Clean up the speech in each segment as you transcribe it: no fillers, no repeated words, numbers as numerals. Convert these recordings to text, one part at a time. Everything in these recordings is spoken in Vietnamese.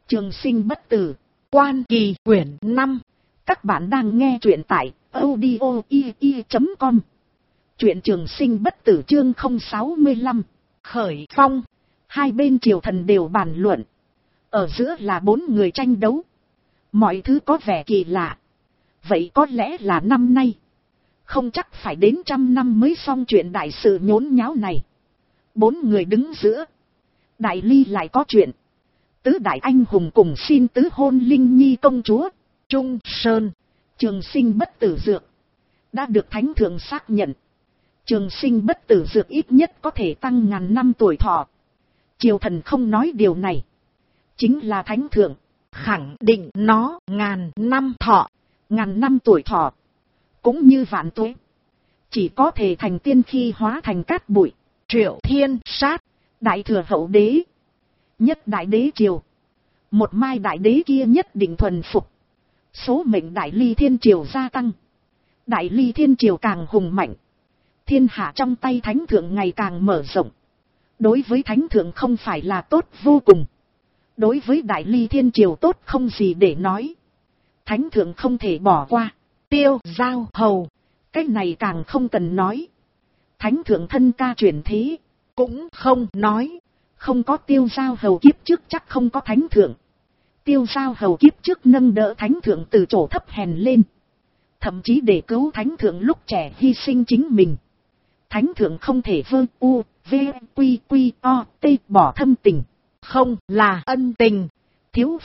Trường sinh bất tử, Quan Kỳ quyển 5. Các bạn đang nghe truyện tại audio.com. Truyện Trường sinh bất tử chương 065. Khởi phong. Hai bên triều thần đều bàn luận. Ở giữa là 4 người tranh đấu. Mọi thứ có vẻ kỳ lạ. Vậy có lẽ là năm nay. Không chắc phải đến 100 năm mới xong chuyện đại sự nhốn nháo này. 4 người đứng giữa. Đại ly lại có chuyện. Tứ đại anh hùng cùng xin tứ hôn Linh Nhi công chúa. Trung Sơn. Trường sinh bất tử dược. Đã được thánh thượng xác nhận. Trường sinh bất tử dược ít nhất có thể tăng ngàn năm tuổi thọ. Triều thần không nói điều này. Chính là thánh thượng. Khẳng định nó ngàn năm thọ. Ngàn năm tuổi thọ. Cũng như vạn tuế. Chỉ có thể thành tiên khi hóa thành cát bụi. Triệu Thiên Sát. Đại thừa hậu đế. Nhất đại đế triều. Một mai đại đế kia nhất định thuần phục. Số mệnh đại ly thiên triều gia tăng. Đại ly thiên triều càng hùng mạnh. Thiên hạ trong tay thánh thượng ngày càng mở rộng. Đối với thánh thượng không phải là tốt vô cùng. Đối với đại ly thiên triều tốt không gì để nói. Thánh thượng không thể bỏ qua. Tiêu giao hầu. Cái này càng không cần nói. Thánh thượng thân ca chuyển thế. Cũng không nói. Không có tiêu giao hầu kiếp trước chắc không có thánh thượng. Tiêu giao hầu kiếp trước nâng đỡ thánh thượng từ chỗ thấp hèn lên. Thậm chí để cứu thánh thượng lúc trẻ hy sinh chính mình. Thánh thượng không thể vơ u, v, quy, quy, o, t bỏ thâm tình. Không là ân tình. Thiếu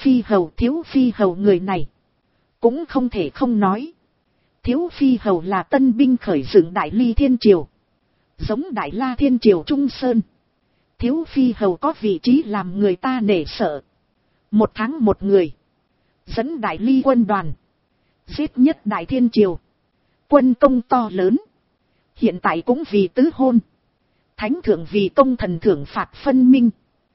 phi hầu người này. Cũng không thể không nói. Thiếu phi hầu là tân binh khởi dựng đại ly thiên triều. Giống đại la thiên triều Trung Sơn. Thiếu phi hầu có vị trí làm người ta nể sợ. 1 tháng 1 người. Dẫn đại ly quân đoàn. Giết nhất đại thiên triều. Quân công to lớn. Hiện tại cũng vì tứ hôn. Thánh thượng vì công thần thưởng phạt phân minh.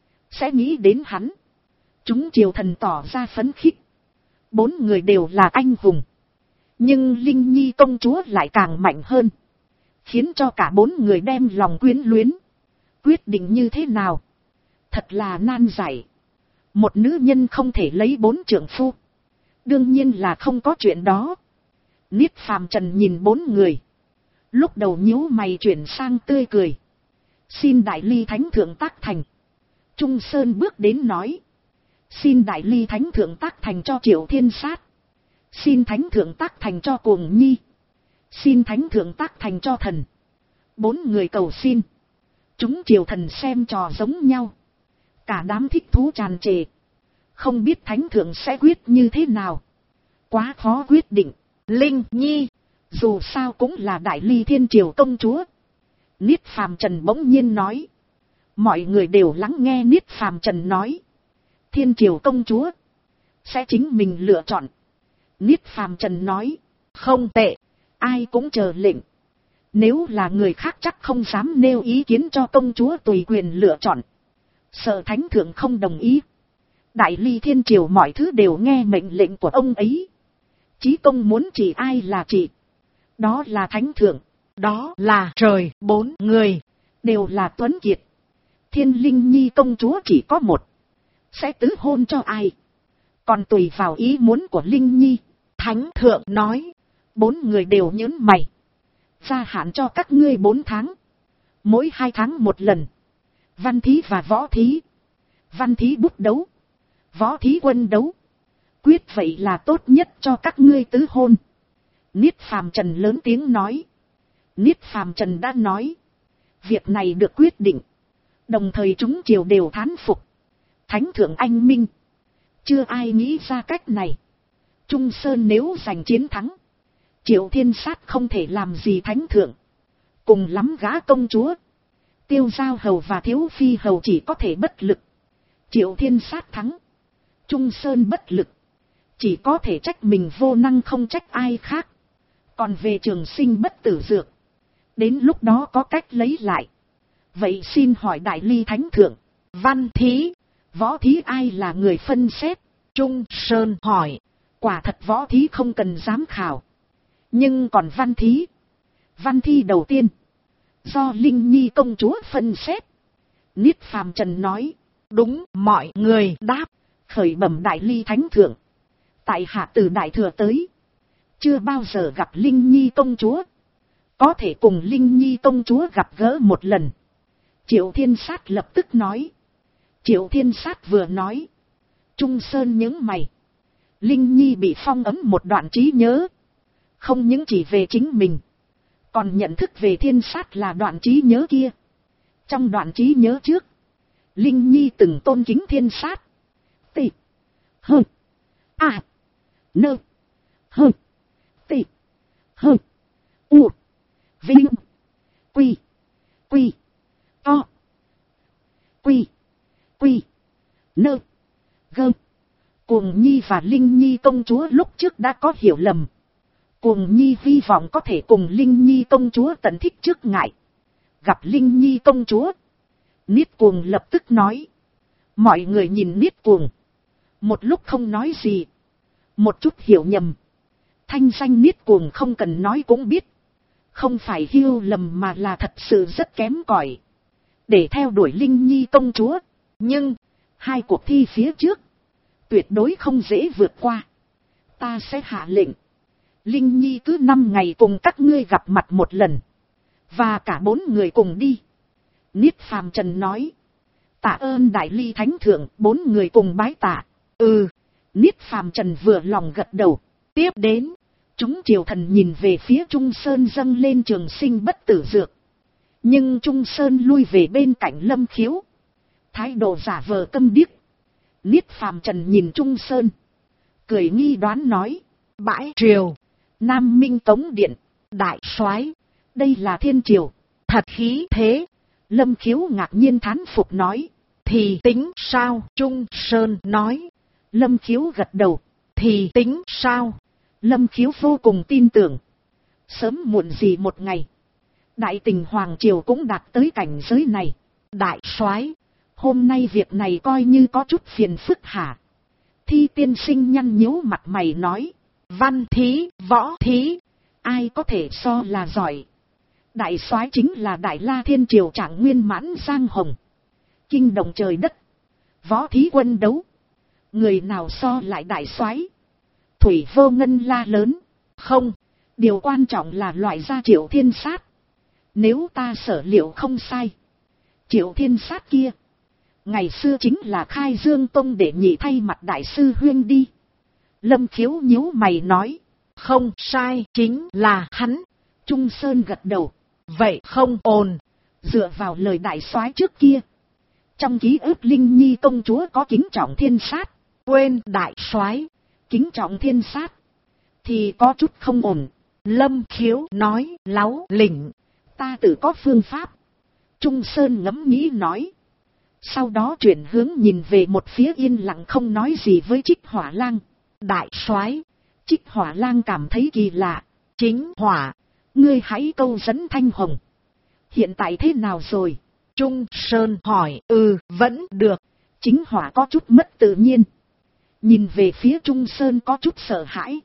Sẽ nghĩ đến hắn. Chúng triều thần tỏ ra phấn khích. 4 người đều là anh hùng. Nhưng Linh Nhi công chúa lại càng mạnh hơn. Khiến cho cả 4 người đem lòng quyến luyến. Quyết định như thế nào? Thật là nan giải. Một nữ nhân không thể lấy 4 trượng phu. Đương nhiên là không có chuyện đó. Niết Phàm Trần nhìn 4 người. Lúc đầu nhíu mày chuyển sang tươi cười. Xin đại ly thánh thượng tác thành. Trung Sơn bước đến nói. Xin đại ly thánh thượng tác thành cho Triệu Thiên Sát. Xin thánh thượng tác thành cho Cuồng Nhi. Xin thánh thượng tác thành cho thần. 4 người cầu xin. Chúng triều thần xem trò giống nhau. Cả đám thích thú tràn trề. Không biết thánh thượng sẽ quyết như thế nào. Quá khó quyết định. Linh Nhi. Dù sao cũng là đại ly thiên triều công chúa. Niết Phàm Trần bỗng nhiên nói. Mọi người đều lắng nghe Niết Phàm Trần nói. Thiên triều công chúa. Sẽ chính mình lựa chọn. Niết Phàm Trần nói. Không tệ. Ai cũng chờ lệnh. Nếu là người khác chắc không dám nêu ý kiến cho công chúa tùy quyền lựa chọn. Sợ thánh thượng không đồng ý. Đại ly thiên triều mọi thứ đều nghe mệnh lệnh của ông ấy. Chí công muốn chỉ ai là chỉ. Đó là thánh thượng. Đó là trời. 4 người. Đều là tuấn kiệt. Thiên Linh Nhi công chúa chỉ có 1. Sẽ tứ hôn cho ai? Còn tùy vào ý muốn của Linh Nhi. Thánh thượng nói. 4 người đều nhớn mày. Gia hạn cho các ngươi 4 tháng. Mỗi 2 tháng 1 lần. Văn thí và võ thí. Văn thí bút đấu. Võ thí quân đấu. Quyết vậy là tốt nhất cho các ngươi tứ hôn. Niết Phàm Trần lớn tiếng nói. Niết Phàm Trần đã nói. Việc này được quyết định. Đồng thời chúng triều đều thán phục. Thánh thượng anh minh. Chưa ai nghĩ ra cách này. Trung Sơn nếu giành chiến thắng. Triệu Thiên Sát không thể làm gì thánh thượng. Cùng lắm gã công chúa. Tiêu giao hầu và thiếu phi hầu chỉ có thể bất lực. Triệu Thiên Sát thắng. Trung Sơn bất lực. Chỉ có thể trách mình vô năng không trách ai khác. Còn về trường sinh bất tử dược. Đến lúc đó có cách lấy lại. Vậy xin hỏi đại ly thánh thượng. Văn thí. Võ thí ai là người phân xét? Trung Sơn hỏi. Quả thật võ thí không cần giám khảo. Nhưng còn văn thí. Văn thi đầu tiên. Do Linh Nhi công chúa phân xét. Niết Phàm Trần nói. Đúng, mọi người đáp. Khởi bẩm đại ly thánh thượng. Tại hạ từ đại thừa tới. Chưa bao giờ gặp Linh Nhi công chúa. Có thể cùng Linh Nhi công chúa gặp gỡ một lần. Triệu Thiên Sát lập tức nói. Triệu Thiên Sát vừa nói. Trung Sơn nhướng mày. Linh Nhi bị phong ấn một đoạn trí nhớ. Không những chỉ về chính mình. Còn nhận thức về Thiên Sát là đoạn trí nhớ kia. Trong đoạn trí nhớ trước. Linh Nhi từng tôn kính Thiên Sát. T. H. A. N. H. T. H. U. Vinh. Quy. Quy. To. Quy. Quy. Nơ. Gơ. Cuồng Nhi và Linh Nhi công chúa lúc trước đã có hiểu lầm. Cuồng Nhi hy vọng có thể cùng Linh Nhi công chúa tận thích trước ngại. Gặp Linh Nhi công chúa. Niết Cuồng lập tức nói. Mọi người nhìn Niết Cuồng. Một lúc không nói gì. Một chút hiểu nhầm. Thanh danh Niết Cuồng không cần nói cũng biết. Không phải hiểu lầm mà là thật sự rất kém cỏi. Để theo đuổi Linh Nhi công chúa. Nhưng, hai cuộc thi phía trước. Tuyệt đối không dễ vượt qua. Ta sẽ hạ lệnh. Linh Nhi cứ 5 ngày cùng các ngươi gặp mặt một lần. Và cả 4 người cùng đi. Niết Phàm Trần nói. Tạ ơn đại ly thánh thượng, 4 người cùng bái tạ. Niết Phàm Trần vừa lòng gật đầu. Tiếp đến, chúng triều thần nhìn về phía Trung Sơn dâng lên trường sinh bất tử dược. Nhưng Trung Sơn lui về bên cạnh Lâm Khiếu. Thái độ giả vờ câm điếc. Niết Phàm Trần nhìn Trung Sơn. Cười nghi đoán nói. Bãi triều. Nam Minh Tống Điện. Đại soái. Đây là thiên triều. Thật khí thế. Lâm Khiếu ngạc nhiên thán phục nói. Thì tính sao? Trung Sơn nói. Lâm Khiếu gật đầu. Thì tính sao? Lâm Khiếu vô cùng tin tưởng. Sớm muộn gì một ngày. Đại tình Hoàng Triều cũng đạt tới cảnh giới này. Đại soái, hôm nay việc này coi như có chút phiền phức hả? Thi tiên sinh nhăn nhíu mặt mày nói. Văn thí, võ thí. Ai có thể so là giỏi? Đại soái chính là Đại La Thiên Triều Trạng Nguyên Mãn Giang Hồng. Kinh động trời đất. Võ thí quân đấu. Người nào so lại đại soái? Thủy Vô Ngân la lớn. Không, điều quan trọng là loại ra Triệu Thiên Sát. Nếu ta sở liệu không sai. Triệu Thiên Sát kia. Ngày xưa chính là Khai Dương Tông để nhị thay mặt đại sư huyên đi. Lâm Khiếu nhíu mày nói. Không sai, chính là hắn. Trung Sơn gật đầu. Vậy không ổn. Dựa vào lời đại soái trước kia. Trong ký ức Linh Nhi công chúa có kính trọng Thiên Sát. Quên đại soái kính trọng Thiên Sát. Thì có chút không ổn. Lâm Khiếu nói láu lỉnh. Ta tự có phương pháp. Trung Sơn ngẫm nghĩ nói. Sau đó chuyển hướng nhìn về một phía yên lặng không nói gì với Trích Hỏa Lang. Đại soái. Trích Hỏa Lang cảm thấy kỳ lạ. Chính Hỏa, ngươi hãy câu dẫn Thanh Hồng. Hiện tại thế nào rồi? Trung Sơn hỏi. Vẫn được. Chính Hỏa có chút mất tự nhiên. Nhìn về phía Trung Sơn có chút sợ hãi.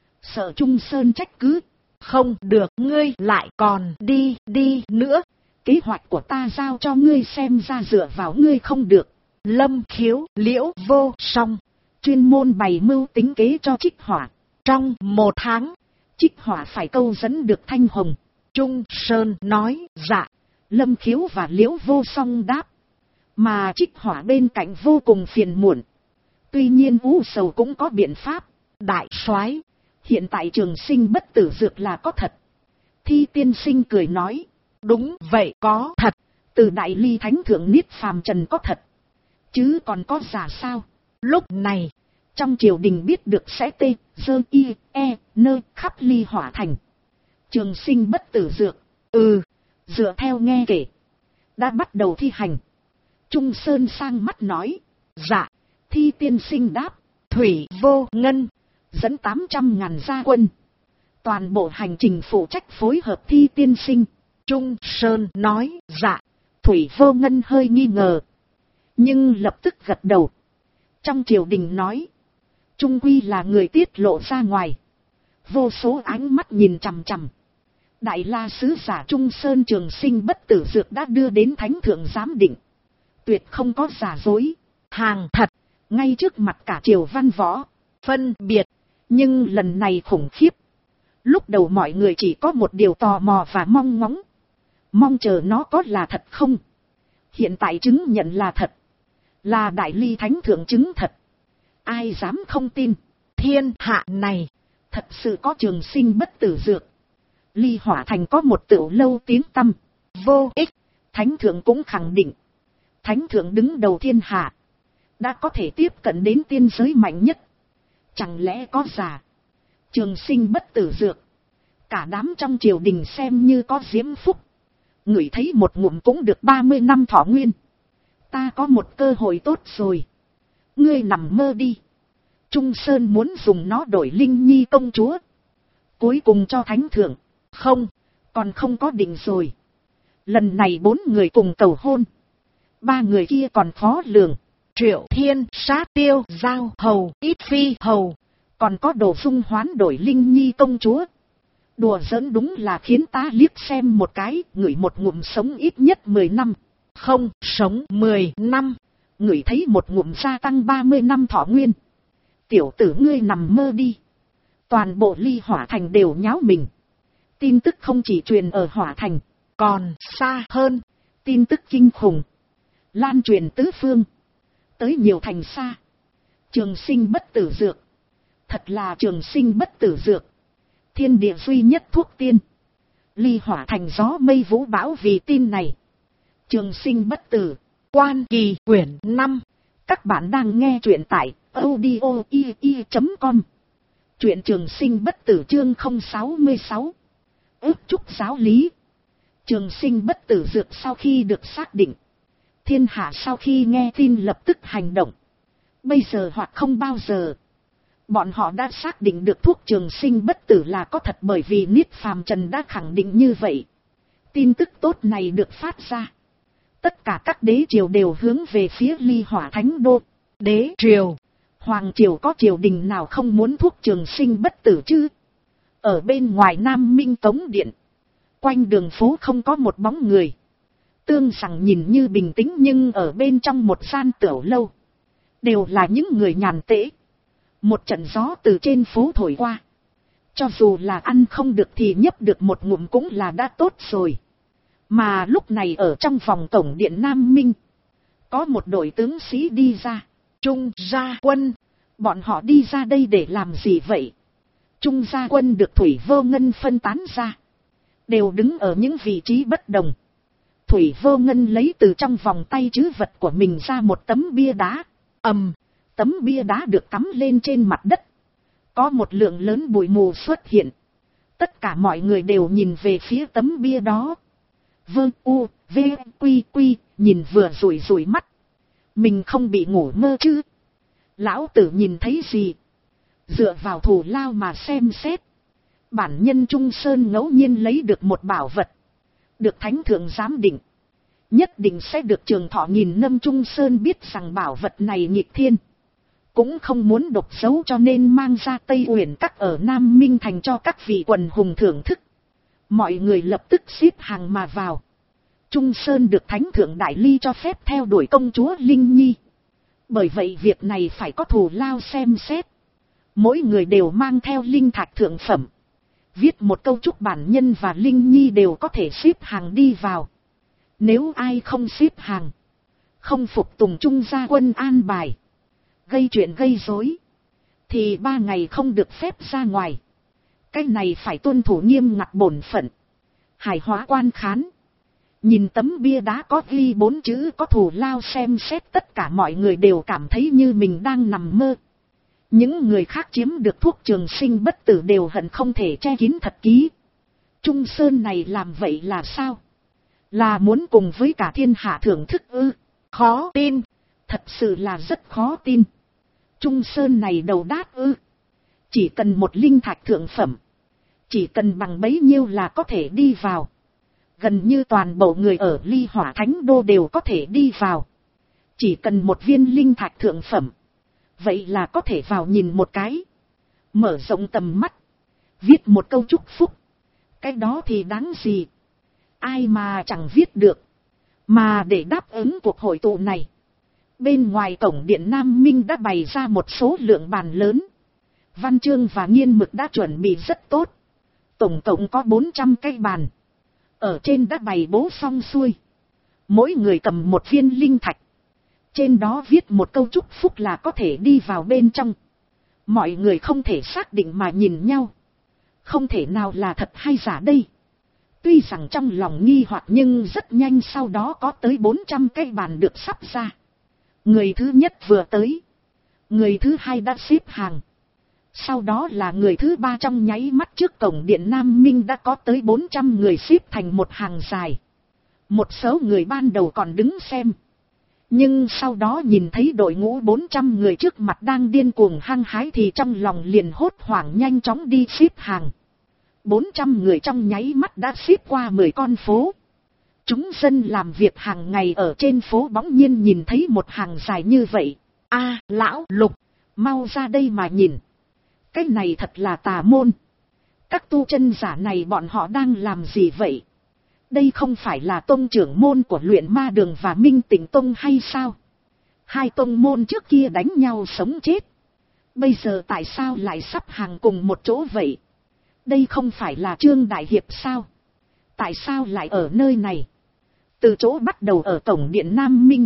Sợ Trung Sơn trách cứ. Không được, ngươi lại còn đi nữa. Kế hoạch của ta giao cho ngươi xem ra dựa vào ngươi không được. Lâm Khiếu, Liễu Vô Song. Chuyên môn bày mưu tính kế cho Trích Hỏa. Trong 1 tháng, Trích Hỏa phải câu dẫn được Thanh Hồng. Trung Sơn nói, dạ. Lâm Khiếu và Liễu Vô Song đáp. Mà Trích Hỏa bên cạnh vô cùng phiền muộn. Tuy nhiên u sầu cũng có biện pháp. Đại soái, hiện tại trường sinh bất tử dược là có thật. Thi tiên sinh cười nói. Đúng vậy, có thật. Từ Đại Ly Thánh Thượng Niết Phàm Trần có thật. Chứ còn có giả sao? Lúc này, trong triều đình biết được sẽ khắp Ly Hỏa Thành. Trường sinh bất tử dược. Dựa theo nghe kể. Đã bắt đầu thi hành. Trung Sơn sang mắt nói. Dạ. Thi tiên sinh đáp. Thủy Vô Ngân dẫn 800.000 gia quân. Toàn bộ hành trình phụ trách phối hợp Thi tiên sinh. Trung Sơn nói. Dạ. Thủy Vô Ngân hơi nghi ngờ. Nhưng lập tức gật đầu. Trong triều đình nói. Trung quy là người tiết lộ ra ngoài. Vô số ánh mắt nhìn chằm chằm. Đại La sứ giả Trung Sơn trường sinh bất tử dược đã đưa đến Thánh Thượng giám định. Tuyệt không có giả dối. Hàng thật. ngay trước mặt cả triều văn võ, phân biệt. Nhưng lần này khủng khiếp. Lúc đầu mọi người chỉ có một điều tò mò và mong ngóng. Mong chờ nó có là thật không. Hiện tại chứng nhận là thật. Là Đại Ly Thánh Thượng chứng thật. Ai dám không tin. Thiên hạ này thật sự có trường sinh bất tử dược. Ly Hỏa Thành có một tửu lâu tiếng tăm. Vô ích. Thánh Thượng cũng khẳng định. Thánh Thượng đứng đầu thiên hạ. Đã có thể tiếp cận đến tiên giới mạnh nhất. Chẳng lẽ có giả. Trường sinh bất tử dược. Cả đám trong triều đình xem như có diễm phúc. Ngửi thấy một ngụm cũng được 30 năm thọ nguyên. Ta có một cơ hội tốt rồi. Ngươi nằm mơ đi. Trung Sơn muốn dùng nó đổi Linh Nhi công chúa. Cuối cùng cho Thánh Thượng. Không, còn không có định rồi. Lần này 4 người cùng cầu hôn. 3 người kia còn khó lường. Triệu Thiên, Sát Tiêu, Giao Hầu, Ít Phi Hầu. Còn có Đồ Dung hoán đổi Linh Nhi công chúa. Đùa giỡn đúng là khiến ta liếc xem một cái, ngửi một ngụm sống ít nhất 10 năm. Không, sống 10 năm. Ngửi thấy một ngụm gia tăng 30 năm thọ nguyên. Tiểu tử ngươi nằm mơ đi. Toàn bộ Ly Hỏa Thành đều nháo mình. Tin tức không chỉ truyền ở Hỏa Thành, còn xa hơn. Tin tức kinh khủng. Lan truyền tứ phương. Tới nhiều thành xa. Trường sinh bất tử dược. Thật là trường sinh bất tử dược. Thiên địa duy nhất thuốc tiên. Ly Hỏa Thành gió mây vũ bão vì tin này. Trường sinh bất tử. Quan Kỳ quyển 5. Các bạn đang nghe truyện tại audio.com. Truyện trường sinh bất tử chương 066. Ước chúc giáo lý. Trường sinh bất tử dược sau khi được xác định. Thiên hạ sau khi nghe tin lập tức hành động. Bây giờ hoặc không bao giờ. Bọn họ đã xác định được thuốc trường sinh bất tử là có thật bởi vì Niết Phàm Trần đã khẳng định như vậy. Tin tức tốt này được phát ra. Tất cả các đế triều đều hướng về phía Ly Hỏa Thánh Đô. Đế triều, hoàng triều có triều đình nào không muốn thuốc trường sinh bất tử chứ? Ở bên ngoài Nam Minh Tống Điện, quanh đường phố không có một bóng người. Tương rằng nhìn như bình tĩnh nhưng ở bên trong một gian tửu lâu, đều là những người nhàn tễ. Một trận gió từ trên phố thổi qua. Cho dù là ăn không được thì nhấp được một ngụm cũng là đã tốt rồi. Mà lúc này ở trong phòng tổng điện Nam Minh, có một đội tướng sĩ đi ra. Trung Gia Quân. Bọn họ đi ra đây để làm gì vậy? Trung Gia Quân được Thủy Vô Ngân phân tán ra. Đều đứng ở những vị trí bất đồng. Thủy Vô Ngân lấy từ trong vòng tay trữ vật của mình ra một tấm bia đá. Tấm bia đá được cắm lên trên mặt đất. Có một lượng lớn bụi mù xuất hiện. Tất cả mọi người đều nhìn về phía tấm bia đó. Vơ u, v, quy quy, nhìn vừa rủi rủi mắt. Mình không bị ngủ mơ chứ? Lão tử nhìn thấy gì? Dựa vào thù lao mà xem xét. Bản nhân Trung Sơn ngẫu nhiên lấy được một bảo vật. Được Thánh Thượng giám định. Nhất định sẽ được Trường Thọ nghìn năm Trung Sơn biết rằng bảo vật này nghịch thiên. Cũng không muốn độc xấu cho nên mang ra Tây Uyển Các ở Nam Minh Thành cho các vị quần hùng thưởng thức. Mọi người lập tức xếp hàng mà vào. Trung Sơn được Thánh Thượng Đại Ly cho phép theo đuổi công chúa Linh Nhi. Bởi vậy việc này phải có thù lao xem xét. Mỗi người đều mang theo linh thạch thượng phẩm. Viết một câu chúc bản nhân và Linh Nhi đều có thể xếp hàng đi vào. Nếu ai không xếp hàng, không phục tùng Trung Gia Quân an bài, gây chuyện gây rối, thì 3 ngày không được phép ra ngoài. Cái này phải tuân thủ nghiêm ngặt bổn phận. Hải hóa quan khán. Nhìn tấm bia đá có ghi 4 chữ có thù lao xem xét, tất cả mọi người đều cảm thấy như mình đang nằm mơ. Những người khác chiếm được thuốc trường sinh bất tử đều hận không thể che kín thật kỹ. Trung Sơn này làm vậy là sao? Là muốn cùng với cả thiên hạ thưởng thức ư? Khó tin. Thật sự là rất khó tin. Trung Sơn này đầu đát ư? Chỉ cần một linh thạch thượng phẩm. Chỉ cần bằng bấy nhiêu là có thể đi vào. Gần như toàn bộ người ở Ly Hỏa Thánh Đô đều có thể đi vào. Chỉ cần một viên linh thạch thượng phẩm. Vậy là có thể vào nhìn một cái. Mở rộng tầm mắt. Viết một câu chúc phúc. Cái đó thì đáng gì? Ai mà chẳng viết được. Mà để đáp ứng cuộc hội tụ này. Bên ngoài cổng điện Nam Minh đã bày ra một số lượng bàn lớn. Văn chương và nghiên mực đã chuẩn bị rất tốt. Tổng cộng có 400 cái bàn. Ở trên đã bày bố xong xuôi. Mỗi người cầm một viên linh thạch. Trên đó viết một câu chúc phúc là có thể đi vào bên trong. Mọi người không thể xác định mà nhìn nhau. Không thể nào là thật hay giả đây. Tuy rằng trong lòng nghi hoặc nhưng rất nhanh sau đó có tới 400 cái bàn được sắp ra. Người thứ nhất vừa tới. Người thứ hai đã xếp hàng. Sau đó là người thứ ba, trong nháy mắt trước cổng điện Nam Minh đã có tới 400 người xếp thành một hàng dài. Một số người ban đầu còn đứng xem. Nhưng sau đó nhìn thấy đội ngũ 400 người trước mặt đang điên cuồng hăng hái thì trong lòng liền hốt hoảng nhanh chóng đi xếp hàng. 400 người trong nháy mắt đã xếp qua 10 con phố. Chúng dân làm việc hàng ngày ở trên phố bỗng nhiên nhìn thấy một hàng dài như vậy. Lão Lục, mau ra đây mà nhìn. Cái này thật là tà môn. Các tu chân giả này bọn họ đang làm gì vậy? Đây không phải là tông trưởng môn của Luyện Ma Đường và Minh Tịnh Tông hay sao? Hai tông môn trước kia đánh nhau sống chết. Bây giờ tại sao lại sắp hàng cùng một chỗ vậy? Đây không phải là Trương Đại Hiệp sao? Tại sao lại ở nơi này? Từ chỗ bắt đầu ở cổng điện Nam Minh.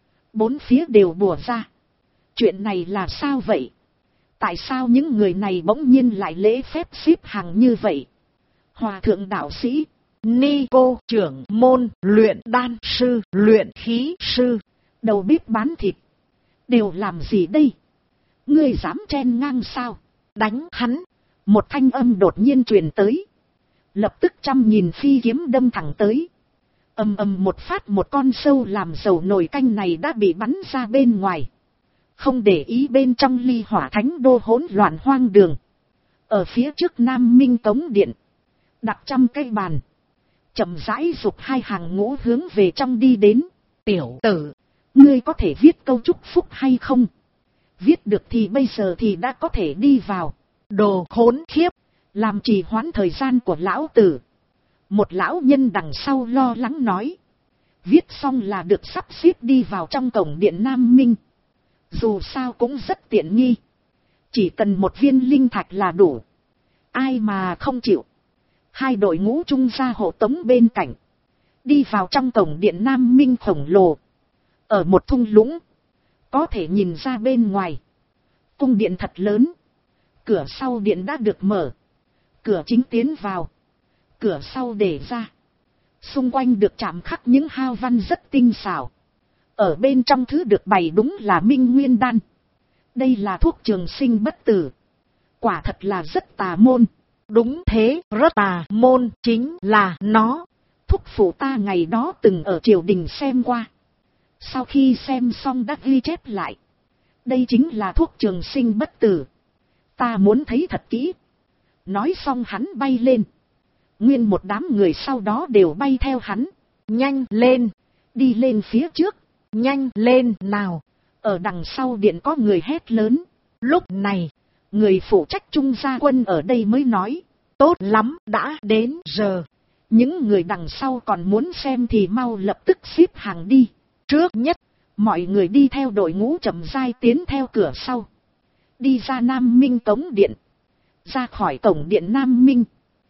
Bốn phía đều bùa ra. Chuyện này là sao vậy? Tại sao những người này bỗng nhiên lại lễ phép xếp hàng như vậy? Hòa thượng đạo sĩ, ni cô, trưởng môn, luyện đan sư, luyện khí sư, đầu bếp bán thịt. Đều làm gì đây? Ngươi dám chen ngang sao? Đánh hắn! Một thanh âm đột nhiên truyền tới. Lập tức 100.000 phi kiếm đâm thẳng tới. Ầm ầm một phát, một con sâu làm dầu nồi canh này đã bị bắn ra bên ngoài. Không để ý bên trong Ly Hỏa Thánh Đô hỗn loạn hoang đường. Ở phía trước Nam Minh cống điện, đặt 100 cái bàn, chậm rãi dục hai hàng ngũ hướng về trong đi đến. Tiểu tử, ngươi có thể viết câu chúc phúc hay không? Viết được thì bây giờ thì đã có thể đi vào. Đồ khốn khiếp, làm trì hoãn thời gian của lão tử. Một lão nhân đằng sau lo lắng nói. Viết xong là được sắp xếp đi vào trong cổng điện Nam Minh. Dù sao cũng rất tiện nghi. Chỉ cần một viên linh thạch là đủ. Ai mà không chịu. Hai đội ngũ trung ra hộ tống bên cạnh. Đi vào trong cổng điện Nam Minh khổng lồ. Ở một thung lũng. Có thể nhìn ra bên ngoài. Cung điện thật lớn. Cửa sau điện đã được mở. Cửa chính tiến vào. Cửa sau để ra. Xung quanh được chạm khắc những hao văn rất tinh xảo. Ở bên trong thứ được bày đúng là Minh Nguyên Đan. Đây là thuốc trường sinh bất tử. Quả thật là rất tà môn. Đúng thế, rất tà môn chính là nó. Thúc phụ ta ngày đó từng ở triều đình xem qua. Sau khi xem xong đã ghi chép lại. Đây chính là thuốc trường sinh bất tử. Ta muốn thấy thật kỹ. Nói xong hắn bay lên. Nguyên một đám người sau đó đều bay theo hắn. Nhanh lên, đi lên phía trước. Nhanh lên nào. Ở đằng sau điện có người hét lớn. Lúc này, người phụ trách trung gia quân ở đây mới nói. Tốt lắm, đã đến giờ. Những người đằng sau còn muốn xem thì mau lập tức xếp hàng đi. Trước nhất, mọi người đi theo đội ngũ chậm rãi tiến theo cửa sau. Đi ra Nam Minh cống điện. Ra khỏi cổng điện Nam Minh.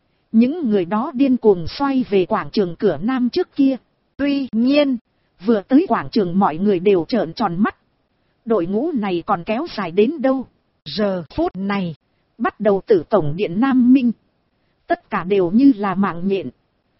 Những người đó điên cuồng xoay về quảng trường cửa Nam trước kia. Tuy nhiên, vừa tới quảng trường mọi người đều trợn tròn mắt. Đội ngũ này còn kéo dài đến đâu? Giờ phút này, bắt đầu từ cổng điện Nam Minh. Tất cả đều như là mạng nhện.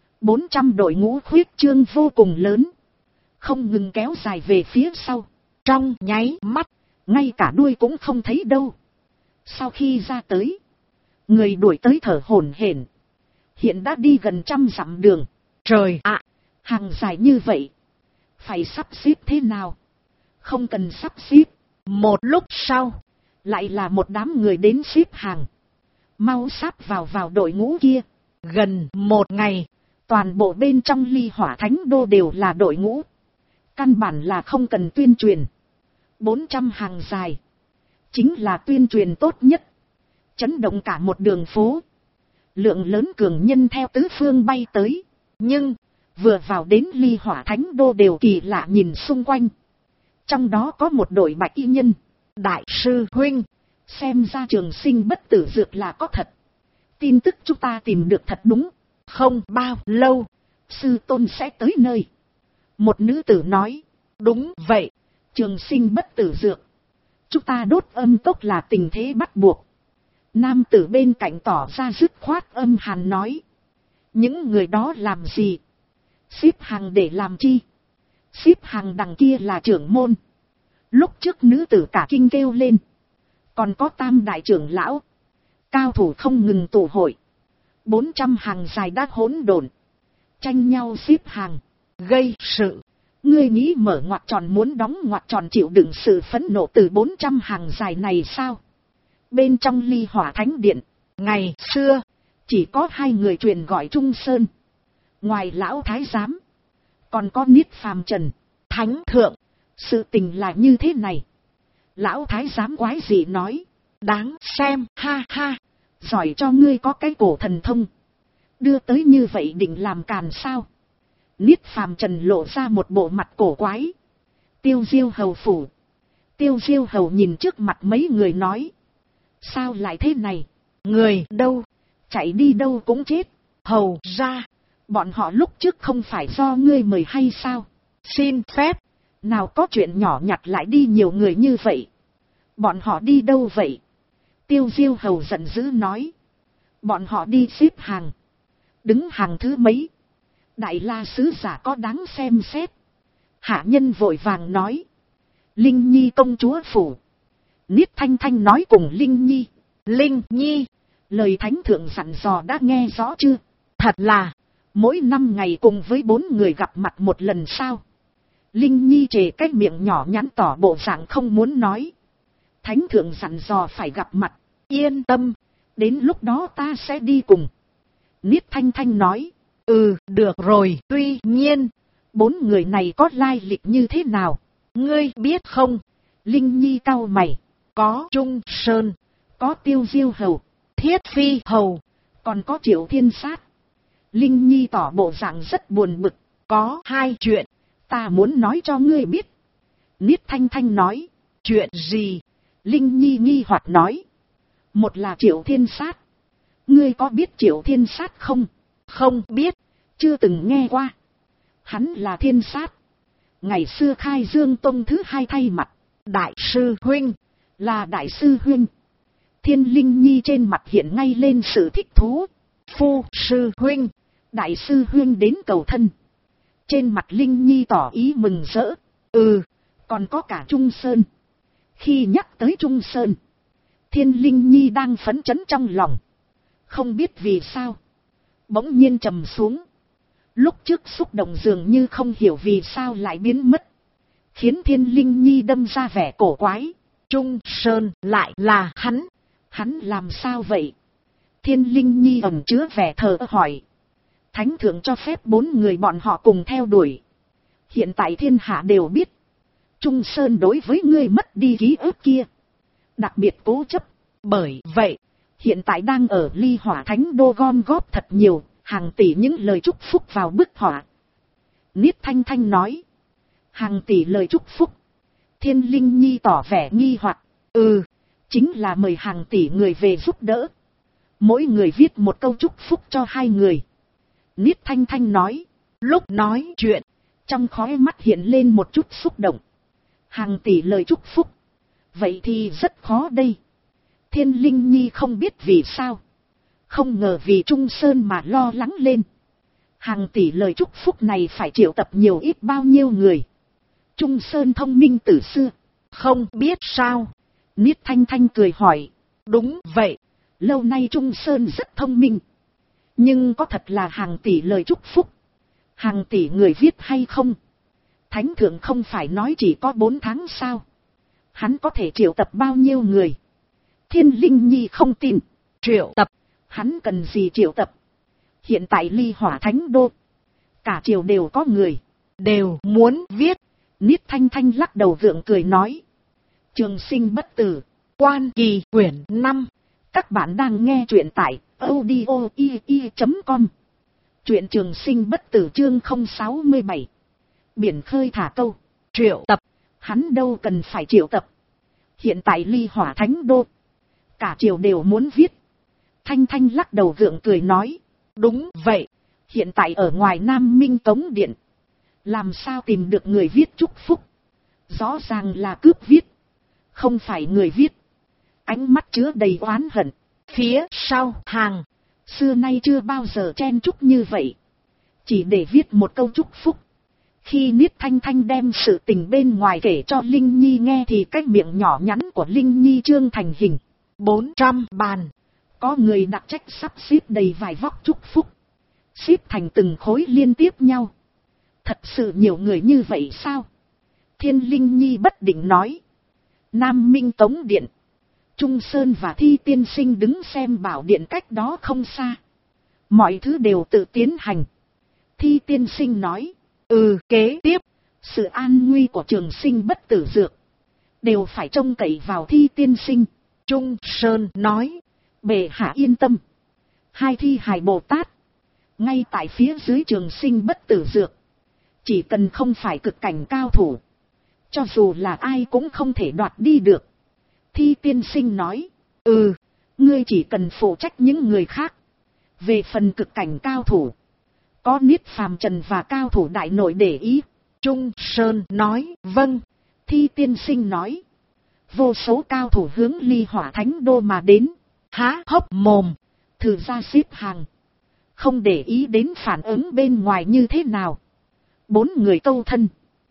400 đội ngũ khuyết trương vô cùng lớn. Không ngừng kéo dài về phía sau. Trong nháy mắt, ngay cả đuôi cũng không thấy đâu. Sau khi ra tới, người đuổi tới thở hổn hển. Hiện đã đi gần 100 dặm đường. Trời ạ, hàng dài như vậy. Phải sắp xếp thế nào? Không cần sắp xếp. Một lúc sau, lại là một đám người đến xếp hàng. Mau sắp vào đội ngũ kia. Gần một ngày, toàn bộ bên trong Ly Hỏa Thánh Đô đều là đội ngũ. Căn bản là không cần tuyên truyền. 400 hàng dài. Chính là tuyên truyền tốt nhất. Chấn động cả một đường phố. Lượng lớn cường nhân theo tứ phương bay tới. Nhưng, vừa vào đến Ly Hỏa Thánh Đô đều kỳ lạ nhìn xung quanh. Trong đó có một đội bạch y nhân. Đại sư huynh, xem ra trường sinh bất tử dược là có thật. Tin tức chúng ta tìm được thật đúng. Không bao lâu, sư tôn sẽ tới nơi. Một nữ tử nói. Đúng vậy, trường sinh bất tử dược. Chúng ta đốt âm tốc là tình thế bắt buộc. Nam tử bên cạnh tỏ ra dứt khoát âm hàn nói. Những người đó làm gì? Xếp hàng để làm chi? Xếp hàng đằng kia là trưởng môn. Lúc trước nữ tử cả kinh kêu lên. Còn có tam đại trưởng lão. Cao thủ không ngừng tụ hội. 400 hàng dài đã hỗn độn. Tranh nhau xếp hàng. Gây sự. Ngươi nghĩ mở ngoặc tròn muốn đóng ngoặc tròn chịu đựng sự phẫn nộ từ 400 hàng dài này sao? Bên trong Ly Hỏa Thánh Điện, ngày xưa, chỉ có 2 người truyền gọi Trung Sơn. Ngoài lão thái giám, còn có Niết Phàm Trần, Thánh Thượng. Sự tình là như thế này. Lão thái giám quái dị nói. Đáng xem, ha ha. Giỏi cho ngươi có cái cổ thần thông. Đưa tới như vậy định làm càn sao? Niết Phàm Trần lộ ra một bộ mặt cổ quái. Tiêu Diêu hầu phủ. Tiêu Diêu hầu nhìn trước mặt mấy người nói. Sao lại thế này? Người đâu? Chạy đi đâu cũng chết. Hầu ra. Bọn họ lúc trước không phải do ngươi mời hay sao? Xin phép. Nào có chuyện nhỏ nhặt lại đi nhiều người như vậy. Bọn họ đi đâu vậy? Tiêu Diêu hầu giận dữ nói. Bọn họ đi xếp hàng. Đứng hàng thứ mấy? Đại La sứ giả có đáng xem xét. Hạ nhân vội vàng nói. Linh Nhi công chúa phủ. Niết Thanh Thanh nói cùng Linh Nhi. Linh Nhi, lời thánh thượng dặn dò đã nghe rõ chưa? Thật là, mỗi 5 ngày cùng với 4 người gặp mặt một lần sao? Linh Nhi trề cái miệng nhỏ nhắn tỏ bộ dạng không muốn nói. Thánh thượng dặn dò phải gặp mặt, yên tâm, đến lúc đó ta sẽ đi cùng. Niết Thanh Thanh nói. Được rồi, tuy nhiên, 4 người này có lai lịch như thế nào? Ngươi biết không? Linh Nhi cau mày. Có Trung Sơn, có Tiêu Diêu hầu, Thiết Phi hầu, còn có Triệu Thiên Sát. Linh Nhi tỏ bộ dạng rất buồn bực. Có 2 chuyện, ta muốn nói cho ngươi biết. Niết Thanh Thanh nói. Chuyện gì? Linh Nhi nghi hoặc nói. Một là Triệu Thiên Sát. Ngươi có biết Triệu Thiên Sát không? Không biết, chưa từng nghe qua. Hắn là Thiên Sát. Ngày xưa Khai Dương Tông thứ 2 thay mặt. Đại sư huynh, là đại sư huynh. Thiên Linh Nhi trên mặt hiện ngay lên sự thích thú. Phu sư huynh, đại sư huynh đến cầu thân. Trên mặt Linh Nhi tỏ ý mừng rỡ. Còn có cả Trung Sơn. Khi nhắc tới Trung Sơn, Thiên Linh Nhi đang phấn chấn trong lòng. Không biết vì sao, bỗng nhiên trầm xuống. Lúc trước xúc động dường như không hiểu vì sao lại biến mất, khiến Thiên Linh Nhi đâm ra vẻ cổ quái. Trung Sơn lại là hắn. Hắn làm sao vậy? Thiên Linh Nhi ẩn chứa vẻ thờ ơ hỏi. Thánh thượng cho phép 4 người bọn họ cùng theo đuổi. Hiện tại thiên hạ đều biết, Trung Sơn đối với ngươi mất đi ký ức kia đặc biệt cố chấp. Bởi vậy, hiện tại đang ở Ly Hỏa Thánh Đô gom góp thật nhiều, hàng tỷ những lời chúc phúc vào bức họa. Niết Thanh Thanh nói. Hàng tỷ lời chúc phúc. Thiên Linh Nhi tỏ vẻ nghi hoặc. Chính là mời hàng tỷ người về giúp đỡ. Mỗi người viết một câu chúc phúc cho 2 người. Niết Thanh Thanh nói. Lúc nói chuyện, trong khóe mắt hiện lên một chút xúc động. Hàng tỷ lời chúc phúc. Vậy thì rất khó đây. Thiên Linh Nhi không biết vì sao, không ngờ vì Trung Sơn mà lo lắng lên. Hàng tỷ lời chúc phúc này phải triệu tập nhiều ít bao nhiêu người. Trung Sơn thông minh từ xưa, không biết sao. Niết Thanh Thanh cười hỏi. Đúng vậy, lâu nay Trung Sơn rất thông minh. Nhưng có thật là hàng tỷ lời chúc phúc, hàng tỷ người viết hay không? Thánh thượng không phải nói chỉ có 4 tháng sao? Hắn có thể triệu tập bao nhiêu người? Thiên Linh Nhi không tin. Triệu tập? Hắn cần gì triệu tập? Hiện tại Ly Hỏa Thánh Đô, cả triều đều có người, đều muốn viết. Niết Thanh Thanh lắc đầu gượng cười nói. Trường sinh bất tử, Quan Kỳ quyển 5. Các bạn đang nghe truyện tại audio.com. Truyện Trường Sinh bất tử chương 067. Biển khơi thả câu. Triệu tập. Hắn đâu cần phải triệu tập. Hiện tại Ly Hỏa Thánh Đô, cả triều đều muốn viết. Thanh Thanh lắc đầu gượng cười nói. Đúng vậy, hiện tại ở ngoài Nam Minh Tống Điện, làm sao tìm được người viết chúc phúc. Rõ ràng là cướp viết, không phải người viết. Ánh mắt chứa đầy oán hận. Phía sau hàng, xưa nay chưa bao giờ chen chúc như vậy. Chỉ để viết một câu chúc phúc. Khi Niết Thanh Thanh đem sự tình bên ngoài kể cho Linh Nhi nghe thì cái miệng nhỏ nhắn của Linh Nhi trương thành hình 400 bàn. Có người đặc trách sắp xếp đầy vài vóc chúc phúc, xếp thành từng khối liên tiếp nhau. Thật sự nhiều người như vậy sao? Thiên Linh Nhi bất định nói. Nam Minh Tống Điện, Trung Sơn và Thi tiên sinh đứng xem bảo điện cách đó không xa. Mọi thứ đều tự tiến hành. Thi tiên sinh nói. Kế tiếp, sự an nguy của trường sinh bất tử dược đều phải trông cậy vào Thi tiên sinh. Trung Sơn nói. Bệ hạ yên tâm. Hai thi hài Bồ Tát ngay tại phía dưới trường sinh bất tử dược. Chỉ cần không phải cực cảnh cao thủ, cho dù là ai cũng không thể đoạt đi được. Thi tiên sinh nói. Ngươi chỉ cần phụ trách những người khác. Về phần cực cảnh cao thủ, có Niết Phàm Trần và cao thủ đại nội để ý. Trung Sơn nói. Vâng. Thi tiên sinh nói. Vô số cao thủ hướng Ly Hỏa Thánh Đô mà đến. Há hốc mồm, thử ra xếp hàng, không để ý đến phản ứng bên ngoài như thế nào. 4 người câu thân,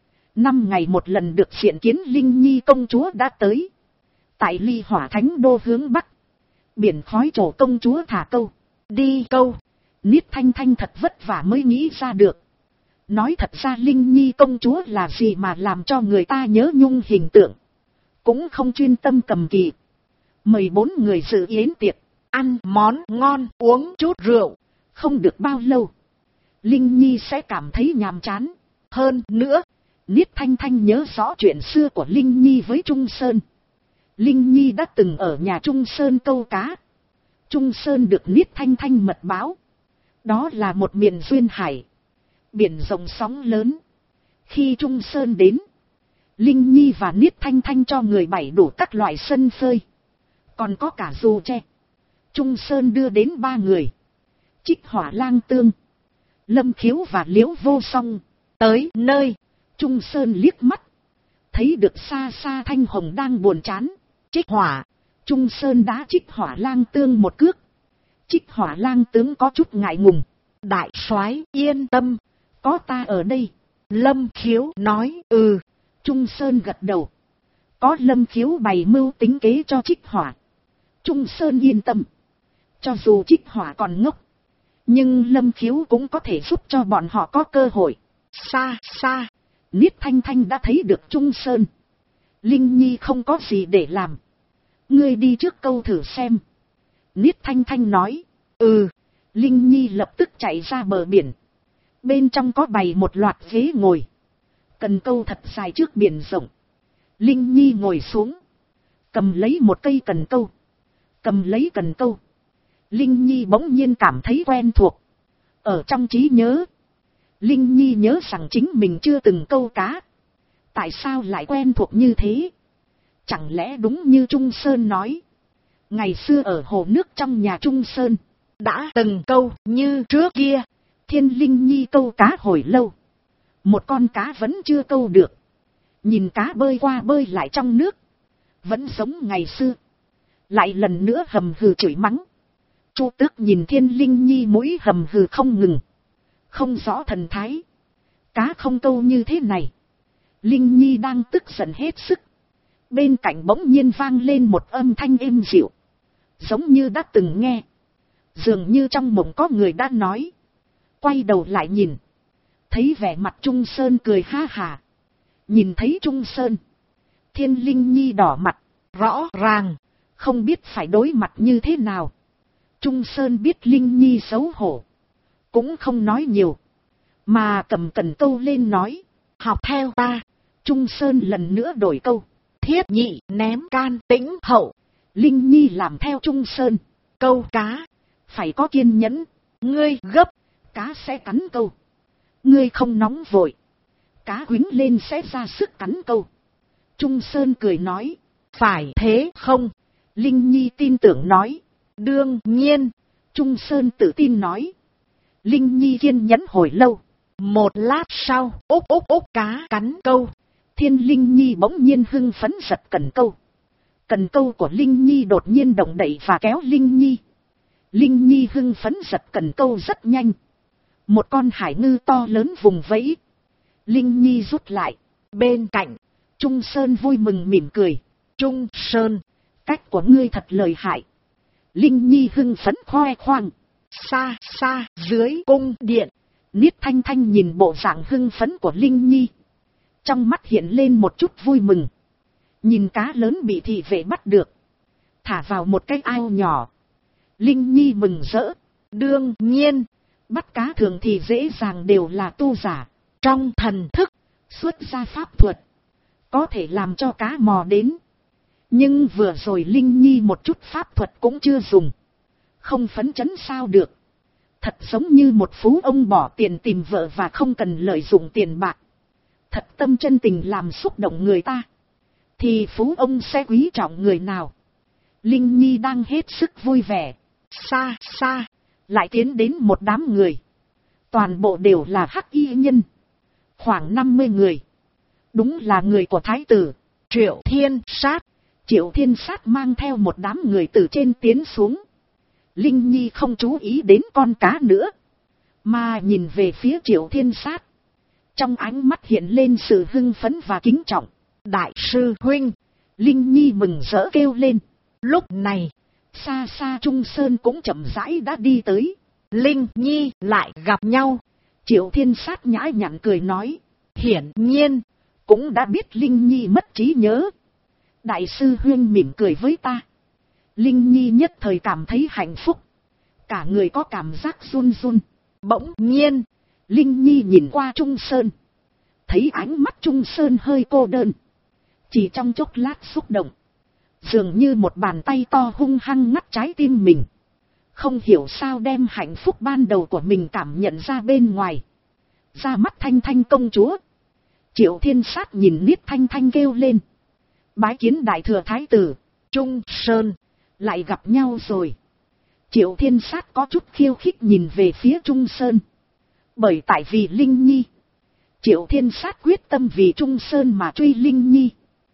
5 ngày một lần được diện kiến Linh Nhi công chúa đã tới. Tại Ly Hỏa Thánh Đô hướng Bắc, biển khói trổ công chúa thả câu. Đi câu, Niết Thanh Thanh thật vất vả mới nghĩ ra được. Nói thật ra Linh Nhi công chúa là gì mà làm cho người ta nhớ nhung hình tượng. Cũng không chuyên tâm cầm kỳ. Mời 4 người dự yến tiệc, ăn món ngon, uống chút rượu. Không được bao lâu, Linh Nhi sẽ cảm thấy nhàm chán. Hơn nữa, Niết Thanh Thanh nhớ rõ chuyện xưa của Linh Nhi với Trung Sơn. Linh Nhi đã từng ở nhà Trung Sơn câu cá. Trung Sơn được Niết Thanh Thanh mật báo. Đó là một miền duyên hải, biển rộng sóng lớn. Khi Trung Sơn đến, Linh Nhi và Niết Thanh Thanh cho người bày đủ các loại sân phơi. Còn có cả dù tre. Trung Sơn đưa đến 3 người. Trích Hỏa Lang Tương, Lâm Khiếu và Liễu Vô Song. Tới nơi, Trung Sơn liếc mắt, thấy được xa xa Thanh Hồng đang buồn chán. Trích Hỏa, Trung Sơn đá Trích Hỏa Lang Tương một cước. Trích Hỏa Lang Tướng có chút ngại ngùng. Đại soái yên tâm, có ta ở đây. Lâm Khiếu nói. Trung Sơn gật đầu. Có Lâm Khiếu bày mưu tính kế cho Trích Hỏa, Trung Sơn yên tâm. Cho dù Trích Hỏa còn ngốc, nhưng Lâm Khiếu cũng có thể giúp cho bọn họ có cơ hội. Xa xa, Niết Thanh Thanh đã thấy được Trung Sơn. Linh Nhi không có gì để làm, ngươi đi trước câu thử xem. Niết Thanh Thanh nói. Linh Nhi lập tức chạy ra bờ biển. Bên trong có bày một loạt ghế ngồi, cần câu thật dài trước biển rộng. Linh Nhi ngồi xuống, cầm lấy một cây cần câu. Cầm lấy cần câu, Linh Nhi bỗng nhiên cảm thấy quen thuộc. Ở trong trí nhớ, Linh Nhi nhớ rằng chính mình chưa từng câu cá. Tại sao lại quen thuộc như thế? Chẳng lẽ đúng như Trung Sơn nói, ngày xưa ở hồ nước trong nhà Trung Sơn đã từng câu như trước kia. Thiên Linh Nhi câu cá hồi lâu, một con cá vẫn chưa câu được. Nhìn cá bơi qua bơi lại trong nước, vẫn giống ngày xưa. Lại lần nữa hầm hừ chửi mắng. Chu Tước nhìn Thiên Linh Nhi mũi hầm hừ không ngừng, không rõ thần thái. Cá không câu như thế này. Linh Nhi đang tức giận hết sức. Bên cạnh bỗng nhiên vang lên một âm thanh êm dịu, giống như đã từng nghe, dường như trong mộng có người đã nói. Quay đầu lại nhìn, thấy vẻ mặt Trung Sơn cười ha hả. Nhìn thấy Trung Sơn, Thiên Linh Nhi đỏ mặt, rõ ràng không biết phải đối mặt như thế nào. Trung Sơn biết Linh Nhi xấu hổ, cũng không nói nhiều, mà cầm cần câu lên nói. Học theo ta. Trung Sơn lần nữa đổi câu. Thiết nhị ném can tĩnh hậu. Linh Nhi làm theo Trung Sơn. Câu cá phải có kiên nhẫn. Ngươi gấp, cá sẽ cắn câu. Ngươi không nóng vội, cá quýnh lên sẽ ra sức cắn câu. Trung Sơn cười nói. Phải thế không? Linh Nhi tin tưởng nói. Đương nhiên. Trung Sơn tự tin nói. Linh Nhi kiên nhẫn hồi lâu. Một lát sau, ốc ốc ốc cá cắn câu. Thiên Linh Nhi bỗng nhiên hưng phấn giật cần câu. Cần câu của Linh Nhi đột nhiên động đậy và kéo Linh Nhi. Linh Nhi hưng phấn giật cần câu rất nhanh. Một con hải ngư to lớn vùng vẫy. Linh Nhi rút lại. Bên cạnh, Trung Sơn vui mừng mỉm cười. Trung Sơn, cách của ngươi thật lợi hại. Linh Nhi hưng phấn khoe khoang. Xa xa dưới cung điện, Niết Thanh Thanh nhìn bộ dạng hưng phấn của Linh Nhi. Trong mắt hiện lên một chút vui mừng. Nhìn cá lớn bị thị vệ bắt được. Thả vào một cái ao nhỏ. Linh Nhi mừng rỡ. Đương nhiên, bắt cá thường thì dễ dàng đều là tu giả. Trong thần thức, xuất ra pháp thuật. Có thể làm cho cá mò đến. Nhưng vừa rồi Linh Nhi một chút pháp thuật cũng chưa dùng. Không phấn chấn sao được. Thật giống như một phú ông bỏ tiền tìm vợ và không cần lợi dụng tiền bạc. Thật tâm chân tình làm xúc động người ta. Thì phú ông sẽ quý trọng người nào. Linh Nhi đang hết sức vui vẻ. Xa xa, lại tiến đến một đám người. Toàn bộ đều là hắc y nhân. Khoảng 50 người. Đúng là người của Thái tử Triệu Thiên Sát. Triệu Thiên Sát mang theo một đám người từ trên tiến xuống. Linh Nhi không chú ý đến con cá nữa, mà nhìn về phía Triệu Thiên Sát. Trong ánh mắt hiện lên sự hưng phấn và kính trọng. Đại sư huynh! Linh Nhi mừng rỡ kêu lên. Lúc này, xa xa Trung Sơn cũng chậm rãi đã đi tới. Linh Nhi lại gặp nhau. Triệu Thiên Sát nhã nhặn cười nói. Hiển nhiên, cũng đã biết Linh Nhi mất trí nhớ. Đại sư huynh mỉm cười với ta. Linh Nhi nhất thời cảm thấy hạnh phúc. Cả người có cảm giác run run. Bỗng nhiên, Linh Nhi nhìn qua Trung Sơn. Thấy ánh mắt Trung Sơn hơi cô đơn. Chỉ trong chốc lát xúc động. Dường như một bàn tay to hung hăng ngắt trái tim mình. Không hiểu sao đem hạnh phúc ban đầu của mình cảm nhận ra bên ngoài. Ra mắt Thanh Thanh công chúa. Triệu Thiên Sát nhìn Niết Thanh Thanh kêu lên. Bái kiến đại thừa thái tử, Trung Sơn, lại gặp nhau rồi. Triệu Thiên Sát có chút khiêu khích nhìn về phía Trung Sơn. Bởi tại vì Linh Nhi. Triệu Thiên Sát quyết tâm vì Trung Sơn mà truy Linh Nhi.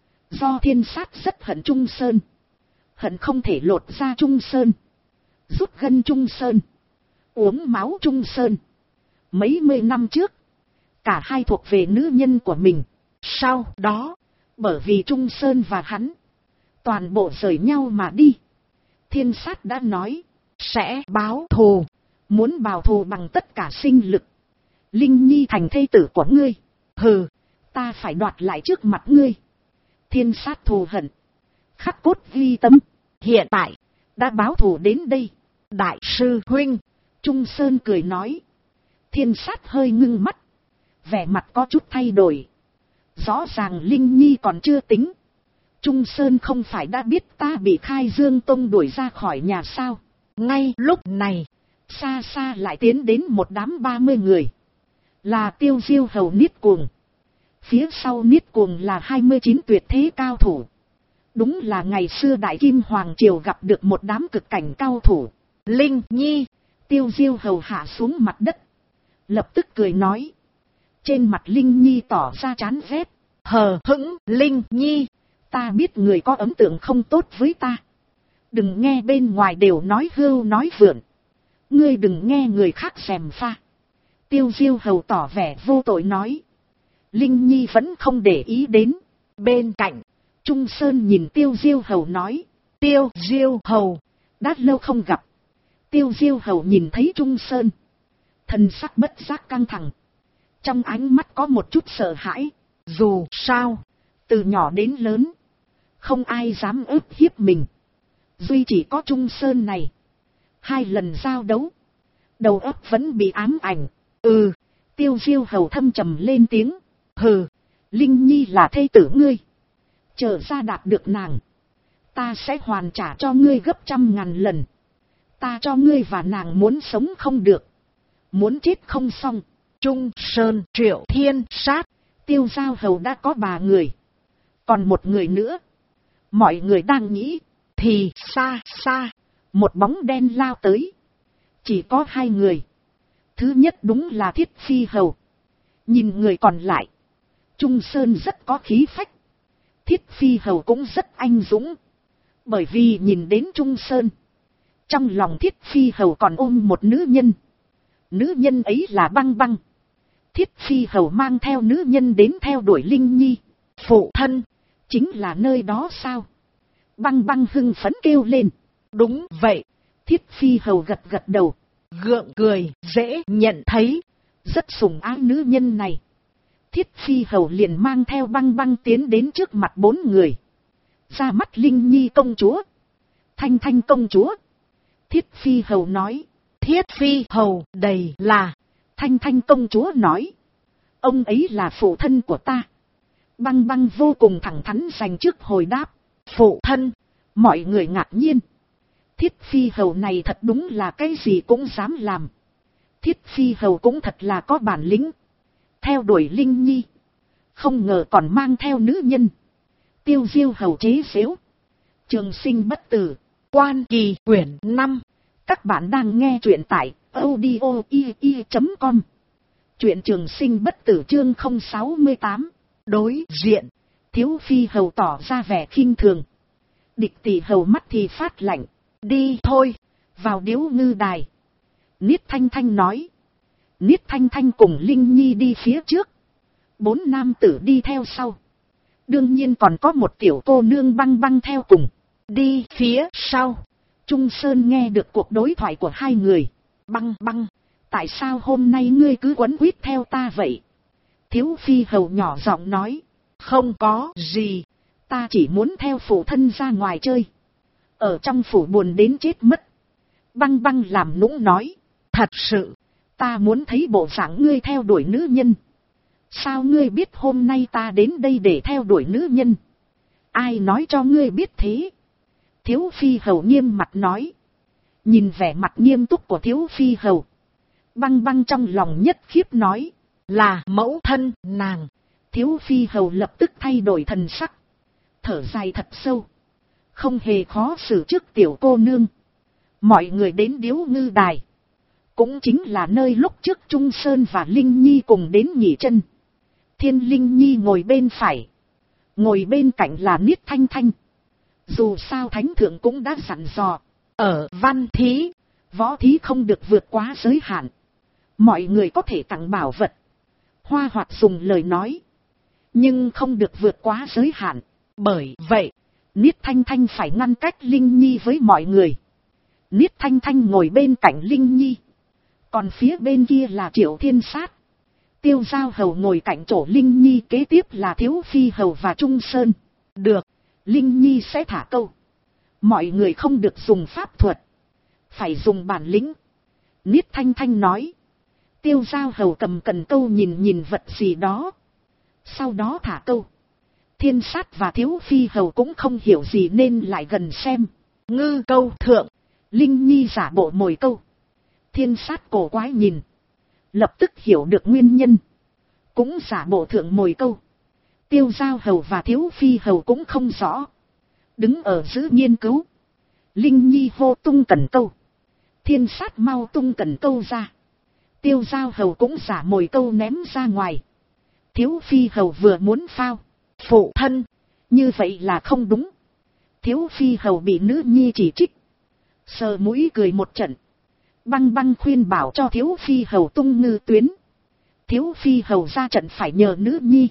Do Thiên Sát rất hận Trung Sơn. Hận không thể lột ra Trung Sơn. Rút gân Trung Sơn. Uống máu Trung Sơn. Mấy mươi năm trước, cả hai thuộc về nữ nhân của mình. Sau đó, bởi vì Trung Sơn và hắn toàn bộ rời nhau mà đi. Thiên Sát đã nói, sẽ báo thù. Muốn báo thù bằng tất cả sinh lực. Linh Nhi thành thê tử của ngươi. Hừ, ta phải đoạt lại trước mặt ngươi. Thiên Sát thù hận, khắc cốt ghi tâm. Hiện tại, đã báo thù đến đây. Đại sư huynh, Trung Sơn cười nói. Thiên Sát hơi ngưng mắt. Vẻ mặt có chút thay đổi. Rõ ràng Linh Nhi còn chưa tính. Trung Sơn không phải đã biết ta bị Khai Dương Tông đuổi ra khỏi nhà sao? Ngay lúc này, xa xa lại tiến đến một đám 30 người. Là Tiêu Diêu hầu Niết Cuồng. Phía sau Niết Cuồng là 29 tuyệt thế cao thủ. Đúng là ngày xưa Đại Kim Hoàng Triều gặp được một đám cực cảnh cao thủ. Linh Nhi, Tiêu Diêu hầu hạ xuống mặt đất. Lập tức cười nói. Trên mặt Linh Nhi tỏ ra chán ghét. Hờ hững, Linh Nhi, ta biết người có ấn tượng không tốt với ta. Đừng nghe bên ngoài đều nói hưu nói vượn. Ngươi đừng nghe người khác xèm pha. Tiêu Diêu hầu tỏ vẻ vô tội nói. Linh Nhi vẫn không để ý đến. Bên cạnh, Trung Sơn nhìn Tiêu Diêu hầu nói. Tiêu Diêu hầu, đã lâu không gặp. Tiêu Diêu hầu nhìn thấy Trung Sơn. Thần sắc bất giác căng thẳng. Trong ánh mắt có một chút sợ hãi. Dù sao, từ nhỏ đến lớn, không ai dám ức hiếp mình. Duy chỉ có Trung Sơn này. 2 lần giao đấu, đầu óc vẫn bị ám ảnh. Tiêu Diêu hầu thâm trầm lên tiếng. Hừ, Linh Nhi là thê tử ngươi. Chờ ra đạt được nàng, ta sẽ hoàn trả cho ngươi gấp 100.000 lần. Ta cho ngươi và nàng muốn sống không được, muốn chết không xong. Trung Sơn, Triệu Thiên Sát, Tiêu Giao hầu đã có 3 người. Còn một người nữa. Mọi người đang nghĩ, thì xa xa, một bóng đen lao tới. Chỉ có hai người. Thứ nhất đúng là Thiết Phi Hầu. Nhìn người còn lại, Trung Sơn rất có khí phách. Thiết Phi Hầu cũng rất anh dũng. Bởi vì nhìn đến Trung Sơn, trong lòng Thiết Phi Hầu còn ôm một nữ nhân. Nữ nhân ấy là Băng Băng. Thiết Phi Hầu mang theo nữ nhân đến theo đuổi Linh Nhi. Phụ thân, chính là nơi đó sao? Băng Băng hưng phấn kêu lên. Đúng vậy. Thiết Phi Hầu gật gật đầu, gượng cười, dễ nhận thấy. Rất sủng ái nữ nhân này. Thiết Phi Hầu liền mang theo Băng Băng tiến đến trước mặt bốn người. Ra mắt Linh Nhi công chúa, Thanh Thanh công chúa. Thiết Phi Hầu nói. Thiết Phi Hầu đây là. Thanh Thanh công chúa nói. Ông ấy là phụ thân của ta. Băng Băng vô cùng thẳng thắn dành trước hồi đáp. Phụ thân. Mọi người ngạc nhiên. Thiết Phi Hầu này thật đúng là cái gì cũng dám làm. Thiết Phi Hầu cũng thật là có bản lĩnh. Theo đuổi Linh Nhi, không ngờ còn mang theo nữ nhân. Tiêu Diêu Hầu chế giễu. Trường Sinh bất tử. Quan Kỳ quyển 5. Các bạn đang nghe truyện tại audio.com. Truyện Trường Sinh bất tử chương 068. Đối diện, Thiếu Phi Hầu tỏ ra vẻ khinh thường. Địch Tỷ Hầu mắt thì phát lạnh. Đi thôi, vào Điếu Ngư Đài. Niết Thanh Thanh nói. Niết Thanh Thanh cùng Linh Nhi đi phía trước. 4 nam tử đi theo sau. Đương nhiên còn có một tiểu cô nương Băng Băng theo cùng. Đi phía sau. Trung Sơn nghe được cuộc đối thoại của hai người. Băng Băng, tại sao hôm nay ngươi cứ quấn quýt theo ta vậy? Thiếu Phi Hầu nhỏ giọng nói. Không có gì. Ta chỉ muốn theo phụ thân ra ngoài chơi. Ở trong phủ buồn đến chết mất. Băng Băng làm nũng nói. Thật sự, ta muốn thấy bộ dạng ngươi theo đuổi nữ nhân. Sao ngươi biết hôm nay ta đến đây để theo đuổi nữ nhân? Ai nói cho ngươi biết thế? Thiếu Phi Hầu nghiêm mặt nói. Nhìn vẻ mặt nghiêm túc của Thiếu Phi Hầu, Băng Băng trong lòng nhất khiếp nói. Là mẫu thân nàng. Thiếu Phi Hầu lập tức thay đổi thần sắc. Thở dài thật sâu. Không hề khó xử trước tiểu cô nương. Mọi người đến Điếu Ngư Đài. Cũng chính là nơi lúc trước Trung Sơn và Linh Nhi cùng đến nghỉ chân. Thiên Linh Nhi ngồi bên phải. Ngồi bên cạnh là Niết Thanh Thanh. Dù sao Thánh Thượng cũng đã dặn dò. Ở văn thí, võ thí không được vượt quá giới hạn. Mọi người có thể tặng bảo vật, hoa hoặc dùng lời nói. Nhưng không được vượt quá giới hạn. Bởi vậy, Niết Thanh Thanh phải ngăn cách Linh Nhi với mọi người. Niết Thanh Thanh ngồi bên cạnh Linh Nhi. Còn phía bên kia là Triệu Thiên Sát. Tiêu Giao Hầu ngồi cạnh chỗ Linh Nhi, kế tiếp là Thiếu Phi Hầu và Trung Sơn. Được, Linh Nhi sẽ thả câu. Mọi người không được dùng pháp thuật, phải dùng bản lĩnh. Niết Thanh Thanh nói. Tiêu Giao Hầu cầm cần câu nhìn vật gì đó. Sau đó thả câu. Thiên Sát và Thiếu Phi Hầu cũng không hiểu gì nên lại gần xem. Ngư câu thượng. Linh Nhi giả bộ mồi câu. Thiên Sát cổ quái nhìn, lập tức hiểu được nguyên nhân, cũng giả bộ thượng mồi câu. Tiêu Giao Hầu và Thiếu Phi Hầu cũng không rõ, đứng ở giữa nghiên cứu. Linh Nhi hô tung cần câu. Thiên Sát mau tung cần câu ra. Tiêu Giao Hầu cũng giả mồi câu ném ra ngoài. Thiếu Phi Hầu vừa muốn phao. Phụ thân, như vậy là không đúng. Thiếu Phi Hầu bị nữ nhi chỉ trích, sờ mũi cười một trận. Băng Băng khuyên bảo cho Thiếu Phi Hầu tung ngư tuyến. Thiếu Phi Hầu ra trận phải nhờ nữ nhi.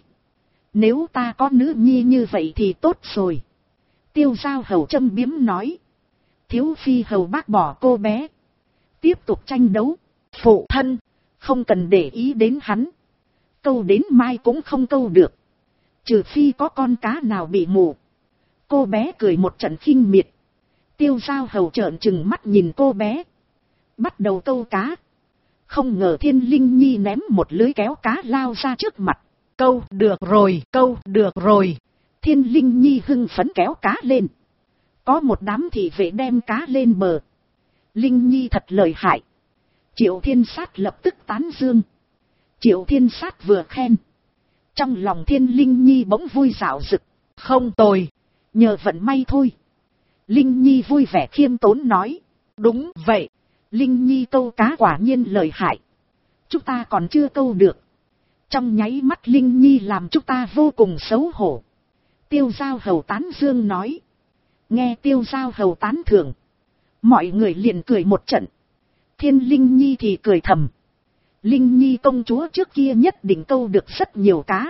Nếu ta có nữ nhi như vậy thì tốt rồi. Tiêu Giao Hầu châm biếm nói. Thiếu Phi Hầu bác bỏ cô bé, tiếp tục tranh đấu. Phụ thân, không cần để ý đến hắn. Câu đến mai cũng không câu được. Trừ phi có con cá nào bị mù. Cô bé cười một trận khinh miệt. Tiêu Giao Hầu trợn trừng mắt nhìn cô bé, bắt đầu câu cá. Không ngờ Thiên Linh Nhi ném một lưới kéo cá lao ra trước mặt. Câu được rồi, câu được rồi. Thiên Linh Nhi hưng phấn kéo cá lên. Có một đám thị vệ đem cá lên bờ. Linh Nhi thật lợi hại. Triệu Thiên Sát lập tức tán dương. Triệu Thiên Sát vừa khen, trong lòng Thiên Linh Nhi bỗng vui dạo rực. không tồi, nhờ vận may thôi. Linh Nhi vui vẻ khiêm tốn nói. Đúng vậy, Linh Nhi câu cá quả nhiên lợi hại. Chúng ta còn chưa câu được. Trong nháy mắt Linh Nhi làm chúng ta vô cùng xấu hổ. Tiêu Giao Hầu tán dương nói. Nghe Tiêu Giao Hầu tán thưởng, mọi người liền cười một trận. Thiên Linh Nhi thì cười thầm. Linh Nhi công chúa trước kia nhất định câu được rất nhiều cá.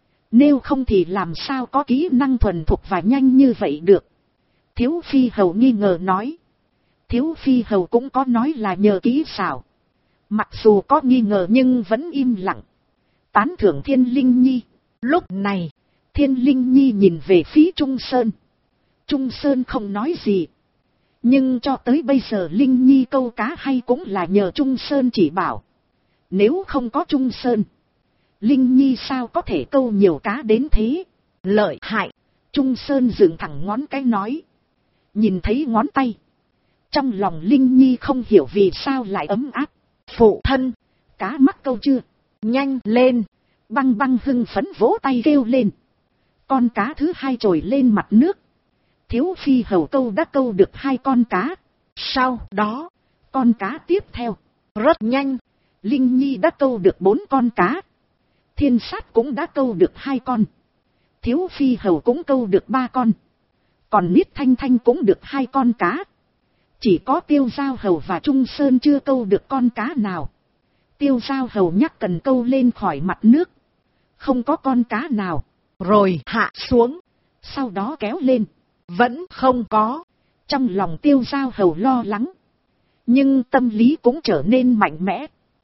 Nếu không thì làm sao có kỹ năng thuần thục và nhanh như vậy được. Thiếu Phi Hầu nghi ngờ nói. Thiếu Phi Hầu cũng có nói là nhờ kỹ xảo. Mặc dù có nghi ngờ nhưng vẫn im lặng. Tán thưởng Thiên Linh Nhi. Lúc này, Thiên Linh Nhi nhìn về phía Trung Sơn. Trung Sơn không nói gì. Nhưng cho tới bây giờ Linh Nhi câu cá hay cũng là nhờ Trung Sơn chỉ bảo. Nếu không có Trung Sơn, Linh Nhi sao có thể câu nhiều cá đến thế? Lợi hại. Trung Sơn dựng thẳng ngón cái nói. Nhìn thấy ngón tay, trong lòng Linh Nhi không hiểu vì sao lại ấm áp. Phụ thân, cá mắc câu chưa? Nhanh lên. Băng Băng hưng phấn vỗ tay kêu lên. Con cá thứ hai trồi lên mặt nước. Thiếu Phi Hầu câu đã câu được 2 con cá. Sau đó, con cá tiếp theo. Rất nhanh, Linh Nhi đã câu được 4 con cá. Thiên Sát cũng đã câu được 2 con. Thiếu Phi Hầu cũng câu được 3 con. Còn Niết Thanh Thanh cũng được 2 con cá. Chỉ có Tiêu Giao Hầu và Trung Sơn chưa câu được con cá nào. Tiêu Giao Hầu nhắc cần câu lên khỏi mặt nước. Không có con cá nào. Rồi hạ xuống. Sau đó kéo lên. Vẫn không có. Trong lòng Tiêu Giao Hầu lo lắng. Nhưng tâm lý cũng trở nên mạnh mẽ.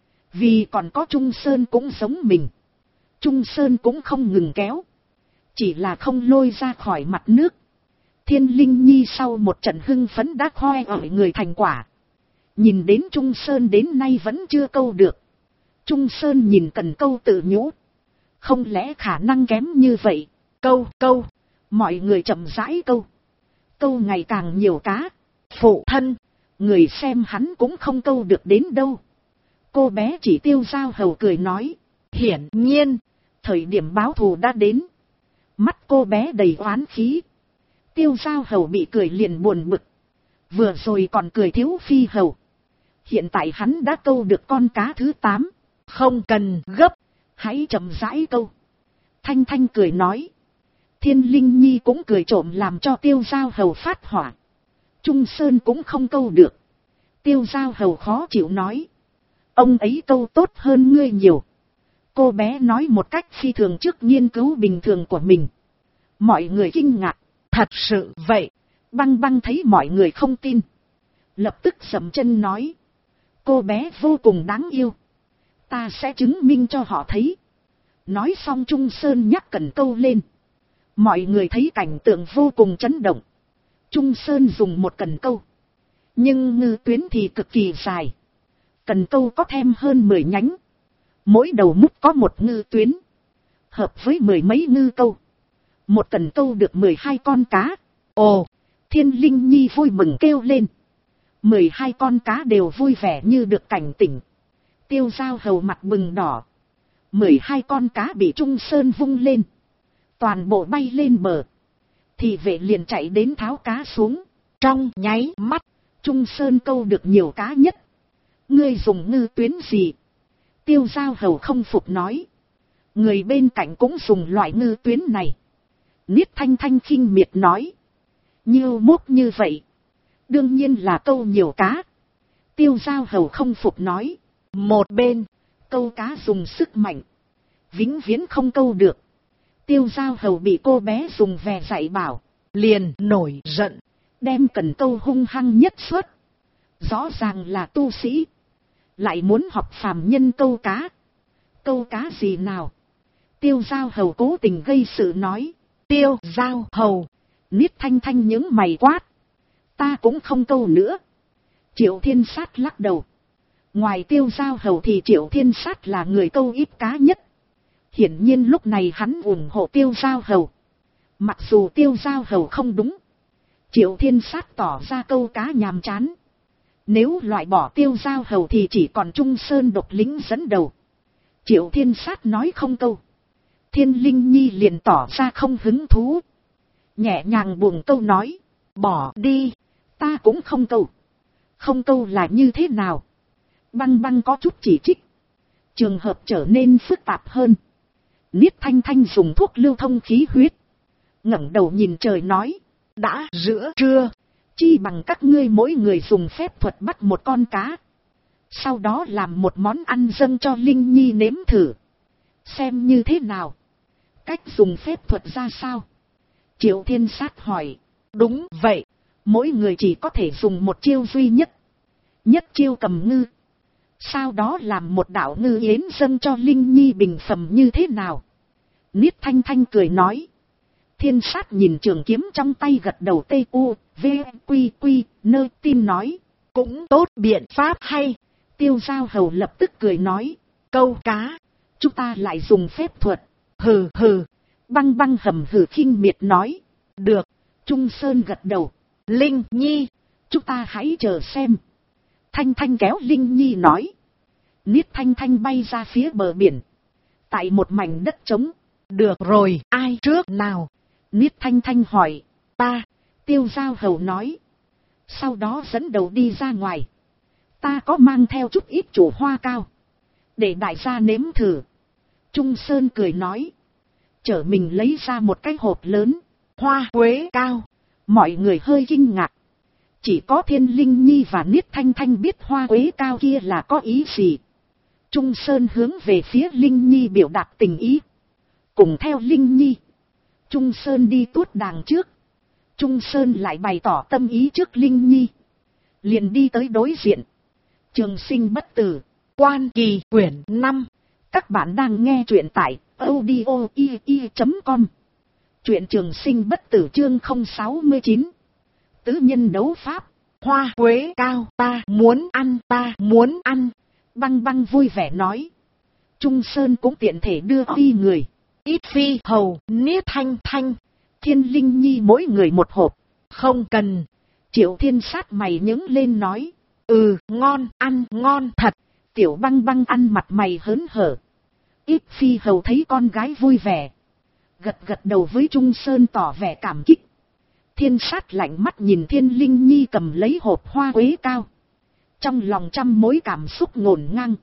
Vì còn có Trung Sơn cũng giống mình. Trung Sơn cũng không ngừng kéo. Chỉ là không lôi ra khỏi mặt nước. Thiên Linh Nhi sau một trận hưng phấn đã khoe ở người thành quả. Nhìn đến Trung Sơn đến nay vẫn chưa câu được. Trung Sơn nhìn cần câu tự nhủ. Không lẽ khả năng kém như vậy? Câu. Mọi người chậm rãi câu. Câu ngày càng nhiều cá. Phụ thân, người xem hắn cũng không câu được đến đâu. Cô bé chỉ Tiêu Giao Hầu cười nói. Hiển nhiên, thời điểm báo thù đã đến. Mắt cô bé đầy oán khí. Tiêu Giao Hầu bị cười liền buồn bực. Vừa rồi còn cười Thiếu Phi Hầu. Hiện tại hắn đã câu được con cá thứ 8. Không cần gấp, hãy chậm rãi câu. Thanh Thanh cười nói. Thiên Linh Nhi cũng cười trộm làm cho Tiêu Giao Hầu phát hỏa. Trung Sơn cũng không câu được. Tiêu Giao Hầu khó chịu nói. Ông ấy câu tốt hơn ngươi nhiều. Cô bé nói một cách phi thường trước nghiên cứu bình thường của mình. Mọi người kinh ngạc. Thật sự vậy. Băng Băng thấy mọi người không tin. Lập tức dậm chân nói. Cô bé vô cùng đáng yêu. Ta sẽ chứng minh cho họ thấy. Nói xong Trung Sơn nhắc cần câu lên. Mọi người thấy cảnh tượng vô cùng chấn động. Trung Sơn dùng một cần câu. Nhưng ngư tuyến thì cực kỳ dài. Cần câu có thêm hơn 10 nhánh. Mỗi đầu mút có một ngư tuyến. Hợp với 10 mấy ngư câu. Một cần câu được 12 con cá. Ồ, Thiên Linh Nhi vui mừng kêu lên. 12 con cá đều vui vẻ như được cảnh tỉnh. Tiêu Giao Hầu mặt bừng đỏ. 12 con cá bị Trung Sơn vung lên. Toàn bộ bay lên bờ. Thị vệ liền chạy đến tháo cá xuống. Trong nháy mắt, Trung Sơn câu được nhiều cá nhất. Ngươi dùng ngư tuyến gì? Tiêu Giao Hầu không phục nói. Người bên cạnh cũng dùng loại ngư tuyến này. Niết Thanh Thanh khinh miệt nói. Nhiêu mốt như vậy. Đương nhiên là câu nhiều cá. Tiêu Giao Hầu không phục nói. Một bên, câu cá dùng sức mạnh. Vĩnh viễn không câu được. Tiêu Giao Hầu bị cô bé dùng về dạy bảo. Liền nổi giận. Đem cần câu hung hăng nhất suất. Rõ ràng là tu sĩ. Lại muốn học phàm nhân câu cá. Câu cá gì nào? Tiêu Giao Hầu cố tình gây sự nói. Tiêu Giao Hầu. Niết Thanh Thanh những mày quát. Ta cũng không câu nữa. Triệu Thiên Sát lắc đầu. Ngoài Tiêu Giao Hầu thì Triệu Thiên Sát là người câu ít cá nhất. Hiển nhiên lúc này hắn ủng hộ Tiêu Giao Hầu. Mặc dù Tiêu Giao Hầu không đúng. Triệu Thiên Sát tỏ ra câu cá nhàm chán. Nếu loại bỏ Tiêu Giao Hầu thì chỉ còn Trung Sơn độc lính dẫn đầu. Triệu Thiên Sát nói không câu. Thiên Linh Nhi liền tỏ ra không hứng thú. nhẹ nhàng buông câu nói, bỏ đi, ta cũng không câu. Không câu là như thế nào? Băng băng có chút chỉ trích. Trường hợp trở nên phức tạp hơn. Niết Thanh Thanh dùng thuốc lưu thông khí huyết. Ngẩng đầu nhìn trời nói, đã giữa trưa, chi bằng các ngươi mỗi người dùng phép thuật bắt một con cá. Sau đó làm một món ăn dâng cho Linh Nhi nếm thử. Xem như thế nào? Cách dùng phép thuật ra sao? Triệu Thiên Sát hỏi. Đúng vậy, mỗi người chỉ có thể dùng một chiêu duy nhất. Nhất chiêu cầm ngư. Sau đó làm một đạo ngư yến dâng cho Linh Nhi bình phẩm như thế nào? Niết Thanh Thanh cười nói. Thiên Sát nhìn trường kiếm trong tay gật đầu tê u, v, quy quy, nơ tin nói. Cũng tốt, biện pháp hay. Tiêu Giao Hầu lập tức cười nói. Câu cá, chúng ta lại dùng phép thuật. Hừ hừ. Băng băng hầm hừ khinh miệt nói. Được. Trung Sơn gật đầu. Linh Nhi, chúng ta hãy chờ xem. Thanh Thanh kéo Linh Nhi nói. Niết Thanh Thanh bay ra phía bờ biển. Tại một mảnh đất trống. Được rồi, ai trước nào? Niết Thanh Thanh hỏi. Ta. Tiêu Giao Hầu nói. Sau đó dẫn đầu đi ra ngoài. Ta có mang theo chút ít chủ hoa cao. Để đại gia nếm thử. Trung Sơn cười nói. Chở mình lấy ra một cái hộp lớn. Hoa quế cao. Mọi người hơi kinh ngạc. Chỉ có Thiên Linh Nhi và Niết Thanh Thanh biết hoa quế cao kia là có ý gì. Trung Sơn hướng về phía Linh Nhi biểu đạt tình ý. Cùng theo Linh Nhi. Trung Sơn đi tuốt đàng trước. Trung Sơn lại bày tỏ tâm ý trước Linh Nhi. Liền đi tới đối diện. Trường Sinh Bất Tử. Quan Kỳ quyển 5. Các bạn đang nghe truyện tại audio.com. Truyện Trường Sinh Bất Tử chương 069. Tứ nhân đấu pháp. Hoa quế cao, ta muốn ăn, ta muốn ăn. Băng băng vui vẻ nói. Trung Sơn cũng tiện thể đưa phi người. Ít Phi Hầu, Niết Thanh Thanh, Thiên Linh Nhi mỗi người một hộp. Không cần. Triệu Thiên Sát mày nhướng lên nói. Ngon, ăn ngon thật. Tiểu băng băng ăn mặt mày hớn hở. Ít Phi Hầu thấy con gái vui vẻ. Gật gật đầu với Trung Sơn tỏ vẻ cảm kích. Thiên Sát lạnh mắt nhìn Thiên Linh Nhi cầm lấy hộp hoa quế cao. Trong lòng trăm mối cảm xúc ngổn ngang.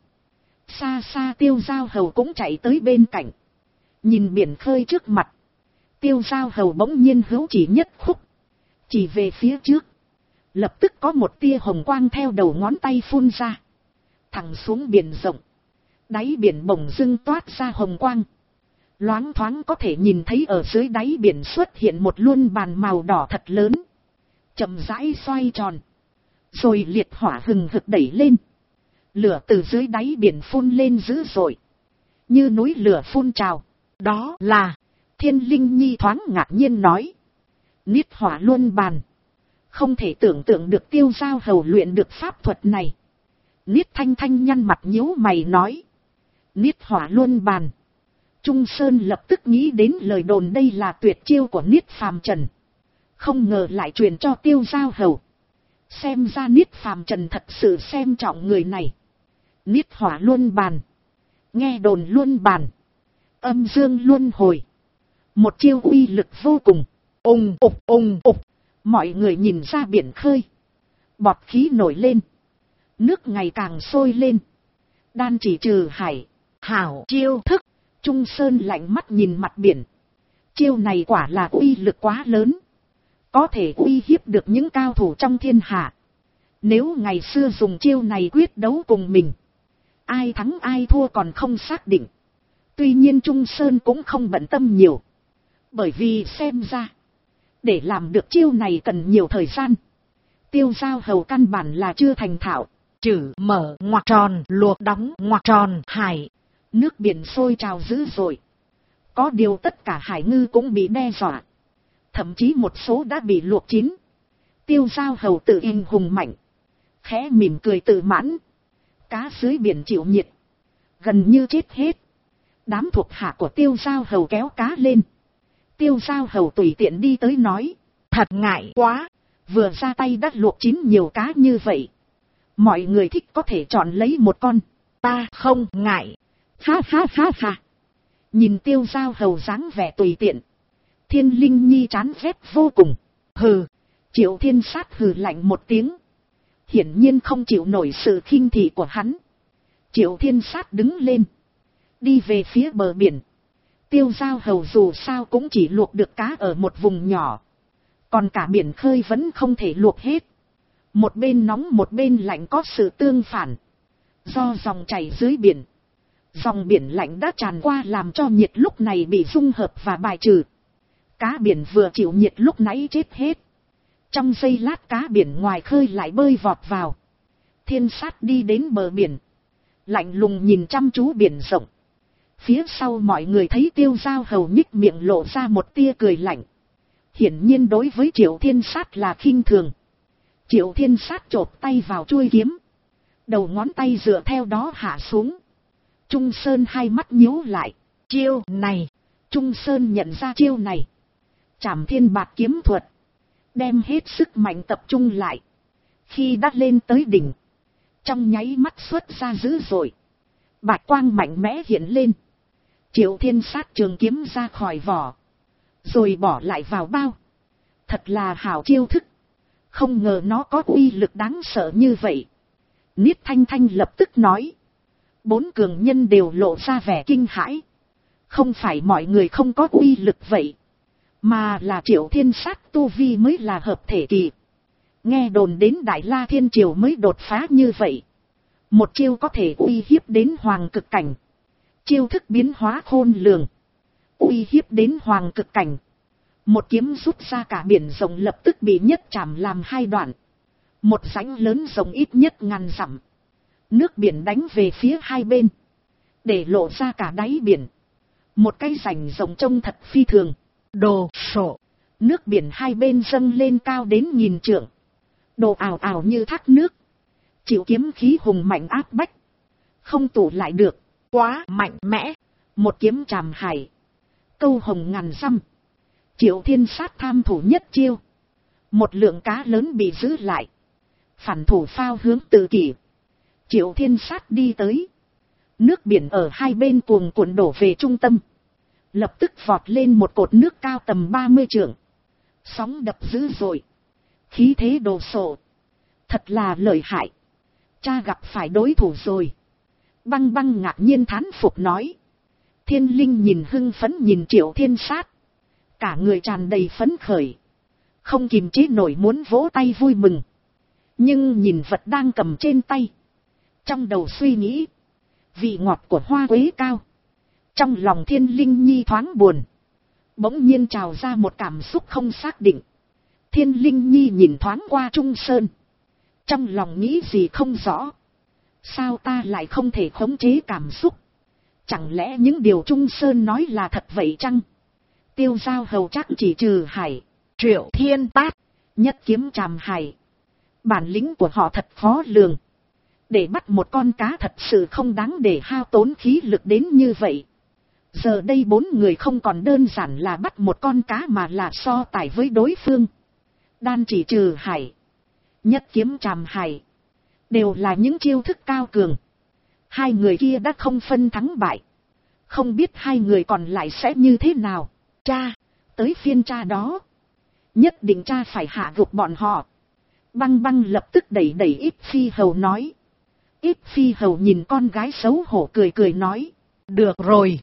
Xa xa Tiêu Giao Hầu cũng chạy tới bên cạnh. Nhìn biển khơi trước mặt. Tiêu Giao Hầu bỗng nhiên hữu chỉ nhất khúc. Chỉ về phía trước. Lập tức có một tia hồng quang theo đầu ngón tay phun ra. Thẳng xuống biển rộng. Đáy biển bỗng dưng toát ra hồng quang. Loáng thoáng có thể nhìn thấy ở dưới đáy biển xuất hiện một luân bàn màu đỏ thật lớn. Chậm rãi xoay tròn. Rồi liệt hỏa hừng hực đẩy lên. Lửa từ dưới đáy biển phun lên dữ dội. Như núi lửa phun trào. Đó là. Thiên Linh Nhi thoáng ngạc nhiên nói. Niết hỏa luân bàn. Không thể tưởng tượng được Tiêu Giao Hầu luyện được pháp thuật này. Niết Thanh Thanh nhăn mặt nhíu mày nói. Niết hỏa luân bàn. Trung Sơn lập tức nghĩ đến lời đồn đây là tuyệt chiêu của Niết Phàm Trần. Không ngờ lại truyền cho Tiêu Giao Hầu. Xem ra Niết Phàm Trần thật sự xem trọng người này. Niết hỏa luân bàn. Nghe đồn luân bàn. Âm dương luân hồi. Một chiêu uy lực vô cùng. Ùng ục. Mọi người nhìn ra biển khơi. Bọt khí nổi lên. Nước ngày càng sôi lên. Đan chỉ trừ hải. Hảo chiêu thức. Trung Sơn lạnh mắt nhìn mặt biển. Chiêu này quả là uy lực quá lớn. Có thể uy hiếp được những cao thủ trong thiên hạ. Nếu ngày xưa dùng chiêu này quyết đấu cùng mình. Ai thắng ai thua còn không xác định. Tuy nhiên Trung Sơn cũng không bận tâm nhiều. Bởi vì xem ra. Để làm được chiêu này cần nhiều thời gian. Tiêu Giao Hầu căn bản là chưa thành thạo. Chữ mở ngoặc tròn luộc đóng ngoặc tròn hải. Nước biển sôi trào dữ dội. Có điều tất cả hải ngư cũng bị đe dọa. Thậm chí một số đã bị luộc chín. Tiêu Giao Hầu tự in hùng mạnh. Khẽ mỉm cười tự mãn. Cá dưới biển chịu nhiệt. Gần như chết hết. Đám thuộc hạ của Tiêu Giao Hầu kéo cá lên. Tiêu Giao Hầu tùy tiện đi tới nói. Thật ngại quá. Vừa ra tay đã luộc chín nhiều cá như vậy. Mọi người thích có thể chọn lấy một con. Ta không ngại. Ha ha ha ha. Nhìn Tiêu Giao Hầu dáng vẻ tùy tiện. Thiên Linh Nhi chán ghét vô cùng. Hừ. Triệu Thiên Sát hừ lạnh một tiếng. Hiển nhiên không chịu nổi sự khinh thị của hắn. Triệu Thiên Sát đứng lên. Đi về phía bờ biển. Tiêu Giao Hầu dù sao cũng chỉ luộc được cá ở một vùng nhỏ. Còn cả biển khơi vẫn không thể luộc hết. Một bên nóng một bên lạnh có sự tương phản. Do dòng chảy dưới biển. Dòng biển lạnh đã tràn qua làm cho nhiệt lúc này bị dung hợp và bài trừ. Cá biển vừa chịu nhiệt lúc nãy chết hết. Trong giây lát cá biển ngoài khơi lại bơi vọt vào. Thiên Sát đi đến bờ biển. Lạnh lùng nhìn chăm chú biển rộng. Phía sau mọi người thấy Tiêu Giao Hầu nhích miệng lộ ra một tia cười lạnh. Hiển nhiên đối với Triệu Thiên Sát là khinh thường. Triệu Thiên Sát chộp tay vào chuôi kiếm. Đầu ngón tay dựa theo đó hạ xuống. Trung Sơn hai mắt nhíu lại. Chiêu này. Trung Sơn nhận ra chiêu này. Trảm Thiên Bạt kiếm thuật. Đem hết sức mạnh tập trung lại. Khi đã lên tới đỉnh. Trong nháy mắt xuất ra dữ dội. Bạch quang mạnh mẽ hiện lên. Triệu Thiên Sát trường kiếm ra khỏi vỏ. Rồi bỏ lại vào bao. Thật là hảo chiêu thức. Không ngờ nó có uy lực đáng sợ như vậy. Niết Thanh Thanh lập tức nói. Bốn cường nhân đều lộ ra vẻ kinh hãi. Không phải mọi người không có uy lực vậy. Mà là Triệu Thiên Sát tu vi mới là hợp thể kỳ. Nghe đồn đến Đại La Thiên Triều mới đột phá như vậy. Một chiêu có thể uy hiếp đến hoàng cực cảnh. Chiêu thức biến hóa khôn lường. Uy hiếp đến hoàng cực cảnh. Một kiếm rút ra cả biển rộng lập tức bị nhất chạm làm hai đoạn. Một rãnh lớn rộng ít nhất ngàn dặm. Nước biển đánh về phía hai bên. Để lộ ra cả đáy biển. Một cái rãnh rộng trông thật phi thường. Đồ sộ. Nước biển hai bên dâng lên cao đến 1000 trượng. Đồ ào ào như thác nước. Chịu kiếm khí hùng mạnh áp bách. Không tụ lại được. Quá mạnh mẽ. Một kiếm trảm hải. Câu hồng ngàn dăm. Triệu Thiên Sát tham thủ nhất chiêu. Một lượng cá lớn bị giữ lại. Phản thủ phao hướng tự kỷ. Triệu Thiên Sát đi tới. Nước biển ở hai bên cuồn cuộn đổ về trung tâm. Lập tức vọt lên một cột nước cao tầm 30 trượng. Sóng đập dữ dội. Khí thế đồ sộ. Thật là lợi hại. Cha gặp phải đối thủ rồi. Băng Băng ngạc nhiên thán phục nói. Thiên Linh nhìn hưng phấn nhìn Triệu Thiên Sát. Cả người tràn đầy phấn khởi. Không kìm chế nổi muốn vỗ tay vui mừng. Nhưng nhìn vật đang cầm trên tay. Trong đầu suy nghĩ. Vị ngọt của hoa quế cao. Trong lòng Thiên Linh Nhi thoáng buồn. Bỗng nhiên trào ra một cảm xúc không xác định. Thiên Linh Nhi nhìn thoáng qua Trung Sơn. Trong lòng nghĩ gì không rõ. Sao ta lại không thể khống chế cảm xúc? Chẳng lẽ những điều Trung Sơn nói là thật vậy chăng? Tiêu Giao Hầu chắc chỉ trừ hải. Triệu Thiên Tát. Nhất kiếm trảm hải. Bản lĩnh của họ thật khó lường. Để bắt một con cá thật sự không đáng để hao tốn khí lực đến như vậy. Giờ đây bốn người không còn đơn giản là bắt một con cá mà là so tài với đối phương. Đan chỉ trừ hải. Nhất kiếm trảm hải. Đều là những chiêu thức cao cường. Hai người kia đã không phân thắng bại. Không biết hai người còn lại sẽ như thế nào. Cha, tới phiên cha đó. Nhất định cha phải hạ gục bọn họ. Băng Băng lập tức đẩy đẩy Ít Phi Hầu nói. Ít Phi Hầu nhìn con gái xấu hổ cười cười nói. Được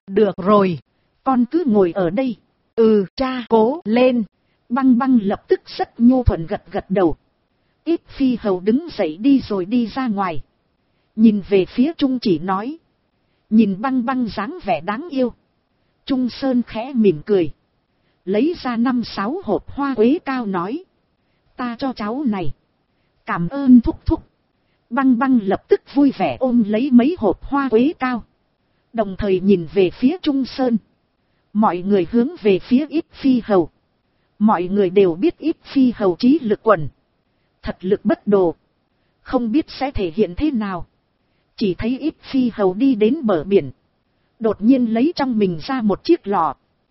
rồi. Con cứ ngồi ở đây. Ừ, cha cố lên. Băng Băng lập tức rất nhu thuận gật gật đầu. Ít Phi Hầu đứng dậy đi rồi đi ra ngoài. Nhìn về phía Trung Chỉ nói. Nhìn Băng Băng dáng vẻ đáng yêu. Trung Sơn khẽ mỉm cười. Lấy ra 5-6 hộp hoa quế cao nói. Ta cho cháu này. Cảm ơn thúc thúc. Băng Băng lập tức vui vẻ ôm lấy mấy hộp hoa quế cao. Đồng thời nhìn về phía Trung Sơn. Mọi người hướng về phía Ít Phi Hầu. Mọi người đều biết Ít Phi Hầu trí lực quần. Thật lực bất đồ. Không biết sẽ thể hiện thế nào. Chỉ thấy Ít Phi Hầu đi đến bờ biển. Đột nhiên lấy trong mình ra một chiếc lọ.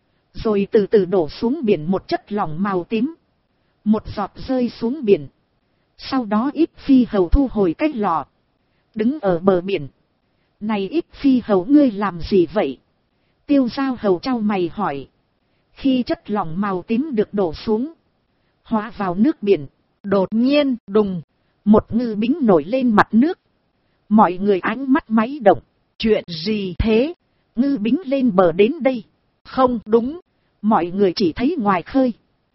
Rồi từ từ đổ xuống biển một chất lỏng màu tím. Một giọt rơi xuống biển. Sau đó Ít Phi Hầu thu hồi cái lọ. Đứng ở bờ biển. Này Ít Phi Hầu ngươi làm gì vậy? Tiêu Giao Hầu chau mày hỏi. Khi chất lỏng màu tím được đổ xuống, hóa vào nước biển, đột nhiên, đùng, một ngư bính nổi lên mặt nước. Mọi người ánh mắt máy động. Chuyện gì thế? Ngư bính lên bờ đến đây. Không đúng, mọi người chỉ thấy ngoài khơi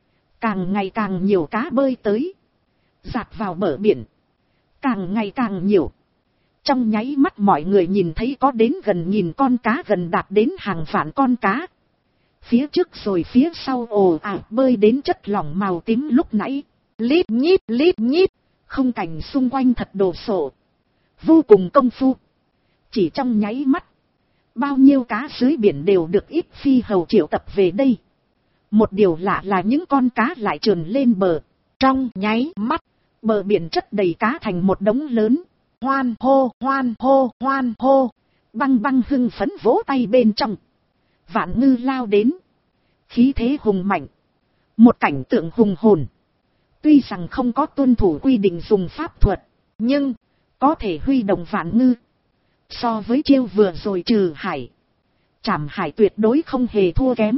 càng ngày càng nhiều cá bơi tới, dạt vào bờ biển, càng ngày càng nhiều. Trong nháy mắt mọi người nhìn thấy có đến gần 1000 con cá, gần đạt đến hàng vạn con cá. Phía trước rồi phía sau ồ ạt bơi đến chất lỏng màu tím lúc nãy. Lít nhít, không cảnh xung quanh thật đồ sộ, vô cùng công phu. Chỉ trong nháy mắt, bao nhiêu cá dưới biển đều được ít phi hầu triệu tập về đây. Một điều lạ là những con cá lại trườn lên bờ. Trong nháy mắt, bờ biển chất đầy cá thành một đống lớn. Hoan hô, hoan hô, hoan hô. Băng băng hưng phấn vỗ tay bên trong. Vạn ngư lao đến, khí thế hùng mạnh, một cảnh tượng hùng hồn. Tuy rằng không có tuân thủ quy định dùng pháp thuật, nhưng có thể huy động vạn ngư. So với chiêu vừa rồi trừ hải, trảm hải tuyệt đối không hề thua kém.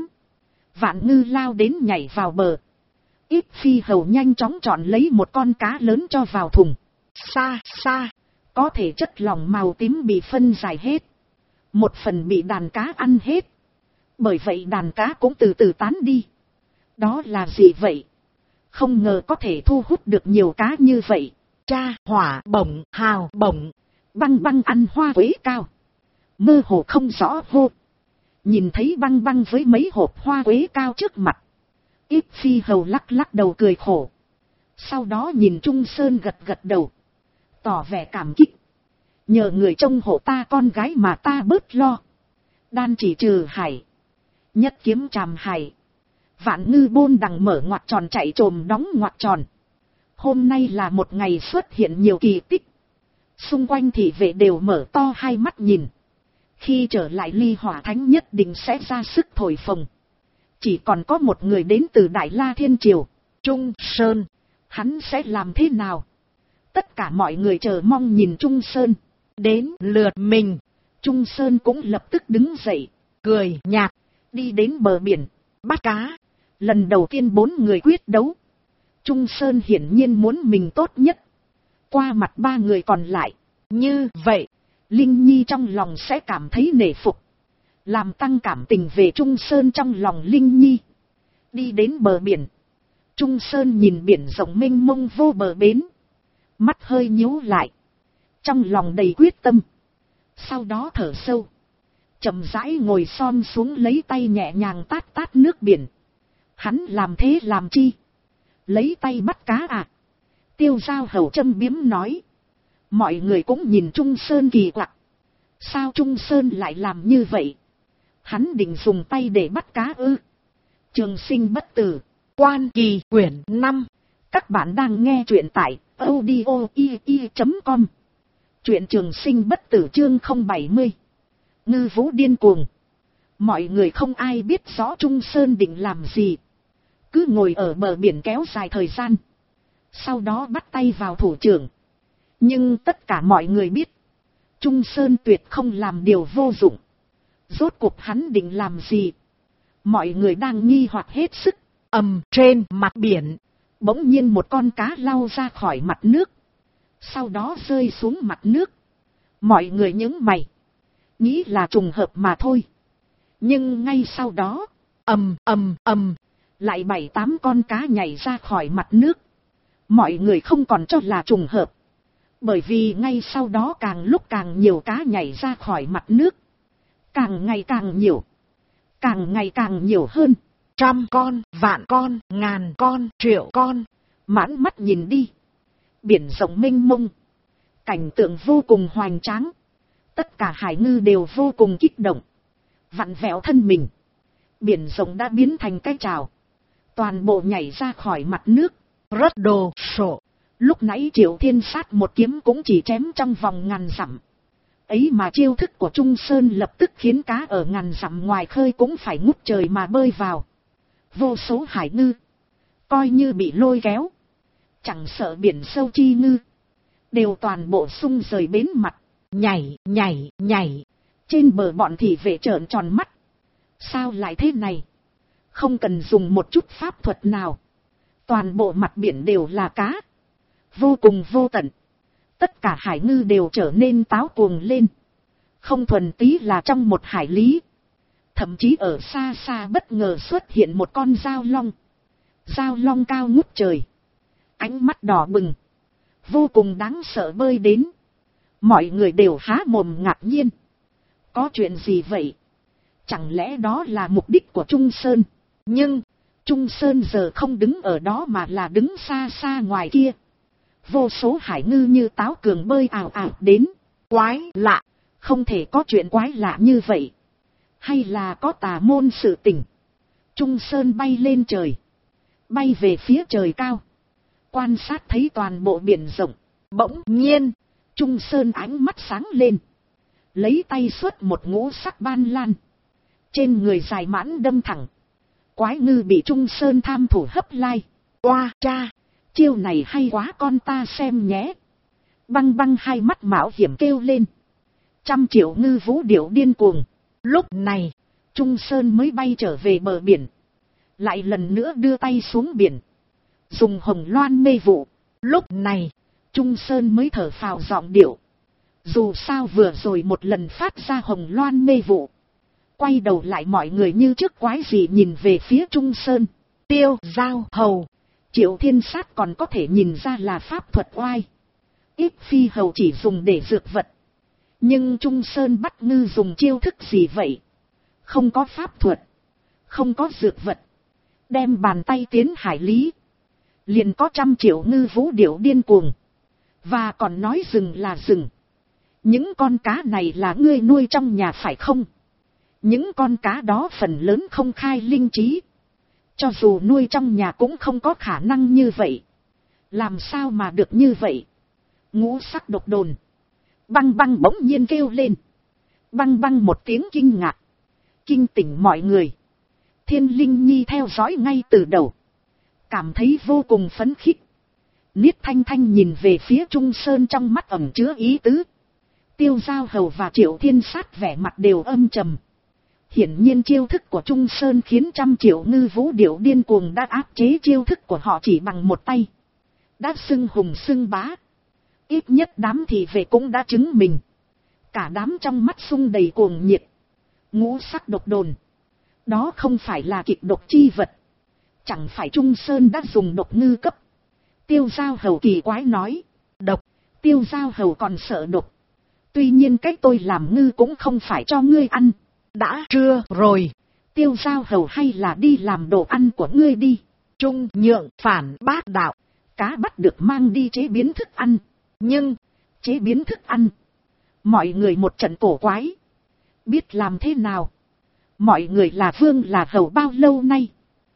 Vạn ngư lao đến nhảy vào bờ. Ít phi hầu nhanh chóng chọn lấy một con cá lớn cho vào thùng. Xa xa, có thể chất lỏng màu tím bị phân giải hết, một phần bị đàn cá ăn hết. Bởi vậy đàn cá cũng từ từ tán đi. Đó là gì vậy? Không ngờ có thể thu hút được nhiều cá như vậy. Cha, hỏa bổng, hào bổng, băng băng ăn hoa quế cao. Mơ hồ không rõ hô. Nhìn thấy băng băng với mấy hộp hoa quế cao trước mặt, ít phi hầu lắc lắc đầu cười khổ. Sau đó nhìn Trung Sơn gật gật đầu, tỏ vẻ cảm kích. Nhờ người trông hộ ta con gái mà ta bớt lo. Đan chỉ trừ hải, nhất kiếm trảm hải, vạn ngư bôn đằng mở ngoặt tròn chạy trồm đóng ngoặt tròn. Hôm nay là một ngày xuất hiện nhiều kỳ tích. Xung quanh thị vệ đều mở to hai mắt nhìn. Khi trở lại Ly Hỏa Thánh nhất định sẽ ra sức thổi phồng. Chỉ còn có một người đến từ Đại La Thiên Triều, Trung Sơn. Hắn sẽ làm thế nào? Tất cả mọi người chờ mong nhìn Trung Sơn. Đến lượt mình, Trung Sơn cũng lập tức đứng dậy, cười nhạt, đi đến bờ biển, bắt cá. Lần đầu tiên 4 người quyết đấu. Trung Sơn hiển nhiên muốn mình tốt nhất. Qua mặt 3 người còn lại. Như vậy, Linh Nhi trong lòng sẽ cảm thấy nể phục. Làm tăng cảm tình về Trung Sơn trong lòng Linh Nhi. Đi đến bờ biển. Trung Sơn nhìn biển rộng mênh mông vô bờ bến. Mắt hơi nhíu lại. Trong lòng đầy quyết tâm. Sau đó thở sâu. Chậm rãi ngồi xom xuống lấy tay nhẹ nhàng tát tát nước biển. Hắn làm thế làm chi? Lấy tay bắt cá à? Tiêu Giao Hầu châm biếm nói. Mọi người cũng nhìn Trung Sơn kỳ quặc. Sao Trung Sơn lại làm như vậy? Hắn định dùng tay để bắt cá ư? Trường Sinh Bất Tử, Quan Kỳ quyển 5. Các bạn đang nghe truyện tại audio.com. Truyện Trường Sinh Bất Tử chương 070. Ngư vũ điên cuồng. Mọi người không ai biết rõ Trung Sơn định làm gì. Cứ ngồi ở bờ biển kéo dài thời gian. Sau đó bắt tay vào thủ trưởng. Nhưng tất cả mọi người biết. Trung Sơn tuyệt không làm điều vô dụng. Rốt cuộc hắn định làm gì? Mọi người đang nghi hoặc hết sức. Trên mặt biển, bỗng nhiên một con cá lao ra khỏi mặt nước. Sau đó rơi xuống mặt nước. Mọi người nhướng mày. Nghĩ là trùng hợp mà thôi. Nhưng ngay sau đó, lại 7-8 con cá nhảy ra khỏi mặt nước. Mọi người không còn cho là trùng hợp. Bởi vì ngay sau đó càng lúc càng nhiều cá nhảy ra khỏi mặt nước. Càng ngày càng nhiều. Càng ngày càng nhiều hơn. 100 con, vạn con, ngàn con, triệu con. Mãn mắt nhìn đi. Biển rộng mênh mông. Cảnh tượng vô cùng hoành tráng. Tất cả hải ngư đều vô cùng kích động. Vặn vẹo thân mình. Biển rộng đã biến thành cái trào. Toàn bộ nhảy ra khỏi mặt nước. Rất đồ sộ. Lúc nãy Triệu Thiên Sát một kiếm cũng chỉ chém trong vòng ngàn dặm. Ấy mà chiêu thức của Trung Sơn lập tức khiến cá ở ngàn dặm ngoài khơi cũng phải ngút trời mà bơi vào. Vô số hải ngư, coi như bị lôi kéo, chẳng sợ biển sâu chi ngư, đều toàn bộ sung rời bến mặt, nhảy. Trên bờ bọn thị vệ trợn tròn mắt. Sao lại thế này? Không cần dùng một chút pháp thuật nào. Toàn bộ mặt biển đều là cá. Vô cùng vô tận. Tất cả hải ngư đều trở nên táo cuồng lên. Không thuần tí là trong một hải lý. Thậm chí ở xa xa bất ngờ xuất hiện một con dao long. Dao long cao ngút trời. Ánh mắt đỏ bừng. Vô cùng đáng sợ bơi đến. Mọi người đều há mồm ngạc nhiên. Có chuyện gì vậy? Chẳng lẽ đó là mục đích của Trung Sơn? Nhưng, Trung Sơn giờ không đứng ở đó mà là đứng xa xa ngoài kia. Vô số hải ngư như táo cường bơi ào ào đến. Quái lạ, không thể có chuyện quái lạ như vậy. Hay là có tà môn sự tình? Trung Sơn bay lên trời. Bay về phía trời cao. Quan sát thấy toàn bộ biển rộng. Bỗng nhiên, Trung Sơn ánh mắt sáng lên. Lấy tay xuất một ngũ sắc ban lan. Trên người dài mãn đâm thẳng. Quái ngư bị Trung Sơn tham thủ hấp lai. Oa cha, chiêu này hay quá con ta xem nhé. Băng băng hai mắt mạo hiểm kêu lên. 100 triệu ngư vũ điệu điên cuồng. Lúc này, Trung Sơn mới bay trở về bờ biển. Lại lần nữa đưa tay xuống biển. Dùng hồng loan mê vụ. Lúc này, Trung Sơn mới thở phào giọng điệu. Dù sao vừa rồi một lần phát ra hồng loan mê vụ. Quay đầu lại mọi người như trước quái gì nhìn về phía Trung Sơn. Tiêu, Giao, Hầu, Triệu Thiên Sát còn có thể nhìn ra là pháp thuật oai. Ít Phi Hầu chỉ dùng để dược vật. Nhưng Trung Sơn bắt ngư dùng chiêu thức gì vậy? Không có pháp thuật. Không có dược vật. Đem bàn tay tiến hải lý. Liền có 100 triệu ngư vũ điệu điên cuồng. Và còn nói rừng là rừng. Những con cá này là ngươi nuôi trong nhà phải không? Những con cá đó phần lớn không khai linh trí. Cho dù nuôi trong nhà cũng không có khả năng như vậy. Làm sao mà được như vậy? Ngũ sắc độc đồn. Băng băng bỗng nhiên kêu lên. Băng băng một tiếng kinh ngạc. Kinh tỉnh mọi người. Thiên Linh Nhi theo dõi ngay từ đầu. Cảm thấy vô cùng phấn khích. Niết Thanh Thanh nhìn về phía Trung Sơn trong mắt ẩn chứa ý tứ. Tiêu Giao Hầu và Triệu Thiên Sát vẻ mặt đều âm trầm. Hiển nhiên chiêu thức của Trung Sơn khiến 100 triệu ngư vũ điệu điên cuồng đã áp chế chiêu thức của họ chỉ bằng một tay. Đã xưng hùng xưng bá. Ít nhất đám thị vệ cũng đã chứng minh. Cả đám trong mắt sung đầy cuồng nhiệt. Ngũ sắc độc đồn. Đó không phải là kịch độc chi vật. Chẳng phải Trung Sơn đã dùng độc ngư cấp. Tiêu Giao Hầu kỳ quái nói. Độc, Tiêu Giao Hầu còn sợ độc. Tuy nhiên cách tôi làm ngư cũng không phải cho ngươi ăn. Đã trưa rồi. Tiêu Giao Hầu hay là đi làm đồ ăn của ngươi đi. Trung Nhượng phản bác đạo. Cá bắt được mang đi chế biến thức ăn. Nhưng, chế biến thức ăn. Mọi người một trận cổ quái. Biết làm thế nào? Mọi người là vương là hầu bao lâu nay?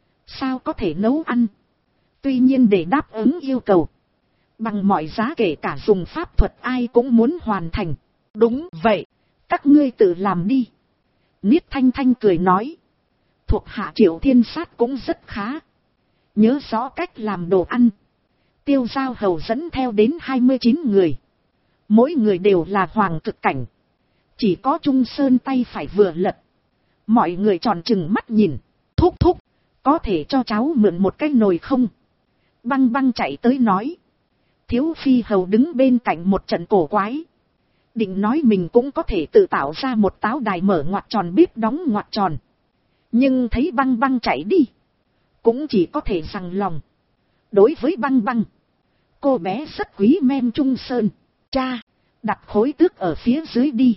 Sao có thể nấu ăn? Tuy nhiên để đáp ứng yêu cầu. Bằng mọi giá kể cả dùng pháp thuật ai cũng muốn hoàn thành. Đúng vậy, các ngươi tự làm đi. Niết Thanh Thanh cười nói. Thuộc hạ Triệu Thiên Sát cũng rất khá. Nhớ rõ cách làm đồ ăn. Tiêu Giao Hầu dẫn theo đến 29 người. Mỗi người đều là hoàng cực cảnh. Chỉ có Trung Sơn tay phải vừa lật. Mọi người tròn trừng mắt nhìn. Thúc thúc, có thể cho cháu mượn một cái nồi không? Băng băng chạy tới nói. Thiếu Phi Hầu đứng bên cạnh một trận cổ quái. Định nói mình cũng có thể tự tạo ra một táo đài mở ngoặc tròn bếp đóng ngoặc tròn. Nhưng thấy băng băng chạy đi. Cũng chỉ có thể rằng lòng. Đối với băng băng. Cô bé rất quý men Trung Sơn. Cha, đặt khối tước ở phía dưới đi.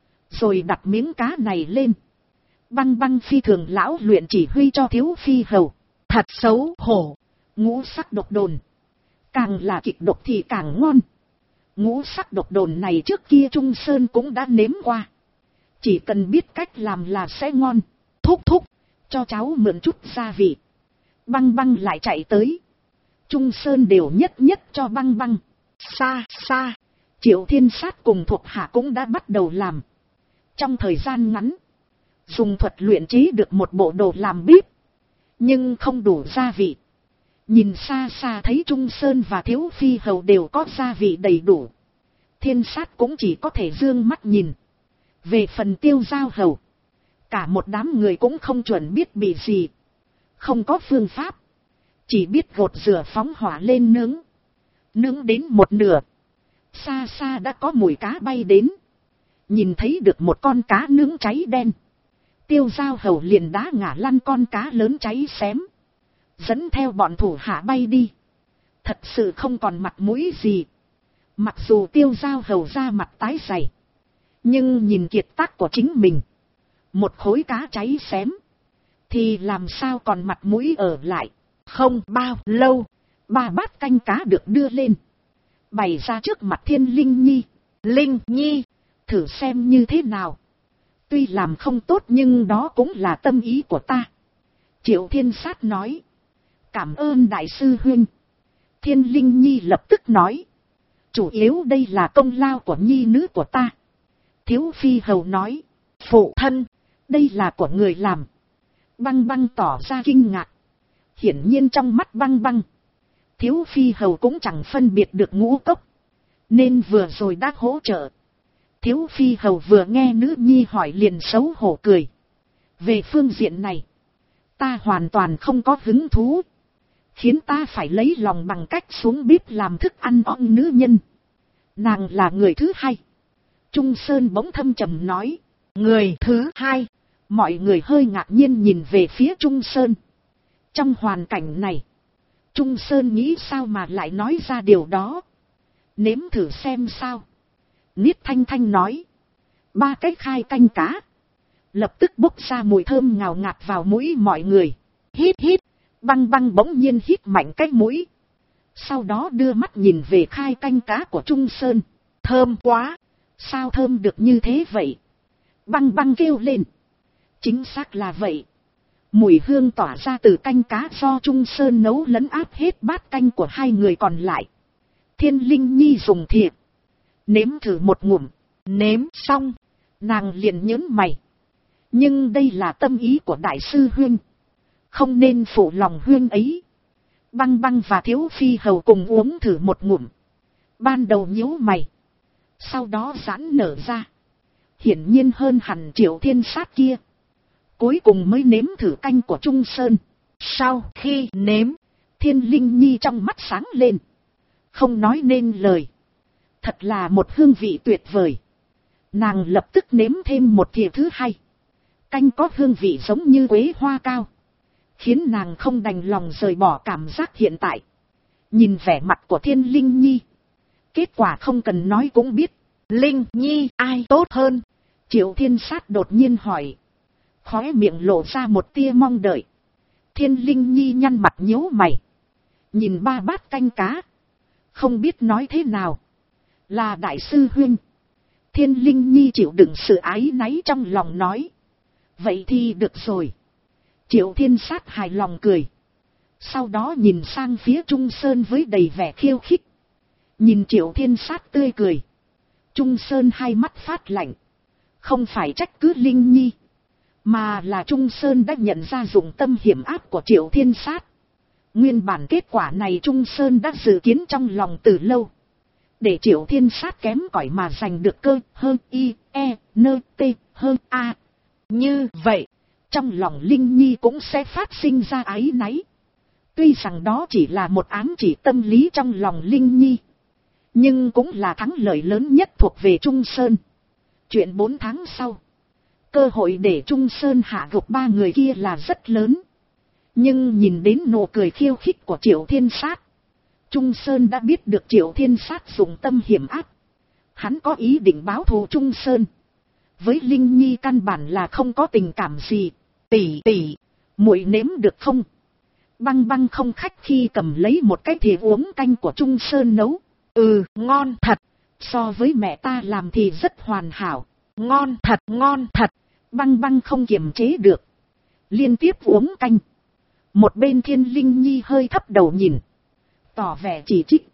Rồi đặt miếng cá này lên. Băng băng phi thường lão luyện chỉ huy cho Thiếu Phi Hầu. Thật xấu hổ. Ngũ sắc độc đồn. Càng là kịch độc thì càng ngon. Ngũ sắc độc đồn này trước kia Trung Sơn cũng đã nếm qua. Chỉ cần biết cách làm là sẽ ngon. Thúc thúc, cho cháu mượn chút gia vị. Băng băng lại chạy tới. Trung Sơn đều nhất nhất cho băng băng. Xa xa, Triệu Thiên Sát cùng thuộc hạ cũng đã bắt đầu làm. Trong thời gian ngắn, dùng thuật luyện chế được một bộ đồ làm bếp. Nhưng không đủ gia vị. Nhìn xa xa thấy Trung Sơn và Thiếu Phi Hầu đều có gia vị đầy đủ. Thiên Sát cũng chỉ có thể dương mắt nhìn. Về phần Tiêu Giao Hầu, cả một đám người cũng không chuẩn biết bị gì. Không có phương pháp. Chỉ biết gột rửa phóng hỏa lên nướng. Nướng đến một nửa. Xa xa đã có mùi cá bay đến. Nhìn thấy được một con cá nướng cháy đen. Tiêu Giao Hầu liền đá ngã lăn con cá lớn cháy xém. Dẫn theo bọn thủ hạ bay đi. Thật sự không còn mặt mũi gì. Mặc dù Tiêu Giao Hầu ra mặt tái dày. Nhưng nhìn kiệt tác của chính mình. Một khối cá cháy xém. Thì làm sao còn mặt mũi ở lại. Không bao lâu. 3 bát canh cá được đưa lên. Bày ra trước mặt Thiên Linh Nhi. Linh Nhi, thử xem như thế nào. Tuy làm không tốt nhưng đó cũng là tâm ý của ta. Triệu Thiên Sát nói. Cảm ơn đại sư huynh. Thiên Linh Nhi lập tức nói. Chủ yếu đây là công lao của nhi nữ của ta. Thiếu Phi Hầu nói. Phụ thân, đây là của người làm. Băng Băng tỏ ra kinh ngạc. Hiển nhiên trong mắt Băng Băng, Thiếu Phi Hầu cũng chẳng phân biệt được ngũ cốc. Nên vừa rồi đã hỗ trợ. Thiếu Phi Hầu vừa nghe nữ nhi hỏi liền xấu hổ cười. Về phương diện này, ta hoàn toàn không có hứng thú. Khiến ta phải lấy lòng bằng cách xuống bếp làm thức ăn ong nữ nhân. Nàng là người thứ hai. Trung Sơn bỗng thâm trầm nói. Người thứ hai. Mọi người hơi ngạc nhiên nhìn về phía Trung Sơn. Trong hoàn cảnh này, Trung Sơn nghĩ sao mà lại nói ra điều đó. Nếm thử xem sao. Niết Thanh Thanh nói. 3 cái khai canh cá. Lập tức bốc ra mùi thơm ngào ngạt vào mũi mọi người. Hít hít. Băng Băng bỗng nhiên hít mạnh cái mũi. Sau đó đưa mắt nhìn về khai canh cá của Trung Sơn. Thơm quá. Sao thơm được như thế vậy? Băng Băng kêu lên. Chính xác là vậy. Mùi hương tỏa ra từ canh cá do Trung Sơn nấu lấn áp hết bát canh của 2 người còn lại. Thiên Linh Nhi dùng thìa. Nếm thử một ngụm. Nếm xong. Nàng liền nhớn mày. Nhưng đây là tâm ý của đại sư huynh. Không nên phụ lòng huynh ấy. Băng Băng và Thiếu Phi Hầu cùng uống thử một ngụm. Ban đầu nhíu mày. Sau đó giãn nở ra. Hiển nhiên hơn hẳn Triệu Thiên Sát kia. Cuối cùng mới nếm thử canh của Trung Sơn. Sau khi nếm, Thiên Linh Nhi trong mắt sáng lên. Không nói nên lời. Thật là một hương vị tuyệt vời. Nàng lập tức nếm thêm một thìa thứ hai. Canh có hương vị giống như quế hoa cao. Khiến nàng không đành lòng rời bỏ cảm giác hiện tại. Nhìn vẻ mặt của Thiên Linh Nhi. Kết quả không cần nói cũng biết. Linh Nhi ai tốt hơn? Triệu Thiên Sát đột nhiên hỏi. Khóe miệng lộ ra một tia mong đợi. Thiên Linh Nhi nhăn mặt nhíu mày. Nhìn 3 bát canh cá. Không biết nói thế nào. Là đại sư huynh. Thiên Linh Nhi chịu đựng sự áy náy trong lòng nói. Vậy thì được rồi. Triệu Thiên Sát hài lòng cười. Sau đó nhìn sang phía Trung Sơn với đầy vẻ khiêu khích. Nhìn Triệu Thiên Sát tươi cười. Trung Sơn hai mắt phát lạnh. Không phải trách cứ Linh Nhi. Mà là Trung Sơn đã nhận ra dụng tâm hiểm ác của Triệu Thiên Sát. Nguyên bản kết quả này Trung Sơn đã dự kiến trong lòng từ lâu. Để Triệu Thiên Sát kém cỏi mà giành được cơ hơn y, e, nơ, t, hơn a. Như vậy, trong lòng Linh Nhi cũng sẽ phát sinh ra áy náy. Tuy rằng đó chỉ là một ám chỉ tâm lý trong lòng Linh Nhi. Nhưng cũng là thắng lợi lớn nhất thuộc về Trung Sơn. Chuyện 4 tháng sau. Cơ hội để Trung Sơn hạ gục 3 người kia là rất lớn. Nhưng nhìn đến nụ cười khiêu khích của Triệu Thiên Sát. Trung Sơn đã biết được Triệu Thiên Sát dùng tâm hiểm ác. Hắn có ý định báo thù Trung Sơn. Với Linh Nhi căn bản là không có tình cảm gì. Tỷ, muội nếm được không? Băng Băng không khách khi cầm lấy một cái thìa uống canh của Trung Sơn nấu. Ngon thật. So với mẹ ta làm thì rất hoàn hảo. Ngon thật. Băng Băng không kiềm chế được. Liên tiếp uống canh. Một bên Thiên Linh Nhi hơi thấp đầu nhìn. Tỏ vẻ chỉ trích.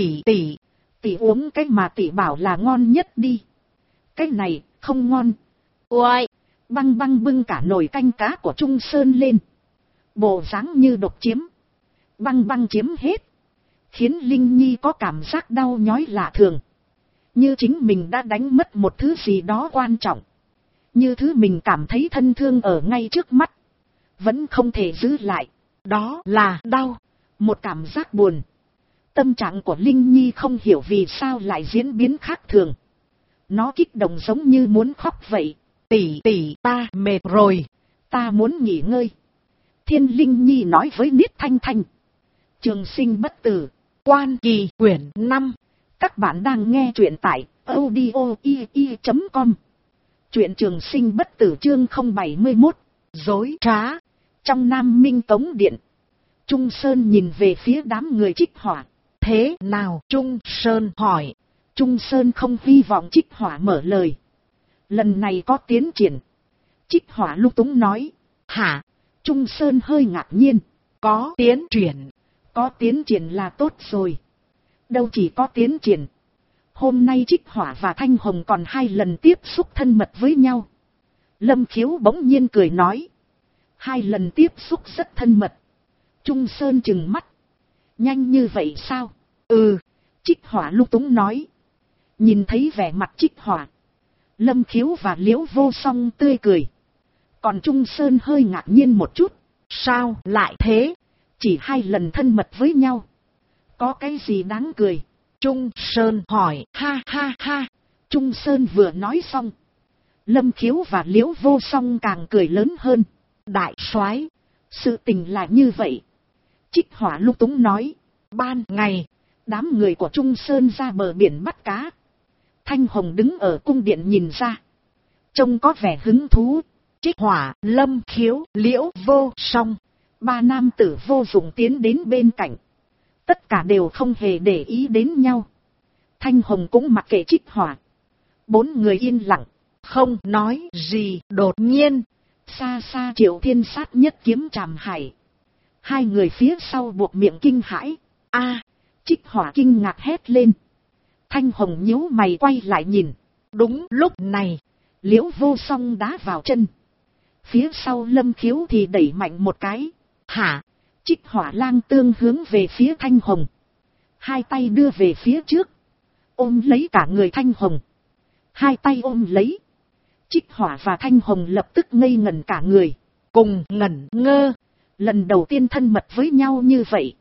Tỷ uống cái mà tỷ bảo là ngon nhất đi. Cái này không ngon. Uầy. Băng Băng bưng cả nồi canh cá của Trung Sơn lên. Bộ dáng như độc chiếm. Băng Băng chiếm hết. Khiến Linh Nhi có cảm giác đau nhói lạ thường. Như chính mình đã đánh mất một thứ gì đó quan trọng. Như thứ mình cảm thấy thân thương ở ngay trước mắt. vẫn không thể giữ lại. Đó là đau, một cảm giác buồn. Tâm trạng của Linh Nhi không hiểu vì sao lại diễn biến khác thường. Nó kích động giống như muốn khóc vậy. Tỷ tỷ, ta mệt rồi, ta muốn nghỉ ngơi. Thiên Linh Nhi nói với Niết Thanh Thanh. Trường sinh bất tử, Quan Kỳ quyển 5. Các bạn đang nghe truyện tại audio.com. Truyện Trường sinh bất tử chương 071. Dối trá. Trong Nam Minh Tống Điện, Trung Sơn nhìn về phía đám người Trích Hỏa. Thế nào? Trung Sơn hỏi. Trung Sơn không hy vọng Trích Hỏa mở lời. Lần này có tiến triển. Trích Hỏa lung túng nói. Hả? Trung Sơn hơi ngạc nhiên. Có tiến triển. Có tiến triển là tốt rồi. Đâu chỉ có tiến triển. Hôm nay Trích Hỏa và Thanh Hồng còn 2 lần tiếp xúc thân mật với nhau. Lâm Khiếu bỗng nhiên cười nói. 2 lần tiếp xúc rất thân mật. Trung Sơn trừng mắt. Nhanh như vậy sao? Ừ. Trích Hỏa lung túng nói. Nhìn thấy vẻ mặt Trích Hỏa, Lâm Khiếu và Liễu Vô Song tươi cười. Còn Trung Sơn hơi ngạc nhiên một chút. Sao lại thế? Chỉ 2 lần thân mật với nhau. Có cái gì đáng cười? Trung Sơn hỏi. Ha ha ha. Trung Sơn vừa nói xong, Lâm Khiếu và Liễu Vô Song càng cười lớn hơn. Đại soái, sự tình là như vậy. Trích Hỏa lung túng nói. Ban ngày, đám người của Trung Sơn ra bờ biển bắt cá. Thanh Hồng đứng ở cung điện nhìn ra, trông có vẻ hứng thú. Trích Hỏa, Lâm Khiếu, Liễu Vô Song, 3 nam tử vô dụng tiến đến bên cạnh. Tất cả đều không hề để ý đến nhau. Thanh Hồng cũng mặc kệ Trích Hỏa. 4 người yên lặng, không nói gì. Đột nhiên, xa xa Triệu Thiên Sát nhất kiếm trảm hải. 2 người phía sau buộc miệng kinh hãi. A! Trích Hỏa kinh ngạc hét lên. Thanh Hồng nhíu mày quay lại nhìn. Đúng lúc này, Liễu Vô Song đá vào chân. Phía sau Lâm Khiếu thì đẩy mạnh một cái. Hả? Trích Hỏa lang tương hướng về phía Thanh Hồng. 2 tay đưa về phía trước, ôm lấy cả người Thanh Hồng. 2 tay ôm lấy. Trích Hỏa và Thanh Hồng lập tức ngây ngẩn cả người. Cùng ngẩn ngơ. Lần đầu tiên thân mật với nhau như vậy.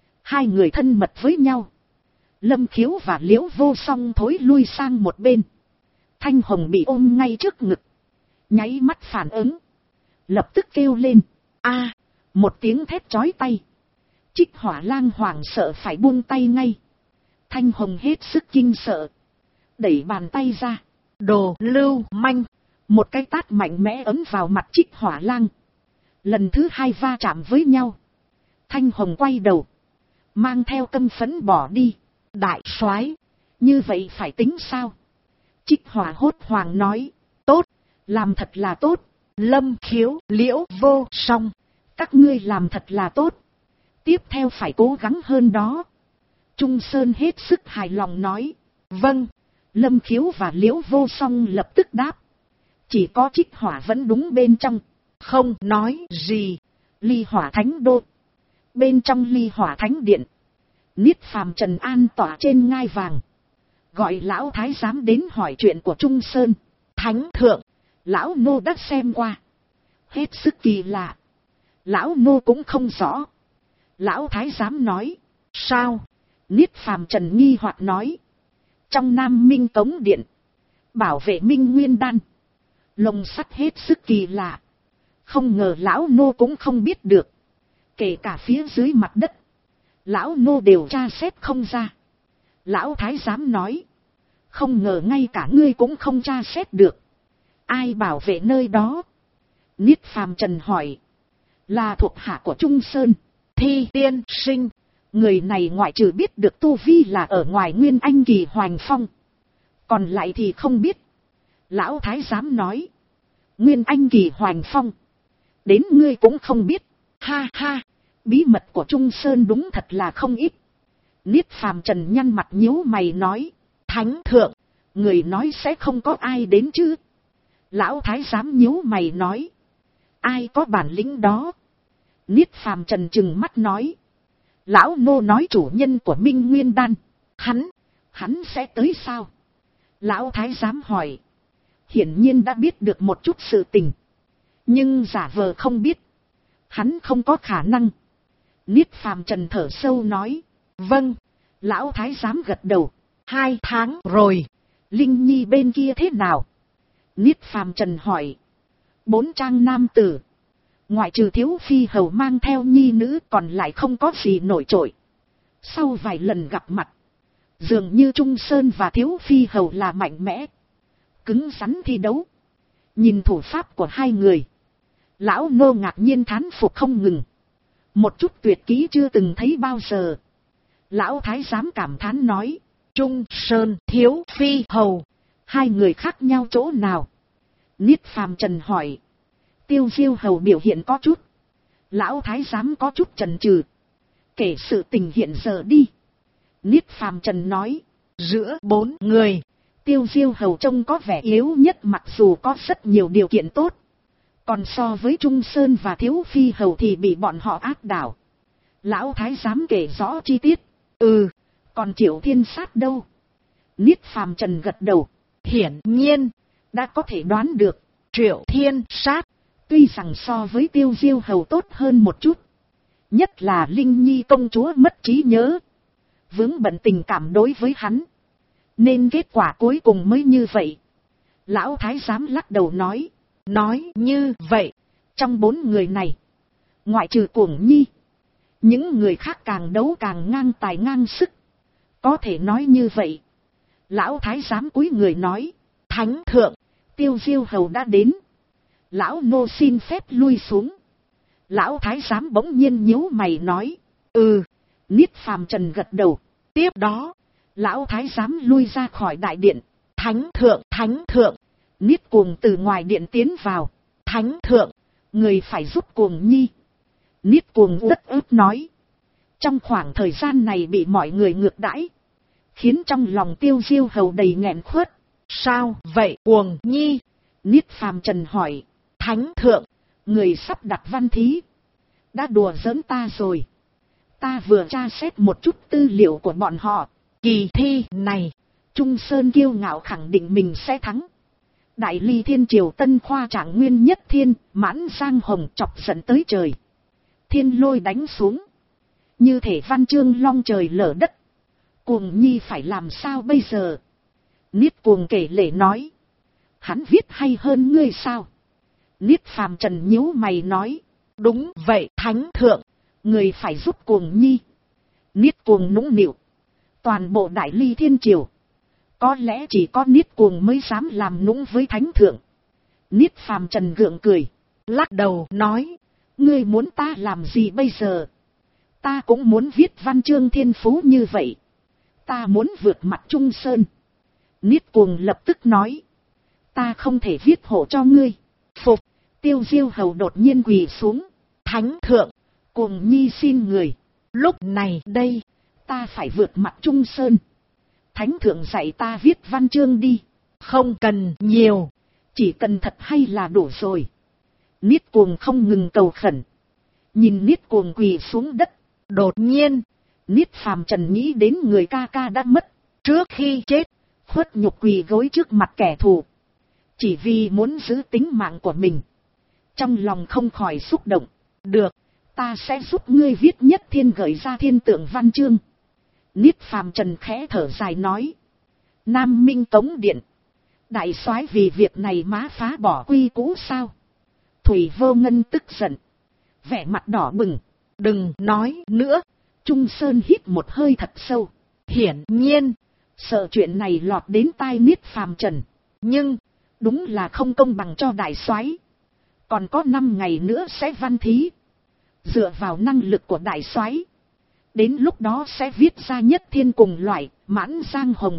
2 người thân mật với nhau. Lâm Khiếu và Liễu Vô Song thối lui sang một bên. Thanh Hồng bị ôm ngay trước ngực. Nháy mắt phản ứng. Lập tức kêu lên. A! Một tiếng thét chói tai. Trích Hỏa lang hoảng sợ phải buông tay ngay. Thanh Hồng hết sức kinh sợ. Đẩy bàn tay ra. Đồ lưu manh. Một cái tát mạnh mẽ ấn vào mặt Trích Hỏa lang. Lần thứ 2 va chạm với nhau. Thanh Hồng quay đầu, mang theo căm phẫn bỏ đi. Đại soái, như vậy phải tính sao? Trích Hỏa hốt hoảng nói. Tốt, làm thật là tốt. Lâm Khiếu, Liễu Vô Song, các ngươi làm thật là tốt. Tiếp theo phải cố gắng hơn đó. Trung Sơn hết sức hài lòng nói. Vâng. Lâm Khiếu và Liễu Vô Song lập tức đáp. Chỉ có Trích Hỏa vẫn đúng bên trong, không nói gì. Ly Hỏa Thánh Đô. Bên trong Ly Hỏa Thánh Điện, Niết Phàm Trần an tỏa trên ngai vàng. Gọi lão thái giám đến hỏi chuyện của Trung Sơn. Thánh thượng, lão nô đã xem qua. Hết sức kỳ lạ. Lão nô cũng không rõ. Lão thái giám nói. Sao? Niết Phàm Trần nghi hoặc nói. Trong Nam Minh Tống Điện, bảo vệ Minh Nguyên Đan, lồng sắt hết sức kỳ lạ. Không ngờ lão nô cũng không biết được. Kể cả phía dưới mặt đất, lão nô đều tra xét không ra. Lão thái giám nói. Không ngờ ngay cả ngươi cũng không tra xét được. Ai bảo vệ nơi đó? Niết Phàm Trần hỏi. Là thuộc hạ của Trung Sơn, Thi tiên sinh. Người này ngoại trừ biết được tu vi là ở ngoài Nguyên Anh kỳ Hoành Phong, còn lại thì không biết. Lão thái giám nói. Nguyên Anh kỳ Hoành Phong, đến ngươi cũng không biết. Ha ha, bí mật của Trung Sơn đúng thật là không ít. Niết Phàm Trần nhăn mặt nhíu mày nói. Thánh thượng, người nói sẽ không có ai đến chứ? Lão thái giám nhíu mày nói. Ai có bản lĩnh đó? Niết Phàm Trần trừng mắt nói. Lão nô nói chủ nhân của Minh Nguyên Đan. Hắn sẽ tới sao? Lão thái giám hỏi. Hiển nhiên đã biết được một chút sự tình, nhưng giả vờ không biết. Hắn không có khả năng. Niết Phàm Trần thở sâu nói. Vâng. Lão thái giám gật đầu. 2 tháng rồi. Linh Nhi bên kia thế nào? Niết Phàm Trần hỏi. 4 trang nam tử. Ngoại trừ Thiếu Phi Hầu mang theo nhi nữ còn lại không có gì nổi trội. Sau vài lần gặp mặt, dường như Trung Sơn và Thiếu Phi Hầu là mạnh mẽ, cứng rắn thi đấu. Nhìn thủ pháp của hai người, lão nô ngạc nhiên thán phục không ngừng. Một chút tuyệt kỹ chưa từng thấy bao giờ. Lão thái giám cảm thán nói. Trung Sơn, Thiếu Phi Hầu, hai người khác nhau chỗ nào? Niết Phàm Trần hỏi. Tiêu Diêu Hầu biểu hiện có chút. Lão thái giám có chút chần chừ. Kể sự tình hiện giờ đi. Niết Phàm Trần nói. Giữa 4 người, Tiêu Diêu Hầu trông có vẻ yếu nhất mặc dù có rất nhiều điều kiện tốt. Còn so với Trung Sơn và Thiếu Phi Hầu thì bị bọn họ áp đảo. Lão thái giám kể rõ chi tiết. Còn Triệu Thiên Sát đâu? Niết Phàm Trần gật đầu. Hiển nhiên, đã có thể đoán được. Triệu Thiên Sát, tuy rằng so với Tiêu Diêu Hầu tốt hơn một chút. Nhất là Linh Nhi công chúa mất trí nhớ. Vướng bận tình cảm đối với hắn. Nên kết quả cuối cùng mới như vậy. Lão thái giám lắc đầu nói. Nói như vậy, trong 4 người này, ngoại trừ Cuồng Nhi, những người khác càng đấu càng ngang tài ngang sức. Có thể nói như vậy. Lão thái giám cúi người nói. Thánh thượng, Tiêu Diêu Hầu đã đến. Lão nô xin phép lui xuống. Lão thái giám bỗng nhiên nhíu mày nói. Niết Phàm Trần gật đầu. Tiếp đó, lão thái giám lui ra khỏi đại điện. Thánh thượng. Niết Cuồng từ ngoài điện tiến vào. Thánh thượng, người phải giúp Cuồng Nhi. Niết Cuồng uất ức nói. Trong khoảng thời gian này bị mọi người ngược đãi, khiến trong lòng Tiêu Diêu Hầu đầy nghẹn khuất. Sao vậy Cuồng Nhi? Niết Phàm Trần hỏi. Thánh thượng, người sắp đặt văn thí. Đã đùa giỡn ta rồi. Ta vừa tra xét một chút tư liệu của bọn họ. Kỳ thi này, Trung Sơn kiêu ngạo khẳng định mình sẽ thắng. Đại Ly Thiên Triều Tân Khoa Trạng Nguyên Nhất Thiên, Mãn Giang Hồng chọc giận tới trời. Thiên lôi đánh xuống. Như thể văn chương long trời lở đất. Cuồng Nhi phải làm sao bây giờ? Niết Cuồng kể lể nói. Hắn viết hay hơn ngươi sao? Niết Phàm Trần nhíu mày nói. Đúng vậy thánh thượng, người phải giúp Cuồng Nhi. Niết Cuồng nũng nịu. Toàn bộ Đại Ly Thiên Triều, có lẽ chỉ có Niết Cuồng mới dám làm nũng với thánh thượng. Niết Phàm Trần gượng cười, lắc đầu nói. Ngươi muốn ta làm gì bây giờ? Ta cũng muốn viết văn chương thiên phú như vậy. Ta muốn vượt mặt Trung Sơn. Niết Cuồng lập tức nói. Ta không thể viết hộ cho ngươi. Phục. Tiêu Diêu Hầu đột nhiên quỳ xuống. Thánh thượng, Cuồng Nhi xin người. Lúc này đây, ta phải vượt mặt Trung Sơn. Thánh thượng dạy ta viết văn chương đi. Không cần nhiều, chỉ cần thật hay là đủ rồi. Niết Cuồng không ngừng cầu khẩn. Nhìn Niết Cuồng quỳ xuống đất. Đột nhiên, Niết Phàm Trần nghĩ đến người ca ca đã mất. Trước khi chết, khuất nhục quỳ gối trước mặt kẻ thù. Chỉ vì muốn giữ tính mạng của mình. Trong lòng không khỏi xúc động. Được, ta sẽ giúp ngươi viết Nhất Thiên gửi ra thiên tượng văn chương. Niết Phàm Trần khẽ thở dài nói. Nam Minh Tống Điện, đại soái vì việc này má phá bỏ quy cũ sao? Thủy Vô Ngân tức giận, vẻ mặt đỏ bừng. Đừng nói nữa. Trung Sơn hít một hơi thật sâu. Hiển nhiên, sợ chuyện này lọt đến tai Niết Phàm Trần. Nhưng, đúng là không công bằng cho đại soái. Còn có 5 ngày nữa sẽ văn thí. Dựa vào năng lực của đại soái, đến lúc đó sẽ viết ra Nhất Thiên cùng loại, Mãn Giang Hồng.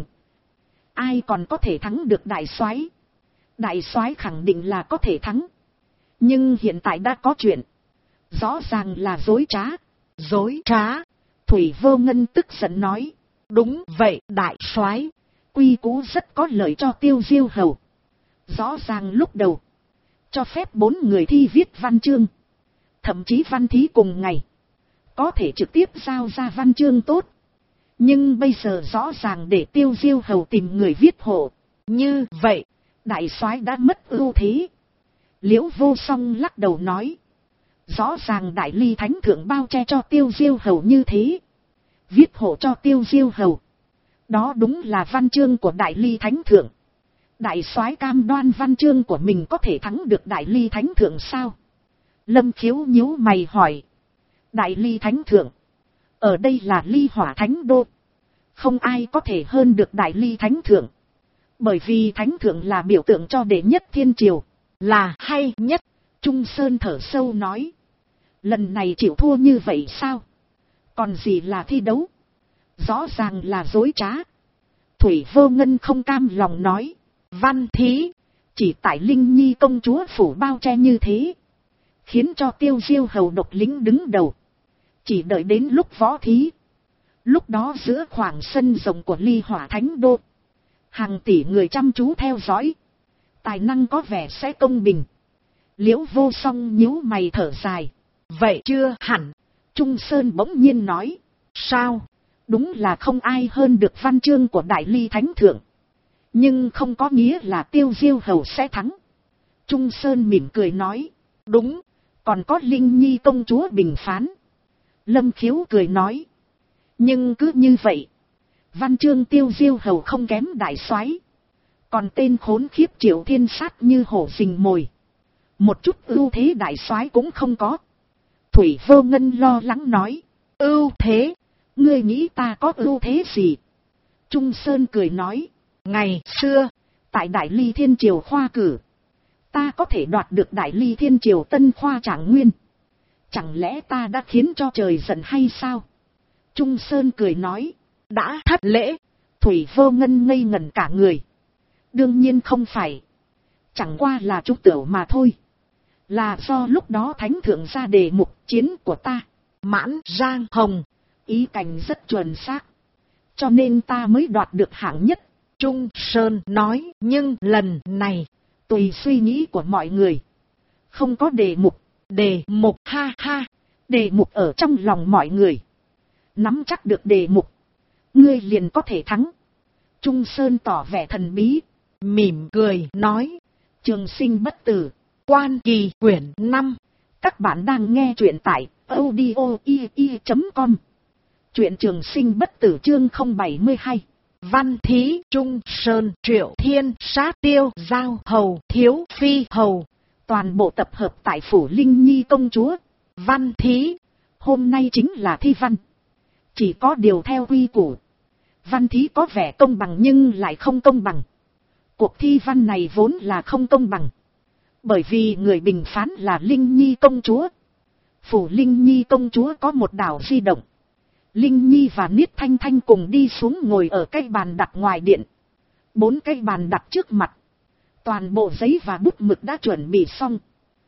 Ai còn có thể thắng được đại soái? Đại soái khẳng định là có thể thắng. Nhưng hiện tại đã có chuyện. Rõ ràng là dối trá. Dối trá? Thủy Vô Ngân tức giận nói. Đúng vậy đại soái, quy cũ rất có lợi cho Tiêu Diêu Hầu. Rõ ràng lúc đầu, cho phép 4 người thi viết văn chương. Thậm chí văn thí cùng ngày, có thể trực tiếp giao ra văn chương tốt. Nhưng bây giờ rõ ràng để Tiêu Diêu Hầu tìm người viết hộ. Như vậy, đại soái đã mất ưu thế. Liễu Vô Song lắc đầu nói. Rõ ràng Đại Ly Thánh Thượng bao che cho Tiêu Diêu Hầu như thế. Viết hộ cho Tiêu Diêu Hầu. Đó đúng là văn chương của Đại Ly Thánh Thượng. Đại soái cam đoan văn chương của mình có thể thắng được Đại Ly Thánh Thượng sao? Lâm Khiếu nhíu mày hỏi. Đại Ly Thánh Thượng. Ở đây là Ly Hỏa Thánh Đô. Không ai có thể hơn được Đại Ly Thánh Thượng. Bởi vì Thánh Thượng là biểu tượng cho đệ nhất thiên triều. Là hay nhất. Trung Sơn thở sâu nói. Lần này chịu thua như vậy sao? Còn gì là thi đấu? Rõ ràng là dối trá. Thủy Vô Ngân không cam lòng nói. Văn thí. Chỉ tại Linh Nhi công chúa phủ bao che như thế. Khiến cho Tiêu Diêu Hầu độc lính đứng đầu. Chỉ đợi đến lúc võ thí. Lúc đó giữa khoảng sân rộng của Ly Hỏa Thánh Đô. Hàng tỷ người chăm chú theo dõi. Tài năng có vẻ sẽ công bình. Liễu Vô Song nhíu mày thở dài. Vậy chưa hẳn. Trung Sơn bỗng nhiên nói. Sao? Đúng là không ai hơn được văn chương của Đại Ly Thánh Thượng. Nhưng không có nghĩa là Tiêu Diêu Hầu sẽ thắng. Trung Sơn mỉm cười nói. Đúng. Còn có Linh Nhi công chúa bình phán. Lâm Khiếu cười nói. Nhưng cứ như vậy. Văn chương Tiêu Diêu Hầu không kém đại soái. Còn tên khốn khiếp Triệu Thiên Sát như hổ rình mồi. Một chút ưu thế đại soái cũng không có. Thủy Vô Ngân lo lắng nói. Ưu thế? Ngươi nghĩ ta có ưu thế gì? Trung Sơn cười nói. Ngày xưa, tại Đại Ly Thiên Triều khoa cử, ta có thể đoạt được Đại Ly Thiên Triều tân khoa trạng nguyên. Chẳng lẽ ta đã khiến cho trời giận hay sao? Trung Sơn cười nói. Đã thất lễ. Thủy Vô Ngân ngây ngẩn cả người. Đương nhiên không phải. Chẳng qua là trúc tửu mà thôi. Là do lúc đó Thánh Thượng ra đề mục chiến của ta. Mãn Giang Hồng. Ý cảnh rất chuẩn xác. Cho nên ta mới đoạt được hạng nhất. Trung Sơn nói. Nhưng lần này, tùy suy nghĩ của mọi người. Không có đề mục. Đề mục ha ha. Đề mục ở trong lòng mọi người. Nắm chắc được đề mục. Ngươi liền có thể thắng. Trung Sơn tỏ vẻ thần bí. Mỉm cười nói. Trường Sinh bất tử. Quan Kỳ quyển 5. Các bạn đang nghe truyện tại audio.com. Truyện Trường Sinh bất tử chương 072. Văn thí Trung Sơn Triệu Thiên Sát Tiêu Giao Hầu Thiếu Phi Hầu. Toàn bộ tập hợp tại phủ Linh Nhi công chúa. Văn thí. Hôm nay chính là thi văn. Chỉ có điều theo quy củ. Văn thí có vẻ công bằng nhưng lại không công bằng. Cuộc thi văn này vốn là không công bằng. Bởi vì người bình phán là Linh Nhi công chúa. Phủ Linh Nhi công chúa có một đảo di động. Linh Nhi và Niết Thanh Thanh cùng đi xuống ngồi ở cái bàn đặt ngoài điện. 4 cái bàn đặt trước mặt. Toàn bộ giấy và bút mực đã chuẩn bị xong.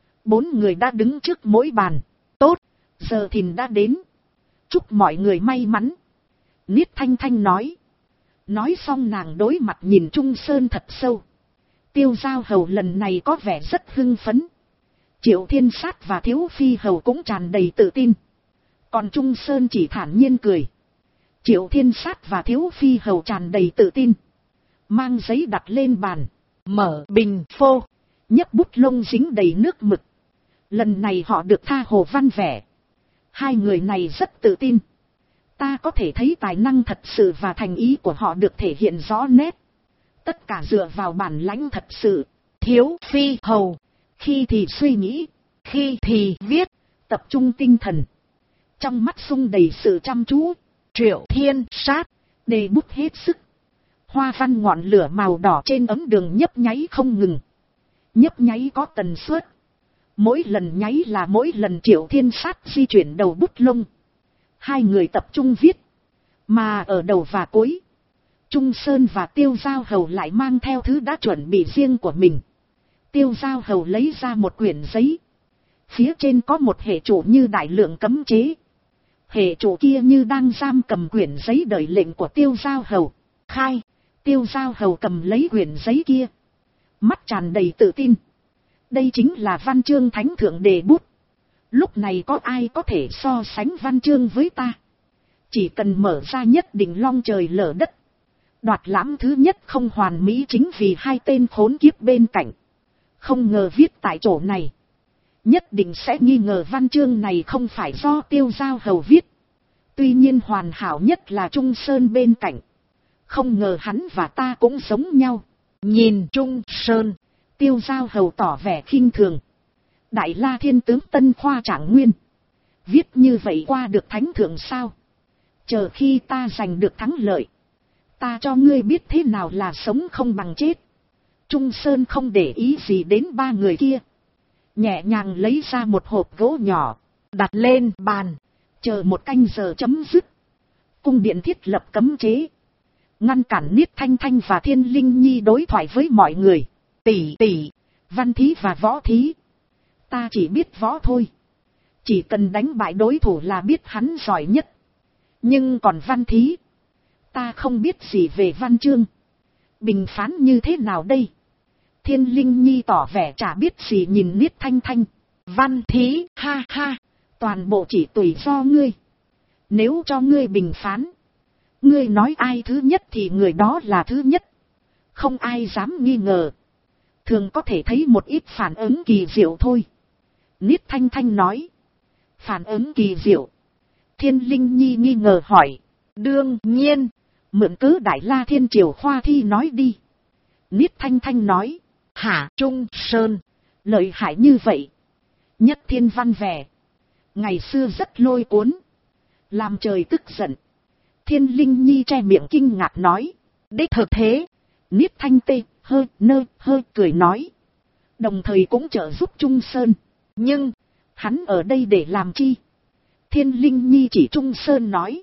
4 người đã đứng trước mỗi bàn. Tốt, giờ thìn đã đến. Chúc mọi người may mắn. Niết Thanh Thanh nói. Nói xong nàng đối mặt nhìn Trung Sơn thật sâu. Tiêu Giao Hầu lần này có vẻ rất hưng phấn. Triệu Thiên Sát và Thiếu Phi Hầu cũng tràn đầy tự tin. Còn Trung Sơn chỉ thản nhiên cười. Triệu Thiên Sát và Thiếu Phi Hầu tràn đầy tự tin. Mang giấy đặt lên bàn. Mở bình phô. Nhấc bút lông dính đầy nước mực. Lần này họ được tha hồ văn vẻ. Hai người này rất tự tin. Ta có thể thấy tài năng thật sự và thành ý của họ được thể hiện rõ nét. Tất cả dựa vào bản lãnh thật sự. Thiếu Phi Hầu. Khi thì suy nghĩ. Khi thì viết. Tập trung tinh thần. Trong mắt sung đầy sự chăm chú. Triệu Thiên Sát. Đề bút hết sức. Hoa văn ngọn lửa màu đỏ trên ấm đường nhấp nháy không ngừng. Nhấp nháy có tần suất. Mỗi lần nháy là mỗi lần Triệu Thiên Sát di chuyển đầu bút lông. Hai người tập trung viết. Mà ở đầu và cuối. Trung Sơn và Tiêu Giao Hầu lại mang theo thứ đã chuẩn bị riêng của mình. Tiêu Giao Hầu lấy ra một quyển giấy. Phía trên có một hệ trụ như đại lượng cấm chế. Hệ trụ kia như đang giam cầm quyển giấy đợi lệnh của Tiêu Giao Hầu. Khai. Tiêu Giao Hầu cầm lấy quyển giấy kia. Mắt tràn đầy tự tin. Đây chính là văn chương Thánh Thượng đề bút. Lúc này có ai có thể so sánh văn chương với ta? Chỉ cần mở ra nhất định long trời lở đất. Đoạt lãm thứ nhất không hoàn mỹ chính vì hai tên khốn kiếp bên cạnh. Không ngờ viết tại chỗ này. nhất định sẽ nghi ngờ văn chương này không phải do Tiêu Giao Hầu viết. Tuy nhiên hoàn hảo nhất là Trung Sơn bên cạnh. Không ngờ hắn và ta cũng giống nhau. Nhìn Trung Sơn, Tiêu Giao Hầu tỏ vẻ khinh thường. Đại La Thiên tướng Tân Khoa Trạng Nguyên. Viết như vậy qua được thánh thượng sao? Chờ khi ta giành được thắng lợi, ta cho ngươi biết thế nào là sống không bằng chết. Trung Sơn không để ý gì đến ba người kia. Nhẹ nhàng lấy ra một hộp gỗ nhỏ, đặt lên bàn. Chờ một canh giờ chấm dứt. Cung điện thiết lập cấm chế. Ngăn cản Niết Thanh Thanh và Thiên Linh Nhi đối thoại với mọi người. Tỷ, Văn Thí và Võ Thí. Ta chỉ biết võ thôi. Chỉ cần đánh bại đối thủ là biết hắn giỏi nhất. Nhưng còn Văn Thí, ta không biết gì về văn chương. Bình phán như thế nào đây? Thiên Linh Nhi tỏ vẻ chả biết gì nhìn Niết Thanh Thanh. Văn Thí, ha ha, toàn bộ chỉ tùy do ngươi. Nếu cho ngươi bình phán, ngươi nói ai thứ nhất thì người đó là thứ nhất. Không ai dám nghi ngờ. Thường có thể thấy một ít phản ứng kỳ diệu thôi. Niết Thanh Thanh nói. Phản ứng kỳ diệu? Thiên Linh Nhi nghi ngờ hỏi. Đương nhiên, mượn cớ Đại La Thiên Triều khoa thi nói đi. Niết Thanh Thanh nói. Hả? Trung Sơn lợi hại như vậy? Nhất thiên văn vẻ, ngày xưa rất lôi cuốn, làm trời tức giận. Thiên Linh Nhi che miệng kinh ngạc nói. Đích thực thế. Niết Thanh Tê hơi cười nói. Đồng thời cũng trợ giúp Trung Sơn. Nhưng hắn ở đây để làm chi? Thiên Linh Nhi chỉ Trung Sơn nói.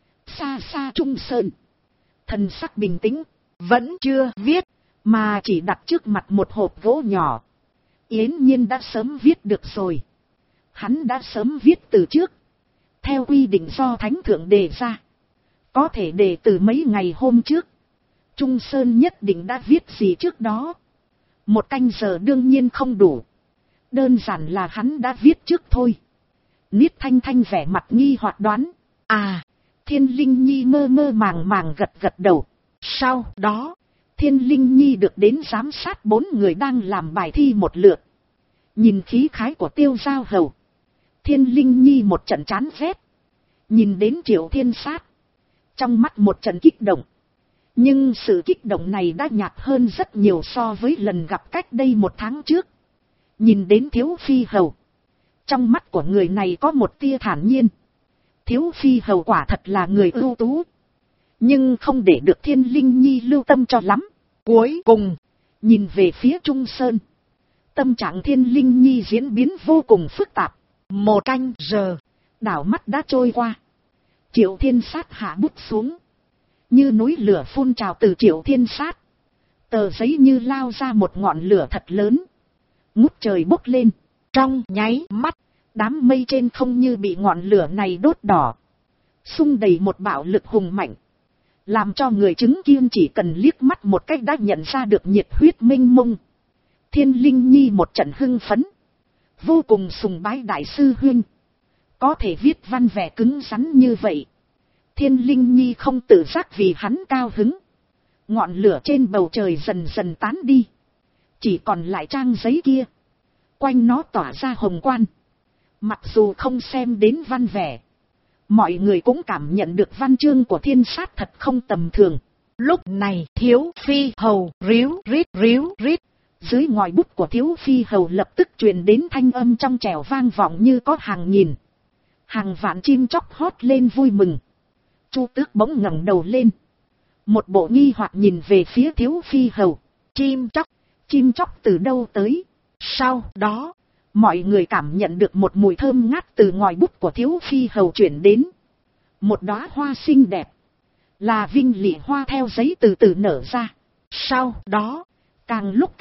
Xa xa Trung Sơn. Thần sắc bình tĩnh. Vẫn chưa viết, mà chỉ đặt trước mặt một hộp gỗ nhỏ. Yến Nhiên đã sớm viết được rồi. Hắn đã sớm viết từ trước. Theo quy định do Thánh Thượng đề ra. Có thể đề từ mấy ngày hôm trước. Trung Sơn nhất định đã viết gì trước đó. Một canh giờ đương nhiên không đủ. Đơn giản là hắn đã viết trước thôi. Niết Thanh Thanh vẻ mặt nghi hoặc đoán. À, Thiên Linh Nhi mơ màng gật đầu. Sau đó, Thiên Linh Nhi được đến giám sát 4 người đang làm bài thi một lượt. Nhìn khí khái của Tiêu Giao Hầu, Thiên Linh Nhi một trận chán ghét. Nhìn đến Triệu Thiên Sát, trong mắt một trận kích động. Nhưng sự kích động này đã nhạt hơn rất nhiều so với lần gặp cách đây 1 tháng trước. Nhìn đến Thiếu Phi Hầu, trong mắt của người này có một tia thản nhiên. Thiếu Phi Hầu quả thật là người ưu tú, nhưng không để được Thiên Linh Nhi lưu tâm cho lắm. Cuối cùng, nhìn về phía Trung Sơn, tâm trạng Thiên Linh Nhi diễn biến vô cùng phức tạp. 1 canh giờ, đảo mắt đã trôi qua. Triệu Thiên Sát hạ bút xuống. Như núi lửa phun trào từ Triệu Thiên Sát. Tờ giấy như lao ra một ngọn lửa thật lớn. Ngút trời bốc lên. Trong nháy mắt, đám mây trên không như bị ngọn lửa này đốt đỏ. Xung đầy một bạo lực hùng mạnh. Làm cho người chứng kiến chỉ cần liếc mắt một cách đã nhận ra được nhiệt huyết mênh mông. Thiên Linh Nhi một trận hưng phấn. Vô cùng sùng bái đại sư huynh. Có thể viết văn vẻ cứng rắn như vậy. Thiên Linh Nhi không tự giác vì hắn cao hứng. Ngọn lửa trên bầu trời dần dần tán đi. Chỉ còn lại trang giấy kia. Quanh nó tỏa ra hồng quang. Mặc dù không xem đến văn vẻ, mọi người cũng cảm nhận được văn chương của Thiên Sát thật không tầm thường. Lúc này Thiếu Phi Hầu ríu rít. Dưới ngòi bút của Thiếu Phi Hầu lập tức truyền đến thanh âm trong trẻo vang vọng như có hàng nghìn, hàng vạn chim chóc hót lên vui mừng. Chu Tước bỗng ngẩng đầu lên. Một bộ nghi hoặc nhìn về phía Thiếu Phi Hầu. Chim chóc từ đâu tới? Sau đó, mọi người cảm nhận được một mùi thơm ngát từ ngòi bút của Thiếu Phi Hầu chuyển đến. Một đóa hoa xinh đẹp, là vinh lị hoa theo giấy từ từ nở ra. Sau đó, càng lúc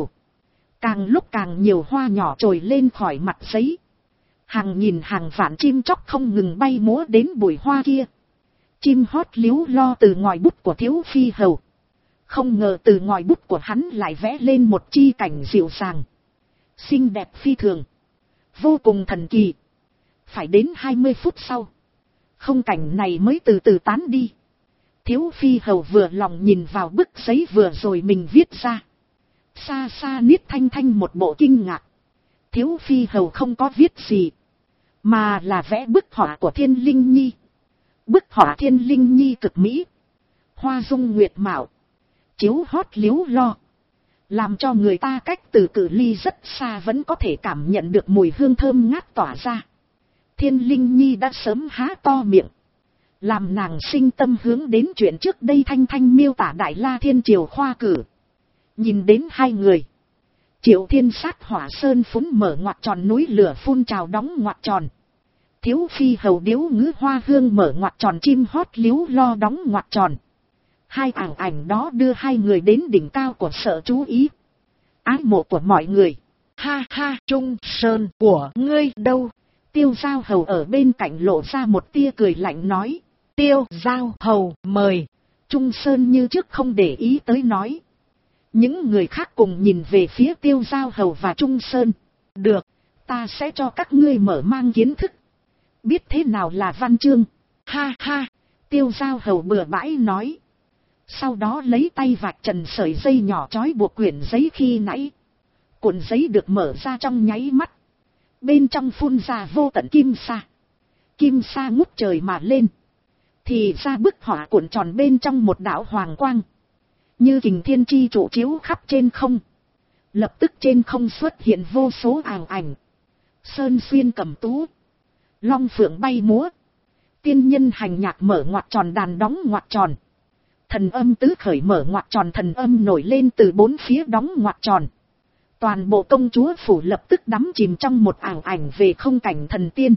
càng nhiều hoa nhỏ trồi lên khỏi mặt giấy. Hàng nghìn hàng vạn chim chóc không ngừng bay múa đến bụi hoa kia. Chim hót líu lo từ ngòi bút của Thiếu Phi Hầu. Không ngờ từ ngòi bút của hắn lại vẽ lên một chi cảnh dịu dàng, xinh đẹp phi thường, vô cùng thần kỳ. Phải đến 20 phút sau, không cảnh này mới từ từ tán đi. Thiếu Phi Hầu vừa lòng nhìn vào bức giấy vừa rồi mình viết ra. Xa xa Niết Thanh Thanh một bộ kinh ngạc. Thiếu phi hầu không có viết gì, mà là vẽ bức họa của Thiên Linh Nhi. Bức họa Thiên Linh Nhi cực mỹ, hoa dung nguyệt mạo, chiếu hót liếu lo, làm cho người ta cách từ cự ly rất xa vẫn có thể cảm nhận được mùi hương thơm ngát tỏa ra. Thiên Linh Nhi đã sớm há to miệng, làm nàng sinh tâm hướng đến chuyện trước đây Thanh Thanh miêu tả Đại La Thiên Triều khoa cử. Nhìn đến hai người, Triệu Thiên sát hỏa sơn phúng mở ngoặt tròn, núi lửa phun trào đóng ngoặt tròn. Thiếu phi hầu điếu ngữ hoa hương mở ngoặt tròn, chim hót liếu lo đóng ngoặt tròn. Hai ảnh đó đưa hai người đến đỉnh cao của sự chú ý, ái mộ của mọi người. Ha ha, Trung Sơn của ngươi đâu? Tiêu Giao Hầu ở bên cạnh lộ ra một tia cười lạnh nói. Tiêu Giao Hầu mời. Trung Sơn như trước không để ý tới nói. Những người khác cùng nhìn về phía Tiêu Giao Hầu và Trung Sơn. Được, ta sẽ cho các ngươi mở mang kiến thức, biết thế nào là văn chương. Ha ha, Tiêu Giao Hầu bừa bãi nói. Sau đó lấy tay vạch trần sợi dây nhỏ trói buộc quyển giấy khi nãy. Cuộn giấy được mở ra trong nháy mắt, bên trong phun ra vô tận kim sa. Kim sa ngút trời mà lên, thì ra bức họa cuộn tròn bên trong một đạo hoàng quang, như kình thiên chi trụ chiếu khắp trên không. Lập tức trên không xuất hiện vô số ảnh, sơn xuyên cầm tú, long phượng bay múa, tiên nhân hành nhạc mở ngoặt tròn, đàn đóng ngoặt tròn, thần âm tứ khởi mở ngoặt tròn, thần âm nổi lên từ bốn phía đóng ngoặt tròn. Toàn bộ công chúa phủ lập tức đắm chìm trong một ảnh về không cảnh thần tiên.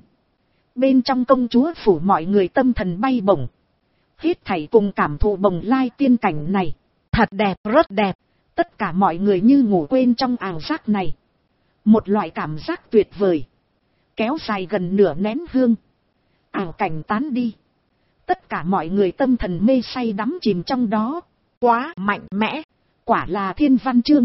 Bên trong công chúa phủ mọi người tâm thần bay bổng, hết thảy cùng cảm thụ bồng lai tiên cảnh này. Thật đẹp, rất đẹp. Tất cả mọi người như ngủ quên trong ảo giác này. Một loại cảm giác tuyệt vời, kéo dài gần nửa nén hương. Ảo cảnh tán đi, tất cả mọi người tâm thần mê say đắm chìm trong đó. Quá mạnh mẽ, quả là thiên văn chương,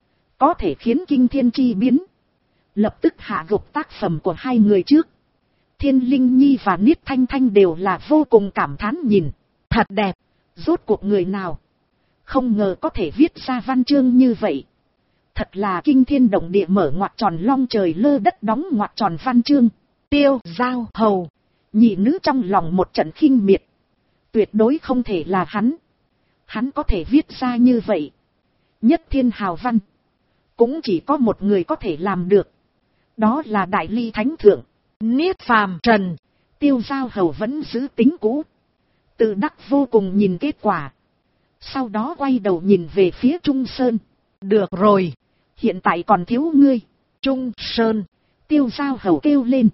có thể khiến kinh thiên chi biến. Lập tức hạ gục tác phẩm của hai người trước. Thiên Linh Nhi và Niết Thanh Thanh đều là vô cùng cảm thán nhìn. Thật đẹp, rốt cuộc người nào không ngờ có thể viết ra văn chương như vậy. Thật là kinh thiên động địa, mở ngoặt tròn, long trời lơ đất đóng ngoặt tròn văn chương. Tiêu Giao Hầu, nhị nữ trong lòng một trận khinh miệt. Tuyệt đối không thể là hắn. Hắn có thể viết ra như vậy, nhất thiên hào văn, cũng chỉ có một người có thể làm được. Đó là Đại Ly Thánh Thượng Niết Phàm Trần. Tiêu Giao Hầu vẫn giữ tính cũ, tự đắc vô cùng nhìn kết quả. Sau đó quay đầu nhìn về phía Trung Sơn. Được rồi, hiện tại còn thiếu ngươi, Trung Sơn. Tiêu Giao Hầu kêu lên.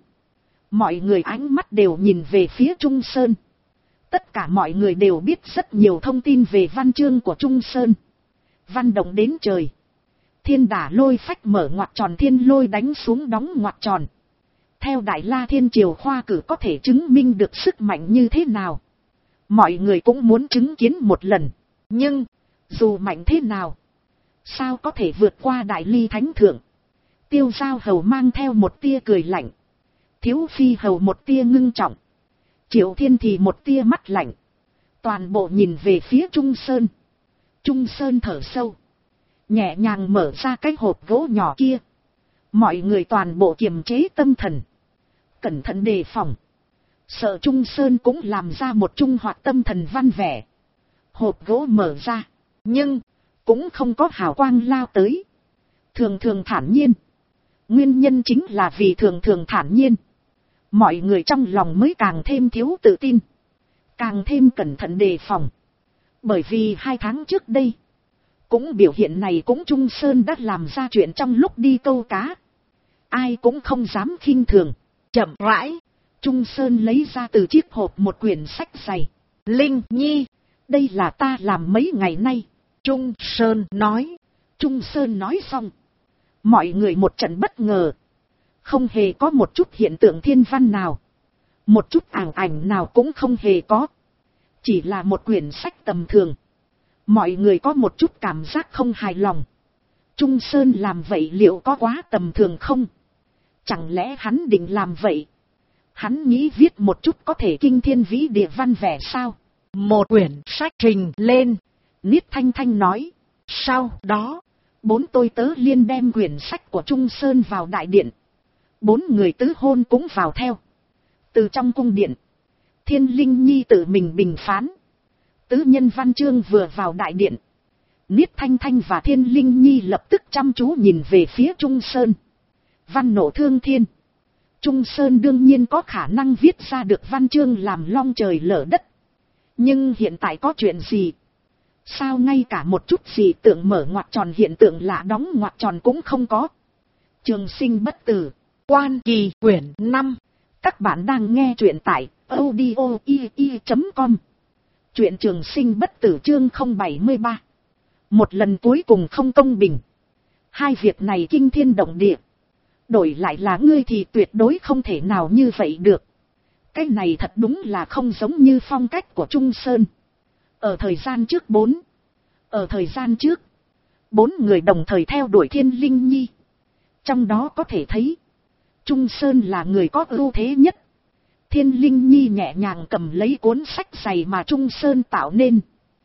Mọi người ánh mắt đều nhìn về phía Trung Sơn. Tất cả mọi người đều biết rất nhiều thông tin về văn chương của Trung Sơn. Văn động đến trời, thiên đả lôi phách mở ngoặt tròn, thiên lôi đánh xuống đóng ngoặt tròn. Theo Đại La Thiên Triều khoa cử có thể chứng minh được sức mạnh như thế nào, mọi người cũng muốn chứng kiến một lần. Nhưng dù mạnh thế nào, sao có thể vượt qua Đại Ly Thánh Thượng? Tiêu Giao Hầu mang theo một tia cười lạnh, Thiếu Phi Hầu một tia ngưng trọng, Triệu Thiên thì một tia mắt lạnh. Toàn bộ nhìn về phía Trung Sơn. Trung Sơn thở sâu, nhẹ nhàng mở ra cái hộp gỗ nhỏ kia. Mọi người toàn bộ kiềm chế tâm thần, cẩn thận đề phòng, sợ Trung Sơn cũng làm ra một trung hoạt tâm thần văn vẻ. Hộp gỗ mở ra, nhưng cũng không có hào quang lao tới, thường thường thản nhiên. Nguyên nhân chính là vì thường thường thản nhiên, mọi người trong lòng mới càng thêm thiếu tự tin, càng thêm cẩn thận đề phòng. Bởi vì 2 tháng trước đây, cũng biểu hiện này cũng Trung Sơn đã làm ra chuyện trong lúc đi câu cá. Ai cũng không dám khinh thường. Chậm rãi, Trung Sơn lấy ra từ chiếc hộp một quyển sách dày. Linh Nhi, đây là ta làm mấy ngày nay, Trung Sơn nói. Trung Sơn nói xong, mọi người một trận bất ngờ. Không hề có một chút hiện tượng thiên văn nào, một chút ảnh nào cũng không hề có. Chỉ là một quyển sách tầm thường. Mọi người có một chút cảm giác không hài lòng. Trung Sơn làm vậy liệu có quá tầm thường không? Chẳng lẽ hắn định làm vậy? Hắn nghĩ viết một chút có thể kinh thiên vĩ địa văn vẻ sao? Một quyển sách trình lên, Niết Thanh Thanh nói. Sau đó, 4 tôi tớ liên đem quyển sách của Trung Sơn vào đại điện. 4 người tứ hôn cũng vào theo. Từ trong cung điện, Thiên Linh Nhi tự mình bình phán. Tứ nhân văn chương vừa vào đại điện, Niết Thanh Thanh và Thiên Linh Nhi lập tức chăm chú nhìn về phía Trung Sơn. Văn nộ thương thiên. Trung Sơn đương nhiên có khả năng viết ra được văn chương làm long trời lở đất. Nhưng hiện tại có chuyện gì? Sao ngay cả một chút gì tượng mở ngoặc tròn hiện tượng lạ đóng ngoặc tròn cũng không có? Trường sinh bất tử. Quan Kỳ quyển 5. Các bạn đang nghe truyện tại audio.com. Truyện trường sinh bất tử chương 073. Một lần cuối cùng không công bình. Hai việc này kinh thiên động địa. Đổi lại là ngươi thì tuyệt đối không thể nào như vậy được. Cái này thật đúng là không giống như phong cách của Trung Sơn. Ở thời gian trước 4 người đồng thời theo đuổi Thiên Linh Nhi. Trong đó có thể thấy, Trung Sơn là người có ưu thế nhất. Thiên Linh Nhi nhẹ nhàng cầm lấy cuốn sách dày mà Trung Sơn tạo nên.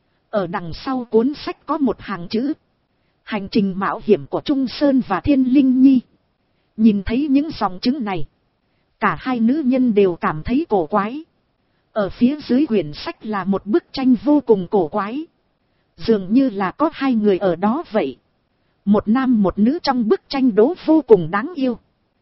Ở đằng sau cuốn sách có một hàng chữ: hành trình mạo hiểm của Trung Sơn và Thiên Linh Nhi. Nhìn thấy những dòng chữ này, cả hai nữ nhân đều cảm thấy cổ quái. Ở phía dưới quyển sách là một bức tranh vô cùng cổ quái. Dường như là có hai người ở đó vậy. Một nam một nữ trong bức tranh đố vô cùng đáng yêu.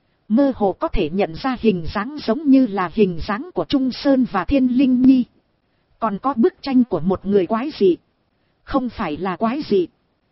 Mơ hồ có thể nhận ra hình dáng giống như là hình dáng của Trung Sơn và Thiên Linh Nhi. Còn có bức tranh của một người quái dị. Không phải là quái dị,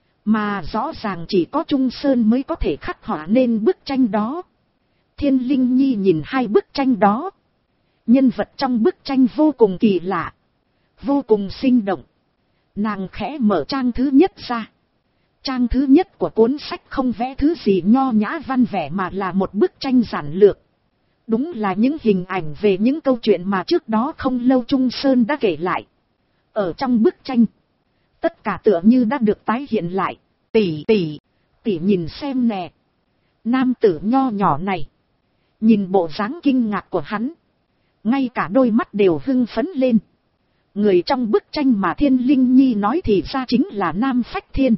mà rõ ràng chỉ có Trung Sơn mới có thể khắc họa nên bức tranh đó. Thiên Linh Nhi nhìn hai bức tranh đó. Nhân vật trong bức tranh vô cùng kỳ lạ, vô cùng sinh động. Nàng khẽ mở trang thứ nhất ra. Trang thứ nhất của cuốn sách không vẽ thứ gì nho nhã văn vẻ mà là một bức tranh giản lược. Đúng là những hình ảnh về những câu chuyện mà trước đó không lâu Trung Sơn đã kể lại. Ở trong bức tranh, tất cả tựa như đã được tái hiện lại. Tỷ nhìn xem nè. Nam tử nho nhỏ này, nhìn bộ dáng kinh ngạc của hắn, ngay cả đôi mắt đều hưng phấn lên. Người trong bức tranh mà Thiên Linh Nhi nói thì ra chính là Nam Phách Thiên.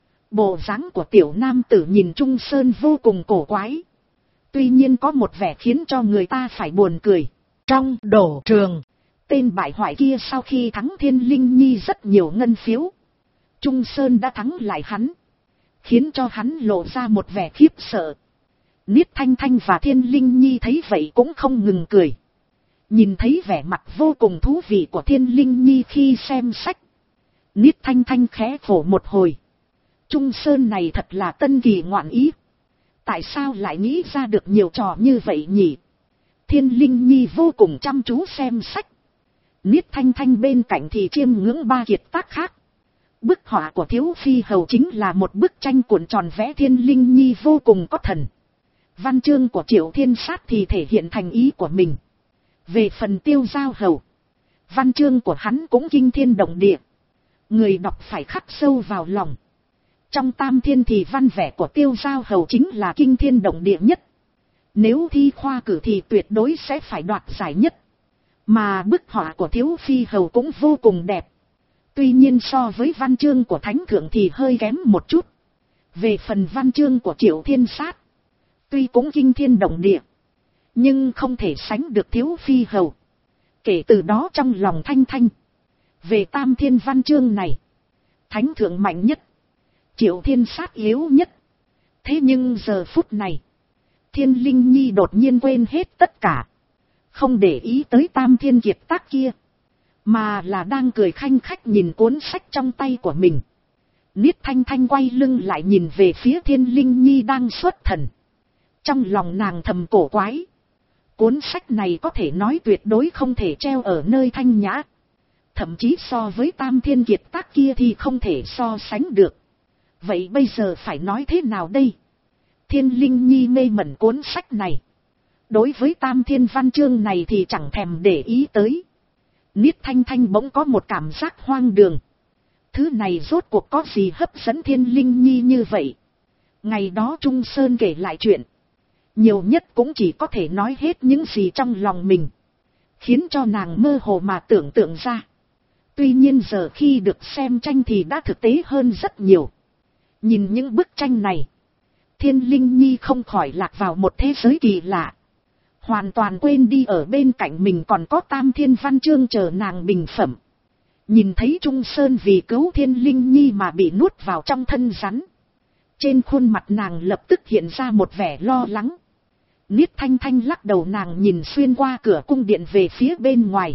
Bộ dáng của tiểu nam tử nhìn Trung Sơn vô cùng cổ quái. Tuy nhiên có một vẻ khiến cho người ta phải buồn cười. Trong đổ trường, tên bại hoại kia sau khi thắng Thiên Linh Nhi rất nhiều ngân phiếu, Trung Sơn đã thắng lại hắn, khiến cho hắn lộ ra một vẻ khiếp sợ. Niết Thanh Thanh và Thiên Linh Nhi thấy vậy cũng không ngừng cười. Nhìn thấy vẻ mặt vô cùng thú vị của Thiên Linh Nhi khi xem sách, Niết Thanh Thanh khẽ phổ một hồi. Trung Sơn này thật là tân kỳ ngoạn ý. Tại sao lại nghĩ ra được nhiều trò như vậy nhỉ? Thiên Linh Nhi vô cùng chăm chú xem sách. Niết Thanh Thanh bên cạnh thì chiêm ngưỡng ba kiệt tác khác. Bức họa của Thiếu Phi Hầu chính là một bức tranh cuộn tròn vẽ Thiên Linh Nhi vô cùng có thần. Văn chương của Triệu Thiên Sát thì thể hiện thành ý của mình. Về phần Tiêu Giao Hầu, văn chương của hắn cũng kinh thiên động địa. Người đọc phải khắc sâu vào lòng. Trong Tam Thiên thì văn vẻ của Tiêu Giao Hầu chính là kinh thiên động địa nhất. Nếu thi khoa cử thì tuyệt đối sẽ phải đoạt giải nhất. Mà bức họa của Thiếu Phi Hầu cũng vô cùng đẹp. Tuy nhiên so với văn chương của Thánh Thượng thì hơi kém một chút. Về phần văn chương của Triệu Thiên Sát, tuy cũng kinh thiên động địa, nhưng không thể sánh được Thiếu Phi Hầu. Kể từ đó trong lòng Thanh Thanh, về Tam Thiên văn chương này, Thánh Thượng mạnh nhất, Triệu Thiên Sát yếu nhất. Thế nhưng giờ phút này, Thiên Linh Nhi đột nhiên quên hết tất cả, không để ý tới Tam Thiên kiệt tác kia, mà là đang cười khanh khách nhìn cuốn sách trong tay của mình. Niết Thanh Thanh quay lưng lại nhìn về phía Thiên Linh Nhi đang xuất thần. Trong lòng nàng thầm cổ quái. Cuốn sách này có thể nói tuyệt đối không thể treo ở nơi thanh nhã. Thậm chí so với Tam Thiên kiệt tác kia thì không thể so sánh được. Vậy bây giờ phải nói thế nào đây? Thiên Linh Nhi mê mẩn cuốn sách này. Đối với Tam Thiên văn chương này thì chẳng thèm để ý tới. Niết Thanh Thanh bỗng có một cảm giác hoang đường. Thứ này rốt cuộc có gì hấp dẫn Thiên Linh Nhi như vậy? Ngày đó Trung Sơn kể lại chuyện, nhiều nhất cũng chỉ có thể nói hết những gì trong lòng mình, khiến cho nàng mơ hồ mà tưởng tượng ra. Tuy nhiên giờ khi được xem tranh thì đã thực tế hơn rất nhiều. Nhìn những bức tranh này, Thiên Linh Nhi không khỏi lạc vào một thế giới kỳ lạ. Hoàn toàn quên đi ở bên cạnh mình còn có Tam Thiên Văn Chương chờ nàng bình phẩm. Nhìn thấy Trung Sơn vì cứu Thiên Linh Nhi mà bị nuốt vào trong thân rắn. Trên khuôn mặt nàng lập tức hiện ra một vẻ lo lắng. Niết Thanh Thanh lắc đầu, nàng nhìn xuyên qua cửa cung điện về phía bên ngoài.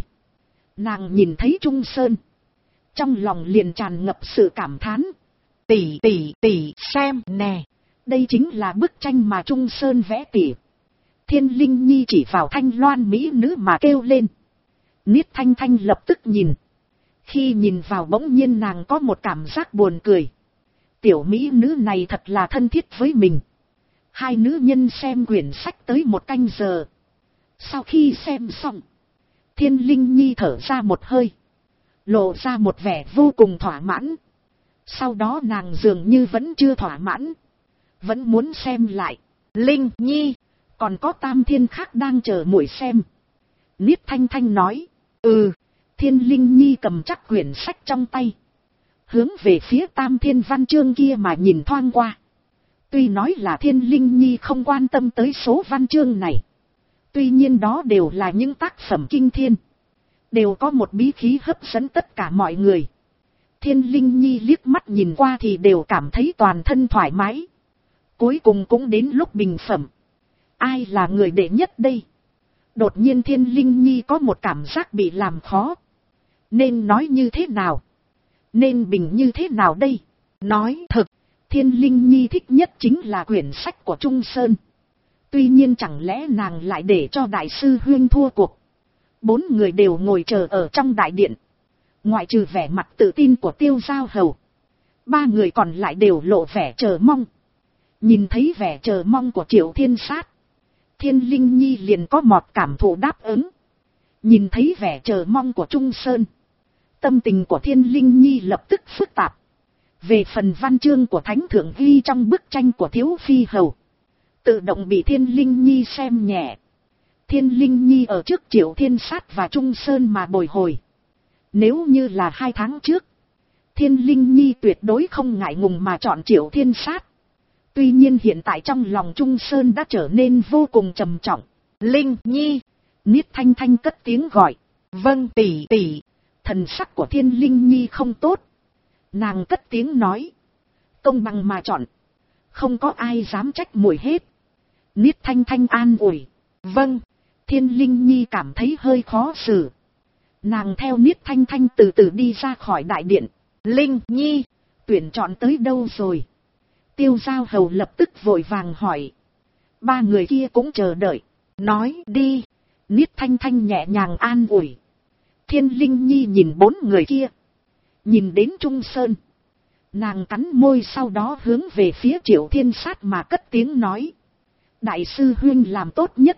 Nàng nhìn thấy Trung Sơn. Trong lòng liền tràn ngập sự cảm thán. Tỷ tỷ tỷ xem nè. Đây chính là bức tranh mà Trung Sơn vẽ tỉ. Thiên Linh Nhi chỉ vào Thanh Loan mỹ nữ mà kêu lên. Niết Thanh Thanh lập tức nhìn. Khi nhìn vào bỗng nhiên nàng có một cảm giác buồn cười. Tiểu mỹ nữ này thật là thân thiết với mình. Hai nữ nhân xem quyển sách tới 1 canh giờ. Sau khi xem xong, Thiên Linh Nhi thở ra một hơi, lộ ra một vẻ vô cùng thỏa mãn. Sau đó nàng dường như vẫn chưa thỏa mãn, vẫn muốn xem lại. Linh Nhi, còn có Tam Thiên khác đang chờ muội xem. Niết Thanh Thanh nói. Thiên Linh Nhi cầm chắc quyển sách trong tay, hướng về phía Tam Thiên Văn Chương kia mà nhìn thoáng qua. Tuy nói là Thiên Linh Nhi không quan tâm tới số văn chương này, tuy nhiên đó đều là những tác phẩm kinh thiên, đều có một bí khí hấp dẫn tất cả mọi người. Thiên Linh Nhi liếc mắt nhìn qua thì đều cảm thấy toàn thân thoải mái. Cuối cùng cũng đến lúc bình phẩm. Ai là người đệ nhất đây? Đột nhiên Thiên Linh Nhi có một cảm giác bị làm khó. Nên nói như thế nào? Nên bình như thế nào đây? Nói thật, Thiên Linh Nhi thích nhất chính là quyển sách của Trung Sơn. Tuy nhiên chẳng lẽ nàng lại để cho đại sư huynh thua cuộc? 4 người đều ngồi chờ ở trong đại điện. Ngoại trừ vẻ mặt tự tin của Tiêu Giao Hầu, 3 người còn lại đều lộ vẻ chờ mong. Nhìn thấy vẻ chờ mong của Triệu Thiên Sát, Thiên Linh Nhi liền có một cảm thụ đáp ứng. Nhìn thấy vẻ chờ mong của Trung Sơn, tâm tình của Thiên Linh Nhi lập tức phức tạp. Về phần văn chương của Thánh Thượng ghi trong bức tranh của Thiếu Phi Hầu, tự động bị Thiên Linh Nhi xem nhẹ. Thiên Linh Nhi ở trước Triệu Thiên Sát và Trung Sơn mà bồi hồi. Nếu như là 2 tháng trước, Thiên Linh Nhi tuyệt đối không ngại ngùng mà chọn Triệu Thiên Sát. Tuy nhiên hiện tại trong lòng Trung Sơn đã trở nên vô cùng trầm trọng. Linh Nhi, Niết Thanh Thanh cất tiếng gọi. Vâng tỷ tỷ. Thần sắc của Thiên Linh Nhi không tốt. Nàng cất tiếng nói. Công bằng mà chọn, không có ai dám trách muội hết. Niết Thanh Thanh an ủi. Vâng. Thiên Linh Nhi cảm thấy hơi khó xử. Nàng theo Niết Thanh Thanh từ từ đi ra khỏi đại điện. Linh Nhi, tuyển chọn tới đâu rồi? Tiêu Giao Hầu lập tức vội vàng hỏi. 3 người kia cũng chờ đợi. Nói đi. Niết Thanh Thanh nhẹ nhàng an ủi. Thiên Linh Nhi nhìn 4 người kia, nhìn đến Trung Sơn. Nàng cắn môi, sau đó hướng về phía Triệu Thiên Sát mà cất tiếng nói. Đại sư huynh làm tốt nhất.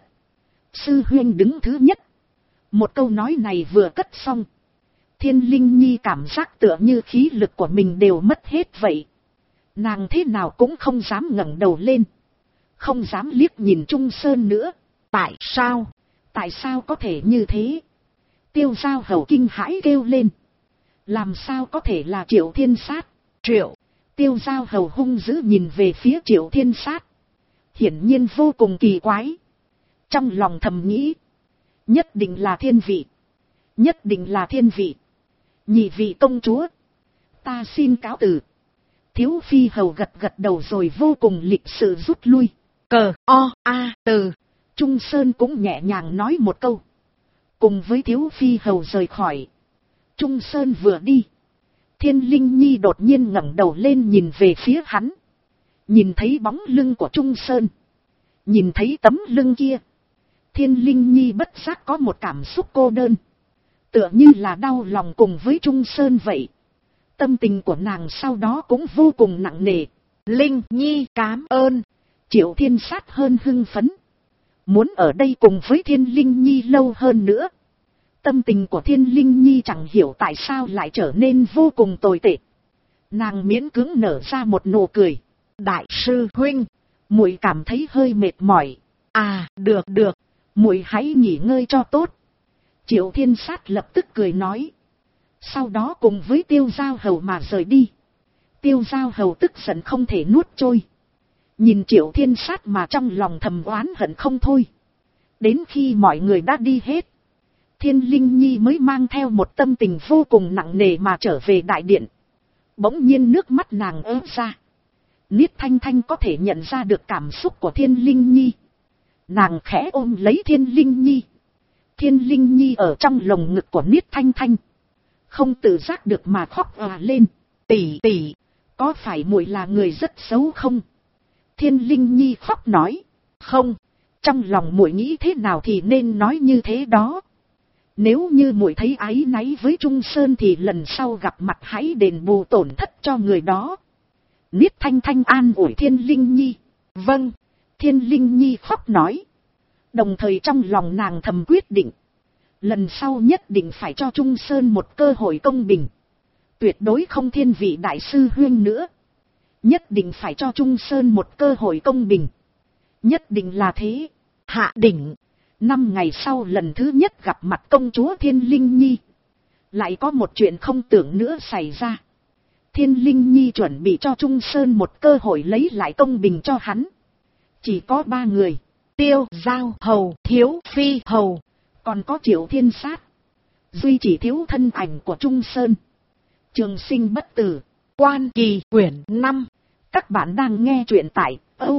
Sư huynh đứng thứ nhất. Một câu nói này vừa cất xong, Thiên Linh Nhi cảm giác tựa như khí lực của mình đều mất hết vậy. Nàng thế nào cũng không dám ngẩng đầu lên, không dám liếc nhìn Trung Sơn nữa. Tại sao? Tại sao có thể như thế? Tiêu Giao Hầu kinh hãi kêu lên. Làm sao có thể là Triệu Thiên Sát? Tiêu Giao Hầu hung dữ nhìn về phía Triệu Thiên Sát, hiển nhiên vô cùng kỳ quái. Trong lòng thầm nghĩ, nhất định là thiên vị, nhất định là thiên vị. Nhị vị công chúa, ta xin cáo từ. Thiếu Phi Hầu gật gật đầu rồi vô cùng lịch sự rút lui. Từ. Trung Sơn cũng nhẹ nhàng nói một câu, cùng với Thiếu Phi Hầu rời khỏi. Trung Sơn vừa đi, Thiên Linh Nhi đột nhiên ngẩng đầu lên nhìn về phía hắn. Nhìn thấy bóng lưng của Trung Sơn, nhìn thấy tấm lưng kia, Thiên Linh Nhi bất giác có một cảm xúc cô đơn, tựa như là đau lòng cùng với Trung Sơn vậy. Tâm tình của nàng sau đó cũng vô cùng nặng nề. Linh Nhi cảm ơn. Triệu Thiên Sát hơn hưng phấn, muốn ở đây cùng với Thiên Linh Nhi lâu hơn nữa. Tâm tình của Thiên Linh Nhi chẳng hiểu tại sao lại trở nên vô cùng tồi tệ. Nàng miễn cưỡng nở ra một nụ cười. Đại sư huynh, muội cảm thấy hơi mệt mỏi. À, được, muội hãy nghỉ ngơi cho tốt. Triệu Thiên Sát lập tức cười nói. Sau đó cùng với Tiêu Giao Hầu mà rời đi. Tiêu Giao Hầu tức giận không thể nuốt trôi. Nhìn Triệu Thiên Sát mà trong lòng thầm oán hận không thôi. Đến khi mọi người đã đi hết, Thiên Linh Nhi mới mang theo một tâm tình vô cùng nặng nề mà trở về đại điện. Bỗng nhiên nước mắt nàng ứa ra. Niết Thanh Thanh có thể nhận ra được cảm xúc của Thiên Linh Nhi. Nàng khẽ ôm lấy Thiên Linh Nhi. Thiên Linh Nhi ở trong lồng ngực của Niết Thanh Thanh, không tự giác được mà khóc òa lên. Tỷ tỷ, có phải muội là người rất xấu không? Thiên Linh Nhi khóc nói. Không, trong lòng muội nghĩ thế nào thì nên nói như thế đó. Nếu như muội thấy áy náy với Trung Sơn thì lần sau gặp mặt hãy đền bù tổn thất cho người đó. Niết Thanh Thanh an ủi Thiên Linh Nhi. Vâng, Thiên Linh Nhi khóc nói. Đồng thời trong lòng nàng thầm quyết định, lần sau nhất định phải cho Trung Sơn một cơ hội công bình. Tuyệt đối không thiên vị đại sư huynh nữa. Nhất định phải cho Trung Sơn một cơ hội công bình. Nhất định là thế. Hạ đỉnh. 5 ngày sau lần thứ nhất gặp mặt công chúa Thiên Linh Nhi, lại có một chuyện không tưởng nữa xảy ra. Thiên Linh Nhi chuẩn bị cho Trung Sơn một cơ hội lấy lại công bình cho hắn. Chỉ có 3 người. Tiêu Giao Hầu, Thiếu Phi Hầu, còn có Triệu Thiên Sát. Duy chỉ thiếu thân ảnh của Trung Sơn. Trường Sinh Bất Tử. Quan Kỳ quyển 5. Các bạn đang nghe truyện tại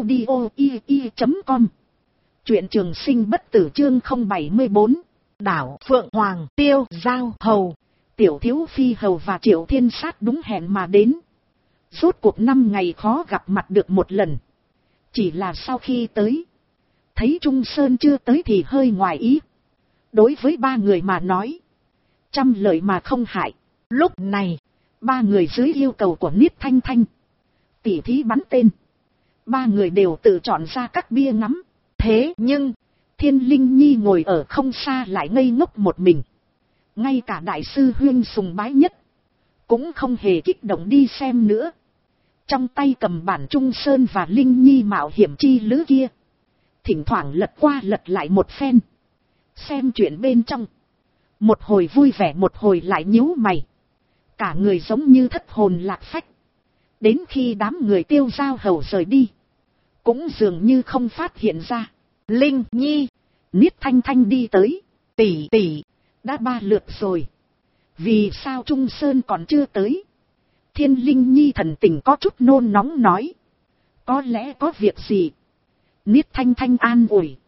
audio.com. Truyện Trường Sinh Bất Tử chương 074. Đảo Phượng Hoàng. Tiêu Giao Hầu, Tiểu Thiếu Phi Hầu và Triệu Thiên Sát đúng hẹn mà đến. Rốt cuộc 5 ngày khó gặp mặt được một lần. Chỉ là sau khi tới, thấy Trung Sơn chưa tới thì hơi ngoài ý. Đối với 3 người mà nói, trăm lợi mà không hại. Lúc này, 3 người dưới yêu cầu của Niết Thanh Thanh tỉ thí bắn tên. 3 người đều tự chọn ra các bia ngắm. Thế nhưng, Thiên Linh Nhi ngồi ở không xa lại ngây ngốc một mình. Ngay cả đại sư huynh sùng bái nhất cũng không hề kích động đi xem nữa. Trong tay cầm bản Trung Sơn và Linh Nhi mạo hiểm chi lữ kia, thỉnh thoảng lật qua lật lại một phen, xem chuyện bên trong. Một hồi vui vẻ một hồi lại nhíu mày. Cả người giống như thất hồn lạc phách. Đến khi đám người Tiêu Giao Hầu rời đi, cũng dường như không phát hiện ra. Linh Nhi, Niết Thanh Thanh đi tới. Tỷ tỷ, đã 3 lượt rồi, vì sao Trung Sơn còn chưa tới? Thiên Linh Nhi thần tình có chút nôn nóng nói. Có lẽ có việc gì? Niết Thanh Thanh an ủi.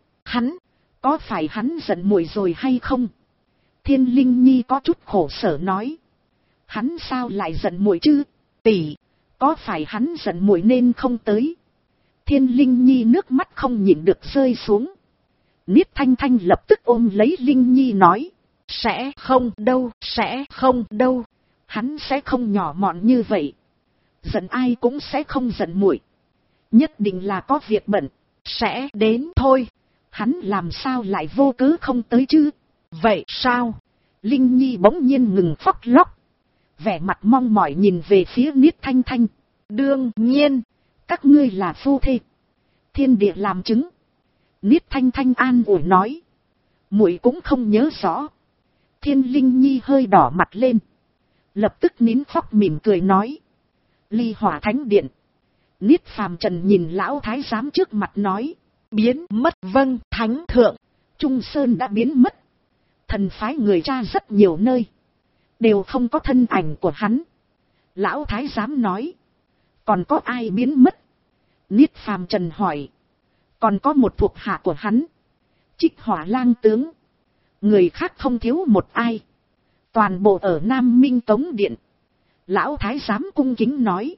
Có phải hắn giận muội rồi hay không? Thiên Linh Nhi có chút khổ sở nói. Hắn sao lại giận muội chứ? Tỷ, có phải hắn giận muội nên không tới? Thiên Linh Nhi nước mắt không nhịn được rơi xuống. Niết Thanh Thanh lập tức ôm lấy Linh Nhi nói. Sẽ không đâu, sẽ không đâu. Hắn sẽ không nhỏ mọn như vậy. Giận ai cũng sẽ không giận muội. Nhất định là có việc bận. Sẽ đến thôi. Hắn làm sao lại vô cớ không tới chứ? Vậy sao? Linh Nhi bỗng nhiên ngừng khóc lóc, vẻ mặt mong mỏi nhìn về phía Niết Thanh Thanh. Đương nhiên, các ngươi là phu thê. Thiên địa làm chứng. Niết Thanh Thanh an ủi nói. Muội cũng không nhớ rõ. Thiên Linh Nhi hơi đỏ mặt lên, lập tức nín khóc mỉm cười nói. Ly Hỏa Thánh Điện. Niết Phàm Trần nhìn lão thái giám trước mặt nói. Biến mất. Vâng, Thánh Thượng. Trung Sơn đã biến mất. Thần phái người tra rất nhiều nơi, đều không có thân ảnh của hắn. Lão thái giám nói. Còn có ai biến mất? Niết Phàm Trần hỏi. Còn có một thuộc hạ của hắn, Trích Hỏa Lang tướng. Người khác không thiếu một ai. Toàn bộ ở Nam Minh Tống Điện. Lão thái giám cung kính nói.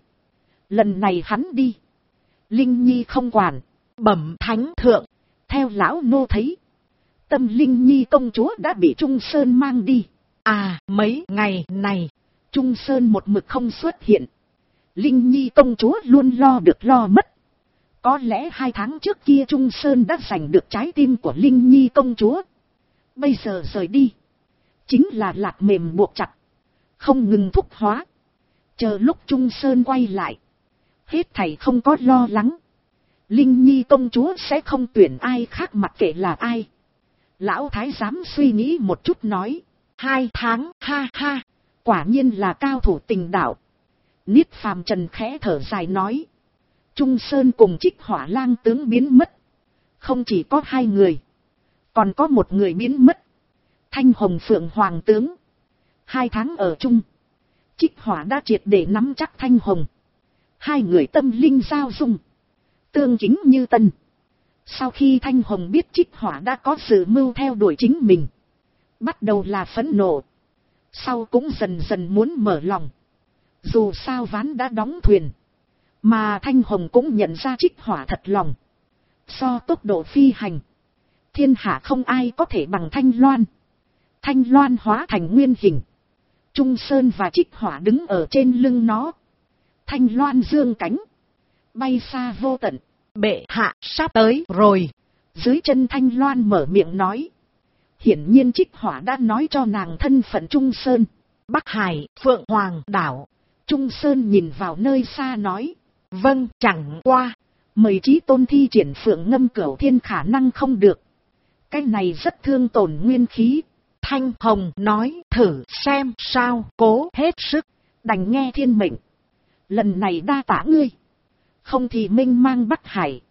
Lần này hắn đi, Linh Nhi không quản. Bẩm Thánh Thượng, theo lão nô thấy, Tâm Linh Nhi công chúa đã bị Trung Sơn mang đi. À, mấy ngày này, Trung Sơn một mực không xuất hiện. Linh Nhi công chúa luôn lo được lo mất. Có lẽ 2 tháng trước kia Trung Sơn đã giành được trái tim của Linh Nhi công chúa. Bây giờ rời đi, chính là lạt mềm buộc chặt, không ngừng thúc hóa. Chờ lúc Trung Sơn quay lại, hết thảy không có lo lắng. Linh Nhi công chúa sẽ không tuyển ai khác mặc kệ là ai. Lão thái giám suy nghĩ một chút nói. 2 tháng, ha ha, quả nhiên là cao thủ tình đạo. Niết Phàm Trần khẽ thở dài nói. Trung Sơn cùng Trích Hỏa Lang tướng biến mất. Không chỉ có 2 người. Còn có một người biến mất. Thanh Hồng Phượng Hoàng tướng. 2 tháng ở chung. Trích Hỏa đã triệt để nắm chắc Thanh Hồng. 2 người tâm linh giao dung. Tương chính như tân. Sau khi Thanh Hồng biết Trích Hỏa đã có sự mưu theo đuổi chính mình. Bắt đầu là phẫn nộ. Sau cũng dần dần muốn mở lòng. Dù sao ván đã đóng thuyền. Mà Thanh Hồng cũng nhận ra Trích Hỏa thật lòng. So tốc độ phi hành. Thiên hạ không ai có thể bằng Thanh Loan. Thanh Loan hóa thành nguyên hình. Trung Sơn và Trích Hỏa đứng ở trên lưng nó. Thanh Loan dương cánh. Bay xa vô tận. Bệ hạ sắp tới rồi. Dưới chân Thanh Loan mở miệng nói. Hiển nhiên Trích Hỏa đã nói cho nàng thân phận Trung Sơn. Bắc Hải, Phượng Hoàng đảo. Trung Sơn nhìn vào nơi xa nói. Vâng, chẳng qua. Mời Chí Tôn thi triển Phượng Ngâm Cửu Thiên khả năng không được. Cái này rất thương tổn nguyên khí. Thanh Hồng nói thử xem sao, cố hết sức. Đành nghe thiên mệnh. Lần này đa tả ngươi. Không thì mênh mang Bắc Hải.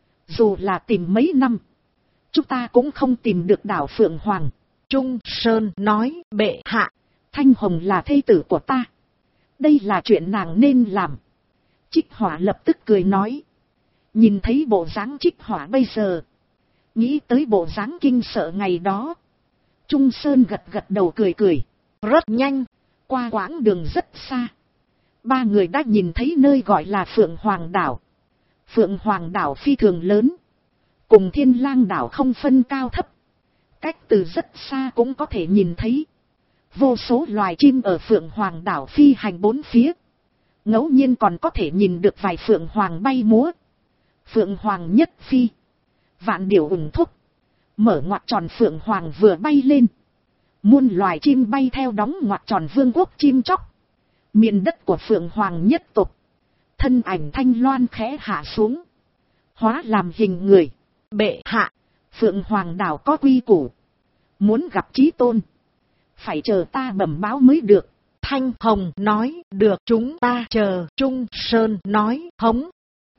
Dù là tìm mấy năm. Chúng ta cũng không tìm được đảo Phượng Hoàng. Trung Sơn nói bệ hạ. Thanh Hồng là thê tử của ta. Đây là chuyện nàng nên làm. Trích Hỏa lập tức cười nói. Nhìn thấy bộ dáng Trích Hỏa bây giờ. Nghĩ tới bộ dáng kinh sợ ngày đó. Trung Sơn gật gật đầu cười cười. Rất nhanh. Qua quãng đường rất xa. 3 người đã nhìn thấy nơi gọi là Phượng Hoàng đảo. Phượng Hoàng đảo phi thường lớn. Cùng Thiên Lang đảo không phân cao thấp. Cách từ rất xa cũng có thể nhìn thấy. Vô số loài chim ở Phượng Hoàng đảo phi hành 4 phía. Ngẫu nhiên còn có thể nhìn được vài Phượng Hoàng bay múa. Phượng Hoàng nhất phi. Vạn điểu ủng thúc. Mở ngoặc tròn Phượng Hoàng vừa bay lên. Muôn loài chim bay theo đóng ngoặc tròn vương quốc chim chóc. Miền đất của Phượng Hoàng nhất tộc. Thân ảnh Thanh Loan khẽ hạ xuống. Hóa làm hình người. Bệ hạ. Phượng Hoàng đảo có quy củ. Muốn gặp Chí Tôn. Phải chờ ta bẩm báo mới được. Thanh Hồng nói được, chúng ta chờ. Trung Sơn nói hống.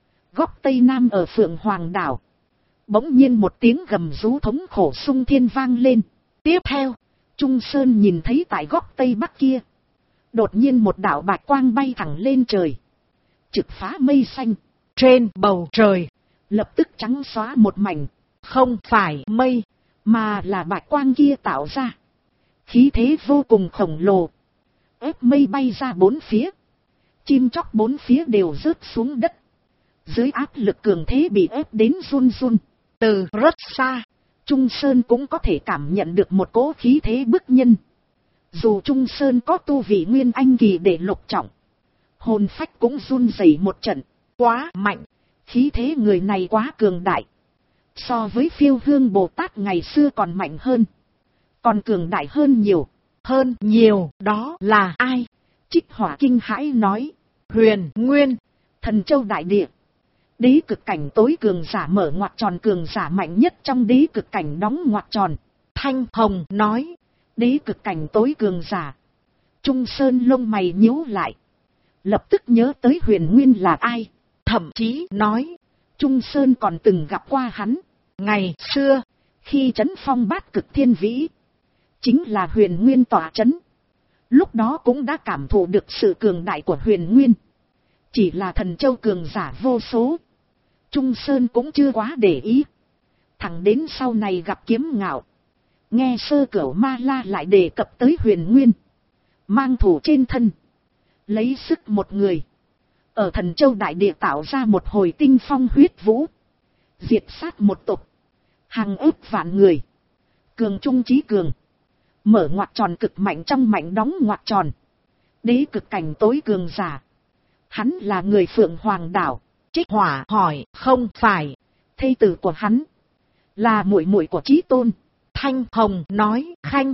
Góc Tây Nam ở Phượng Hoàng đảo. Bỗng nhiên một tiếng gầm rú thống khổ sung thiên vang lên. Tiếp theo, Trung Sơn nhìn thấy tại góc Tây Bắc kia. Đột nhiên một đạo bạch quang bay thẳng lên trời. Trực phá mây xanh. Trên bầu trời, lập tức trắng xóa một mảnh. Không phải mây, mà là bạch quang kia tạo ra. Khí thế vô cùng khổng lồ. Ép mây bay ra 4 phía. Chim chóc 4 phía đều rớt xuống đất. Dưới áp lực cường thế bị ép đến run run. Từ rất xa, Trung Sơn cũng có thể cảm nhận được một cỗ khí thế bức nhân. Dù Trung Sơn có tu vị nguyên anh kỳ để lục trọng, hồn phách cũng run rẩy một trận. Quá mạnh, khí thế người này quá cường đại. So với Phiêu Hương Bồ Tát ngày xưa còn mạnh hơn. Còn cường đại hơn nhiều. Hơn nhiều, đó là ai? Trích Hỏa kinh hãi nói. Huyền Nguyên, Thần Châu đại địa. Đế cực cảnh tối cường giả mở ngoặc tròn, cường giả mạnh nhất trong đế cực cảnh đóng ngoặc tròn. Thanh Hồng nói. Đế cực cảnh tối cường giả. Trung Sơn lông mày nhíu lại. Lập tức nhớ tới Huyền Nguyên là ai. Thậm chí nói. Trung Sơn còn từng gặp qua hắn. Ngày xưa, khi trấn phong bát cực thiên vĩ. Chính là Huyền Nguyên tỏa trấn. Lúc đó cũng đã cảm thụ được sự cường đại của Huyền Nguyên. Chỉ là Thần Châu cường giả vô số. Trung Sơn cũng chưa quá để ý. Thẳng đến sau này gặp Kiếm Ngạo. Nghe Sơ Cửu Ma La lại đề cập tới Huyền Nguyên. Mang thủ trên thân. Lấy sức một người. Ở Thần Châu đại địa tạo ra một hồi tinh phong huyết vũ. Diệt sát một tộc. Hàng ức vạn người. Cường trung chí cường. Mở ngoặc tròn cực mạnh trong mạnh đóng ngoặc tròn. Đế cực cảnh tối cường giả. Hắn là người Phượng Hoàng đảo. Trích Hỏa hỏi, không phải. Thê tử của hắn. Là muội muội của Chí Tôn. Thanh Hồng nói, khanh.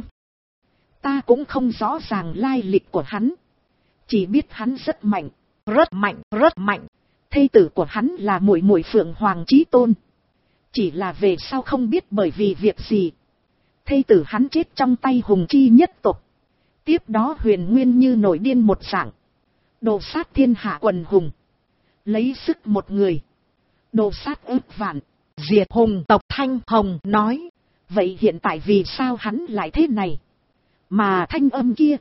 Ta cũng không rõ ràng lai lịch của hắn. Chỉ biết hắn rất mạnh. Rất mạnh, rất mạnh. Thê tử của hắn là muội muội Phượng Hoàng Chí Tôn. Chỉ là về sau không biết bởi vì việc gì. Thê tử hắn chết trong tay hùng chi nhất tộc. Tiếp đó Huyền Nguyên như nổi điên một dạng. Đồ sát thiên hạ quần hùng. Lấy sức một người. Đồ sát ức vạn. Diệt hùng tộc. Thanh Hồng nói. Vậy hiện tại vì sao hắn lại thế này? Mà thanh âm kia.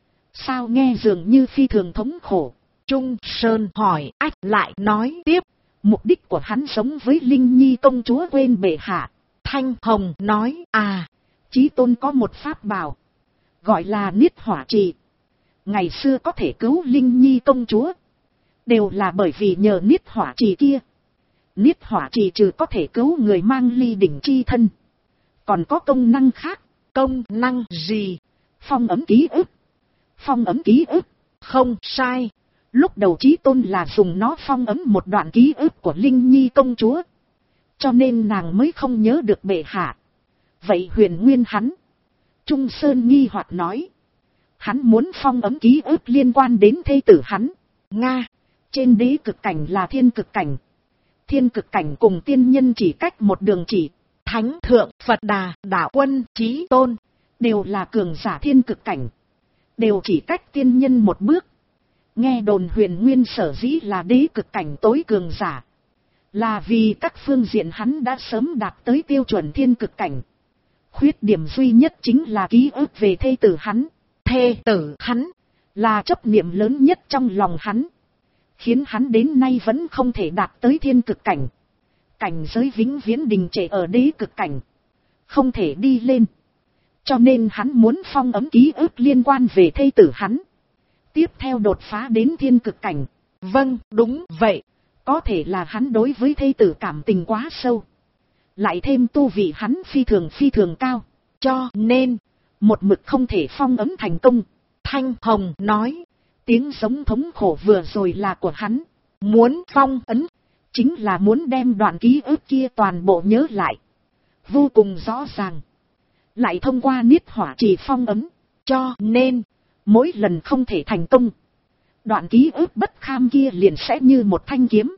Sao nghe dường như phi thường thống khổ. Trung Sơn hỏi. Ách lại nói tiếp. Mục đích của hắn sống với Linh Nhi công chúa quên bệ hạ. Thanh Hồng nói. À. Chí tôn có một pháp bảo. Gọi là niết hỏa trì. Ngày xưa có thể cứu Linh Nhi công chúa. Đều là bởi vì nhờ niết hỏa trì kia. Niết hỏa trì trừ có thể cứu người mang ly đỉnh chi thân. Còn có công năng khác. Công năng gì? Phong ấm ký ức. Phong ấm ký ức. Không sai. Lúc đầu Chí tôn là dùng nó phong ấm một đoạn ký ức của Linh Nhi công chúa. Cho nên nàng mới không nhớ được bệ hạ. Vậy huyền nguyên hắn? Trung Sơn nghi hoặc nói. Hắn muốn phong ấm ký ức liên quan đến thê tử hắn. Nga. Trên đế cực cảnh là thiên cực cảnh. Thiên cực cảnh cùng tiên nhân chỉ cách một đường chỉ. Thánh thượng Phật Đà Đạo Quân Chí tôn. Đều là cường giả thiên cực cảnh. Đều chỉ cách tiên nhân một bước. Nghe đồn huyền nguyên sở dĩ là đế cực cảnh tối cường giả. Là vì các phương diện hắn đã sớm đạt tới tiêu chuẩn thiên cực cảnh. Khuyết điểm duy nhất chính là ký ức về thê tử hắn. Thê tử hắn là chấp niệm lớn nhất trong lòng hắn. Khiến hắn đến nay vẫn không thể đạt tới thiên cực cảnh. Cảnh giới vĩnh viễn đình trệ ở đế cực cảnh. Không thể đi lên. Cho nên hắn muốn phong ấm ký ức liên quan về thê tử hắn. Tiếp theo đột phá đến thiên cực cảnh. Vâng, đúng vậy. Có thể là hắn đối với thê tử cảm tình quá sâu. Lại thêm tu vị hắn phi thường cao. Cho nên, một mực không thể phong ấm thành công. Thanh Hồng nói, tiếng giống thống khổ vừa rồi là của hắn. Muốn phong ấn, chính là muốn đem đoạn ký ức kia toàn bộ nhớ lại. Vô cùng rõ ràng. Lại thông qua niết hỏa trì phong ấn. Cho nên, mỗi lần không thể thành công. Đoạn ký ức bất kham kia liền sẽ như một thanh kiếm.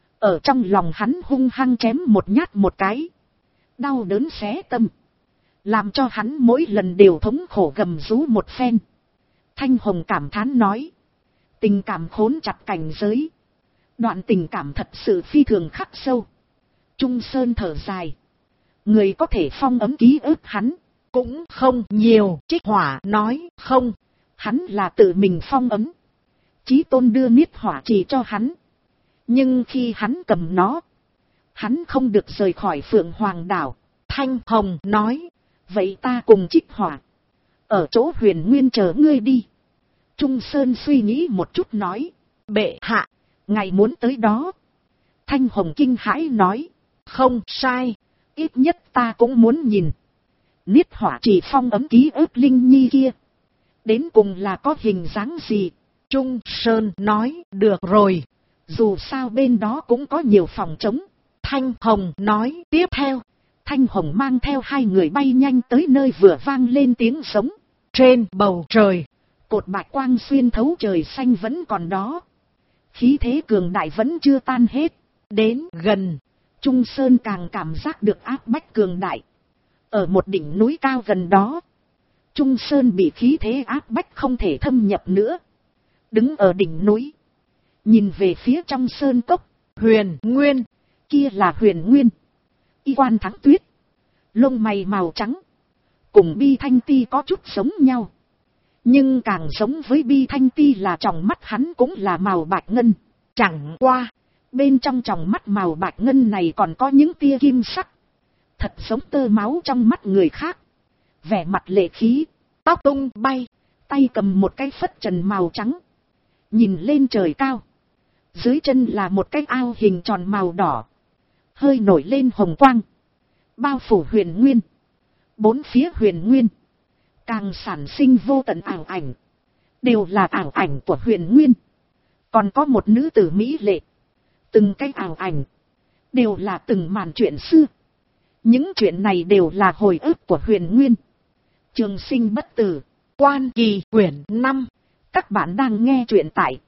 Ở trong lòng hắn hung hăng chém một nhát một cái. Đau đớn xé tâm. Làm cho hắn mỗi lần đều thống khổ gầm rú một phen. Thanh Hồng cảm thán nói. Tình cảm khốn chặt cảnh giới. Đoạn tình cảm thật sự phi thường khắc sâu. Trung Sơn thở dài. Người có thể phong ấm ký ức hắn. Cũng không nhiều. Trích Hỏa nói không. Hắn là tự mình phong ấm. Chí tôn đưa niết hỏa trì cho hắn. Nhưng khi hắn cầm nó. Hắn không được rời khỏi Phượng Hoàng đảo. Thanh Hồng nói. Vậy ta cùng Trích Hỏa. Ở chỗ huyền nguyên chờ ngươi đi. Trung Sơn suy nghĩ một chút nói. Bệ hạ. Ngài muốn tới đó. Thanh Hồng kinh hãi nói. Không sai. Ít nhất ta cũng muốn nhìn. Niết hỏa trì phong ấm ký ức Linh Nhi kia. Đến cùng là có hình dáng gì? Trung Sơn nói. Được rồi. Dù sao bên đó cũng có nhiều phòng trống. Thanh Hồng nói tiếp theo. Thanh Hồng mang theo hai người bay nhanh tới nơi vừa vang lên tiếng sống. Trên bầu trời. Cột bạch quang xuyên thấu trời xanh vẫn còn đó. Khí thế cường đại vẫn chưa tan hết. Đến gần. Trung Sơn càng cảm giác được áp bách cường đại. Ở một đỉnh núi cao gần đó. Trung Sơn bị khí thế áp bách không thể thâm nhập nữa. Đứng ở đỉnh núi. Nhìn về phía trong sơn cốc. Huyền Nguyên. Kia là Huyền Nguyên. Y quan Thắng Tuyết. Lông mày màu trắng. Cùng Bi Thanh Ti có chút giống nhau. Nhưng càng giống với Bi Thanh Ti là tròng mắt hắn cũng là màu bạch ngân. Chẳng qua. Bên trong tròng mắt màu bạch ngân này còn có những tia kim sắc. Thật giống tơ máu trong mắt người khác. Vẻ mặt lệ khí. Tóc tung bay. Tay cầm một cái phất trần màu trắng. Nhìn lên trời cao. Dưới chân là một cái ao hình tròn màu đỏ. Hơi nổi lên hồng quang. Bao phủ Huyền Nguyên. Bốn phía Huyền Nguyên. Càng sản sinh vô tận ảo ảnh. Đều là ảo ảnh của Huyền Nguyên. Còn có một nữ tử mỹ lệ. Từng cái ảo ảnh. Đều là từng màn chuyện xưa. Những chuyện này đều là hồi ức của Huyền Nguyên. Trường Sinh Bất Tử. Quan Kỳ quyển 5. Các bạn đang nghe truyện tại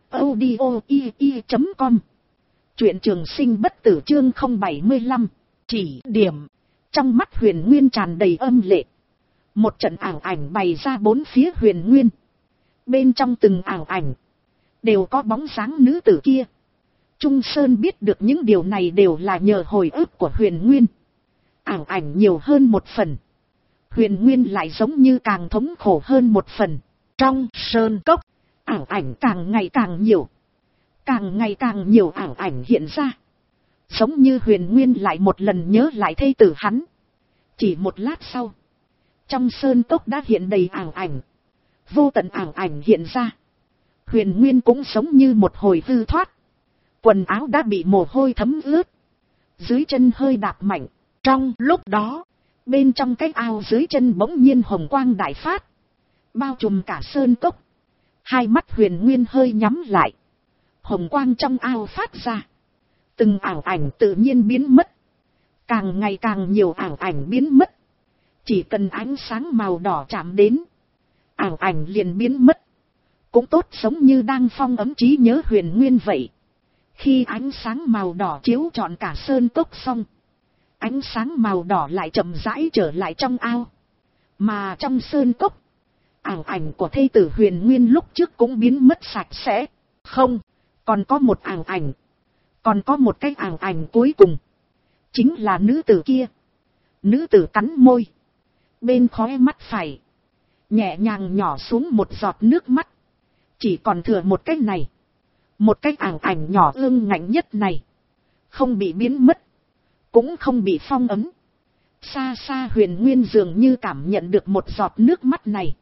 audio.com. Truyện Trường Sinh Bất Tử chương 075. Chỉ điểm. Trong mắt Huyền Nguyên tràn đầy âm lệ. Một trận ảo ảnh bày ra bốn phía Huyền Nguyên. Bên trong từng ảo ảnh. đều có bóng dáng nữ tử kia. Trung Sơn biết được những điều này đều là nhờ hồi ức của Huyền Nguyên. Ảo ảnh nhiều hơn một phần, Huyền Nguyên lại giống như càng thống khổ hơn một phần. Trong sơn cốc, ảo ảnh càng ngày càng nhiều. Càng ngày càng nhiều ảo ảnh hiện ra. Giống như Huyền Nguyên lại một lần nhớ lại thê tử hắn. Chỉ một lát sau, trong sơn cốc đã hiện đầy ảo ảnh. Vô tận ảo ảnh hiện ra. Huyền Nguyên cũng giống như một hồi hư thoát. Quần áo đã bị mồ hôi thấm ướt. Dưới chân hơi đạp mạnh. Trong lúc đó, bên trong cái ao dưới chân bỗng nhiên hồng quang đại phát. Bao trùm cả sơn cốc. Hai mắt Huyền Nguyên hơi nhắm lại. Hồng quang trong ao phát ra. Từng ảo ảnh tự nhiên biến mất. Càng ngày càng nhiều ảo ảnh biến mất. Chỉ cần ánh sáng màu đỏ chạm đến, ảo ảnh liền biến mất. Cũng tốt giống như đang phong ấm trí nhớ Huyền Nguyên vậy. Khi ánh sáng màu đỏ chiếu trọn cả sơn cốc xong, ánh sáng màu đỏ lại chậm rãi trở lại trong ao. Mà trong sơn cốc, ảo ảnh của thê tử Huyền Nguyên lúc trước cũng biến mất sạch sẽ. Không, còn có một ảo ảnh. Còn có một cái ảo ảnh cuối cùng. Chính là nữ tử kia. Nữ tử cắn môi. Bên khóe mắt phải, nhẹ nhàng nhỏ xuống một giọt nước mắt. Chỉ còn thừa một cái này. Một cái ảo ảnh nhỏ ương ngạnh nhất này. Không bị biến mất. Cũng không bị phong ấn. Xa xa Huyền Nguyên dường như cảm nhận được một giọt nước mắt này.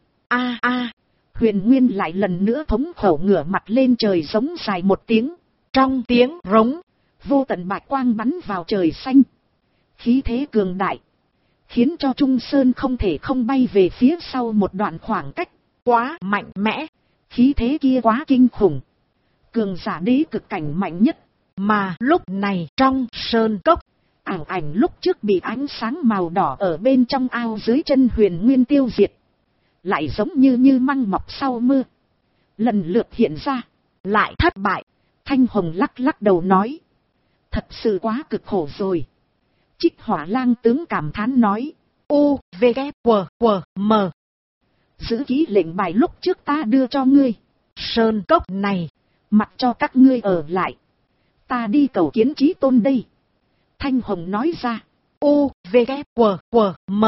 Huyền Nguyên lại lần nữa thống khổ ngửa mặt lên trời giống dài một tiếng. Trong tiếng rống, vô tận bạch quang bắn vào trời xanh. Khí thế cường đại, khiến cho Trung Sơn không thể không bay về phía sau một đoạn khoảng cách. Quá mạnh mẽ, khí thế kia quá kinh khủng. Cường giả đế cực cảnh mạnh nhất. Mà lúc này trong sơn cốc, ảo ảnh lúc trước bị ánh sáng màu đỏ ở bên trong ao dưới chân Huyền Nguyên tiêu diệt. Lại giống như măng mọc sau mưa. Lần lượt hiện ra, lại thất bại. Thanh Hồng lắc lắc đầu nói. Thật sự quá cực khổ rồi. Trích Hỏa Lang tướng cảm thán nói. U-V-K-W-M. Giữ kỹ lệnh bài lúc trước ta đưa cho ngươi. Sơn cốc này, mặc cho các ngươi ở lại. Ta đi cầu kiến Chí Tôn đây. Thanh Hồng nói ra. U-V-K-W-M.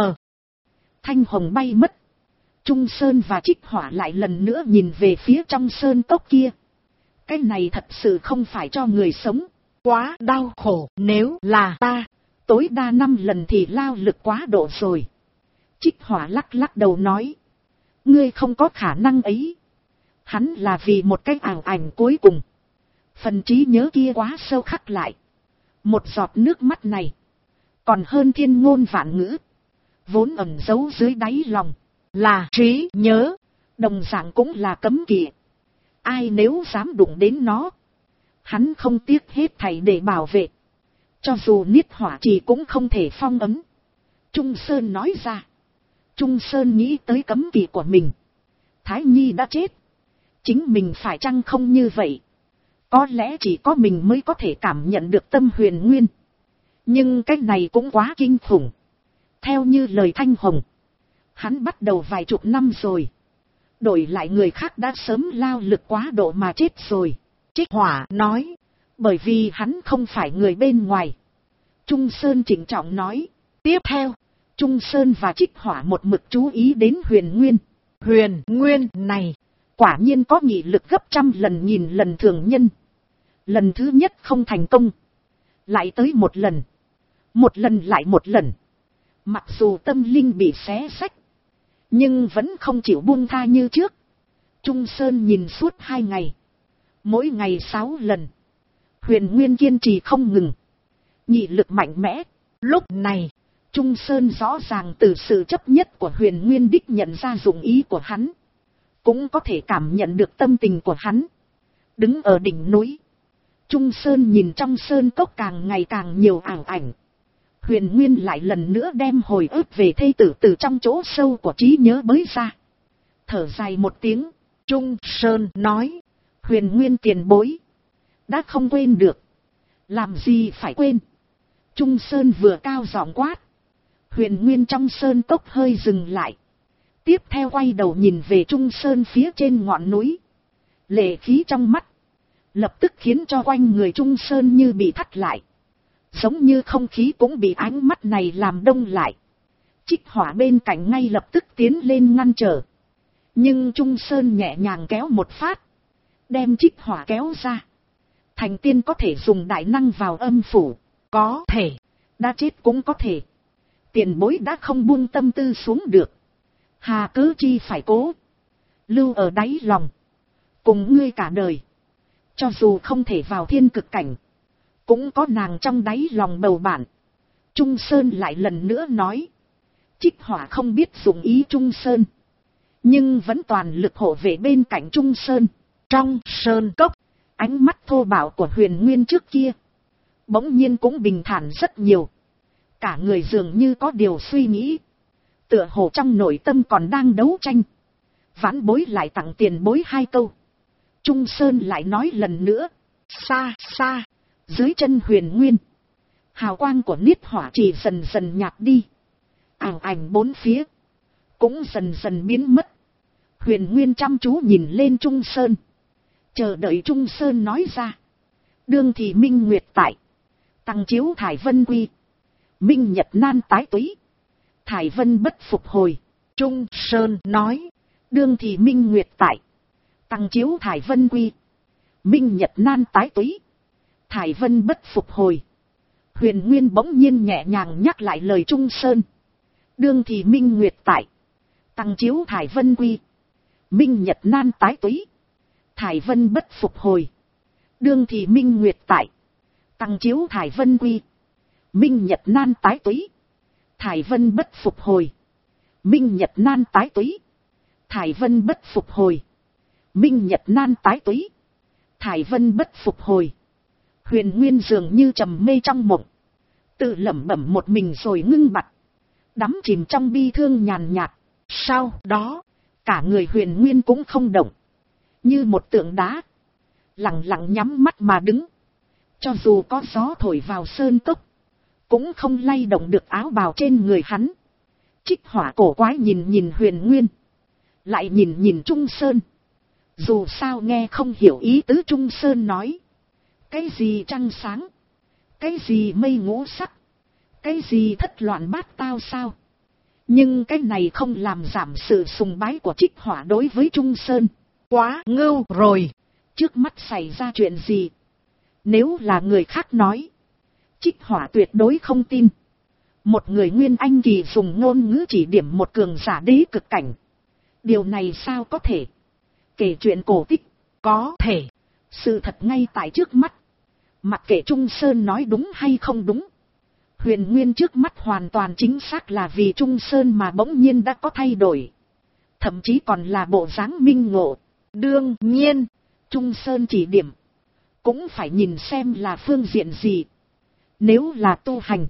Thanh Hồng bay mất. Trung Sơn và Trích Hỏa lại lần nữa nhìn về phía trong sơn cốc kia. Cái này thật sự không phải cho người sống. Quá đau khổ. Nếu là ta, tối đa 5 lần thì lao lực quá độ rồi. Trích Hỏa lắc lắc đầu nói. Ngươi không có khả năng ấy. Hắn là vì một cái ảo ảnh cuối cùng. Phần trí nhớ kia quá sâu khắc lại. Một giọt nước mắt này, còn hơn thiên ngôn vạn ngữ. Vốn ẩn giấu dưới đáy lòng, là trí nhớ. Đồng dạng cũng là cấm kỵ. Ai nếu dám đụng đến nó, hắn không tiếc hết thảy để bảo vệ. Cho dù niết hỏa trì cũng không thể phong ấn. Trung Sơn nói ra. Trung Sơn nghĩ tới cấm kỵ của mình. Thái Nhi đã chết. Chính mình phải chăng không như vậy? Có lẽ chỉ có mình mới có thể cảm nhận được tâm Huyền Nguyên. Nhưng cái này cũng quá kinh khủng. Theo như lời Thanh Hồng, hắn bắt đầu vài chục năm rồi. Đổi lại người khác đã sớm lao lực quá độ mà chết rồi. Trích Hỏa nói. Bởi vì hắn không phải người bên ngoài. Trung Sơn trịnh trọng nói. Tiếp theo, Trung Sơn và Trích Hỏa một mực chú ý đến Huyền Nguyên. Huyền Nguyên này, quả nhiên có nghị lực gấp 100 lần nghìn lần thường nhân. Lần thứ nhất không thành công. Lại tới một lần. Một lần lại một lần. Mặc dù tâm linh bị xé xách, nhưng vẫn không chịu buông tha như trước. Trung Sơn nhìn suốt 2 ngày. Mỗi ngày 6 lần. Huyền Nguyên kiên trì không ngừng. Nghị lực mạnh mẽ. Lúc này, Trung Sơn rõ ràng từ sự chấp nhất của Huyền Nguyên đích nhận ra dụng ý của hắn. Cũng có thể cảm nhận được tâm tình của hắn. Đứng ở đỉnh núi, Trung Sơn nhìn trong sơn cốc càng ngày càng nhiều ảo ảnh. Huyền Nguyên lại lần nữa đem hồi ức về thê tử từ trong chỗ sâu của trí nhớ bới ra. Thở dài một tiếng, Trung Sơn nói. Huyền Nguyên tiền bối, đã không quên được. Làm gì phải quên. Trung Sơn vừa cao giọng quát. Huyền Nguyên trong sơn cốc hơi dừng lại. Tiếp theo quay đầu nhìn về Trung Sơn phía trên ngọn núi. Lệ khí trong mắt, lập tức khiến cho quanh người Trung Sơn như bị thắt lại. Giống như không khí cũng bị ánh mắt này làm đông lại. Trích Hỏa bên cạnh ngay lập tức tiến lên ngăn trở. Nhưng Trung Sơn nhẹ nhàng kéo một phát, đem Trích Hỏa kéo ra. Thành tiên có thể dùng đại năng vào âm phủ, có thể, đã chết cũng có thể. Tiền bối đã không buông tâm tư xuống được, hà cớ chi phải cố lưu ở đáy lòng, cùng ngươi cả đời. Cho dù không thể vào thiên cực cảnh, cũng có nàng trong đáy lòng bầu bạn. Trung Sơn lại lần nữa nói. Trích Hỏa không biết dụng ý Trung Sơn, nhưng vẫn toàn lực hộ vệ bên cạnh Trung Sơn. Trong sơn cốc, ánh mắt thô bạo của Huyền Nguyên trước kia bỗng nhiên cũng bình thản rất nhiều. Cả người dường như có điều suy nghĩ, tựa hồ trong nội tâm còn đang đấu tranh. Vãn bối lại tặng tiền bối 2 câu. Trung Sơn lại nói lần nữa. Xa xa, dưới chân Huyền Nguyên, hào quang của Niết Hỏa chỉ dần dần nhạt đi. Ảo ảnh bốn phía cũng dần dần biến mất. Huyền Nguyên chăm chú nhìn lên Trung Sơn, chờ đợi Trung Sơn nói ra. Đương thì minh nguyệt tại, tăng chiếu thải vân quy. Minh nhật nan tái túy, thải vân bất phục hồi. Trung Sơn nói. Đương thì minh nguyệt tại, tăng chiếu thải vân quy. Minh nhật nan tái túy, thải vân bất phục hồi. Huyền Nguyên bỗng nhiên nhẹ nhàng nhắc lại lời Trung Sơn. Đương thì minh nguyệt tại, tăng chiếu thải vân quy. Minh nhật nan tái túy, thải vân bất phục hồi. Đương thì minh nguyệt tại, tăng chiếu thải vân quy. Minh nhật nan tái túy, thải vân bất phục hồi. Minh nhật nan tái túy, thải vân bất phục hồi. Minh nhật nan tái túy, thải vân bất phục hồi. Huyền Nguyên dường như trầm mê trong mộng, tự lẩm bẩm một mình rồi ngưng bặt, đắm chìm trong bi thương nhàn nhạt. Sau đó, cả người Huyền Nguyên cũng không động, như một tượng đá, lặng lặng nhắm mắt mà đứng. Cho dù có gió thổi vào sơn cốc, cũng không lay động được áo bào trên người hắn. Trích Hỏa cổ quái nhìn nhìn Huyền Nguyên, lại nhìn nhìn Trung Sơn. Dù sao nghe không hiểu ý tứ Trung Sơn nói. Cái gì trăng sáng, cái gì mây ngũ sắc, cái gì thất loạn bát tao sao. Nhưng cái này không làm giảm sự sùng bái của Trích Hỏa đối với Trung Sơn. Quá ngưu rồi, trước mắt xảy ra chuyện gì? Nếu là người khác nói, Trích Hỏa tuyệt đối không tin. Một người Nguyên Anh kỳ dùng ngôn ngữ chỉ điểm một cường giả đế cực cảnh, điều này sao có thể? Kể chuyện cổ tích, có thể. Sự thật ngay tại trước mắt. Mặc kệ Trung Sơn nói đúng hay không đúng, Huyền Nguyên trước mắt hoàn toàn chính xác là vì Trung Sơn mà bỗng nhiên đã có thay đổi. Thậm chí còn là bộ dáng minh ngộ. Đương nhiên, Trung Sơn chỉ điểm, cũng phải nhìn xem là phương diện gì. Nếu là tu hành,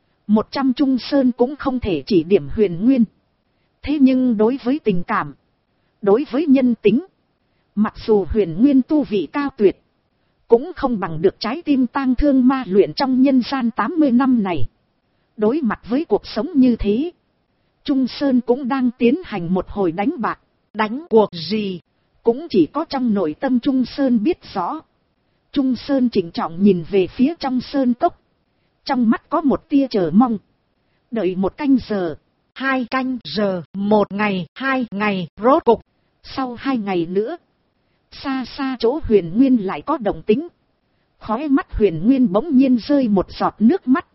100 Trung Sơn cũng không thể chỉ điểm Huyền Nguyên. Thế nhưng đối với tình cảm, đối với nhân tính, mặc dù Huyền Nguyên tu vị cao tuyệt, cũng không bằng được trái tim tang thương ma luyện trong nhân gian 80 năm này. Đối mặt với cuộc sống như thế, Trung Sơn cũng đang tiến hành một hồi đánh bạc. Đánh cuộc gì? Cũng chỉ có trong nội tâm Trung Sơn biết rõ. Trung Sơn trịnh trọng nhìn về phía trong sơn cốc, trong mắt có một tia chờ mong. Đợi 1 canh giờ, 2 canh giờ, 1 ngày, 2 ngày, rốt cục. Sau 2 ngày nữa, xa xa chỗ Huyền Nguyên lại có động tĩnh. Khóe mắt Huyền Nguyên bỗng nhiên rơi một giọt nước mắt.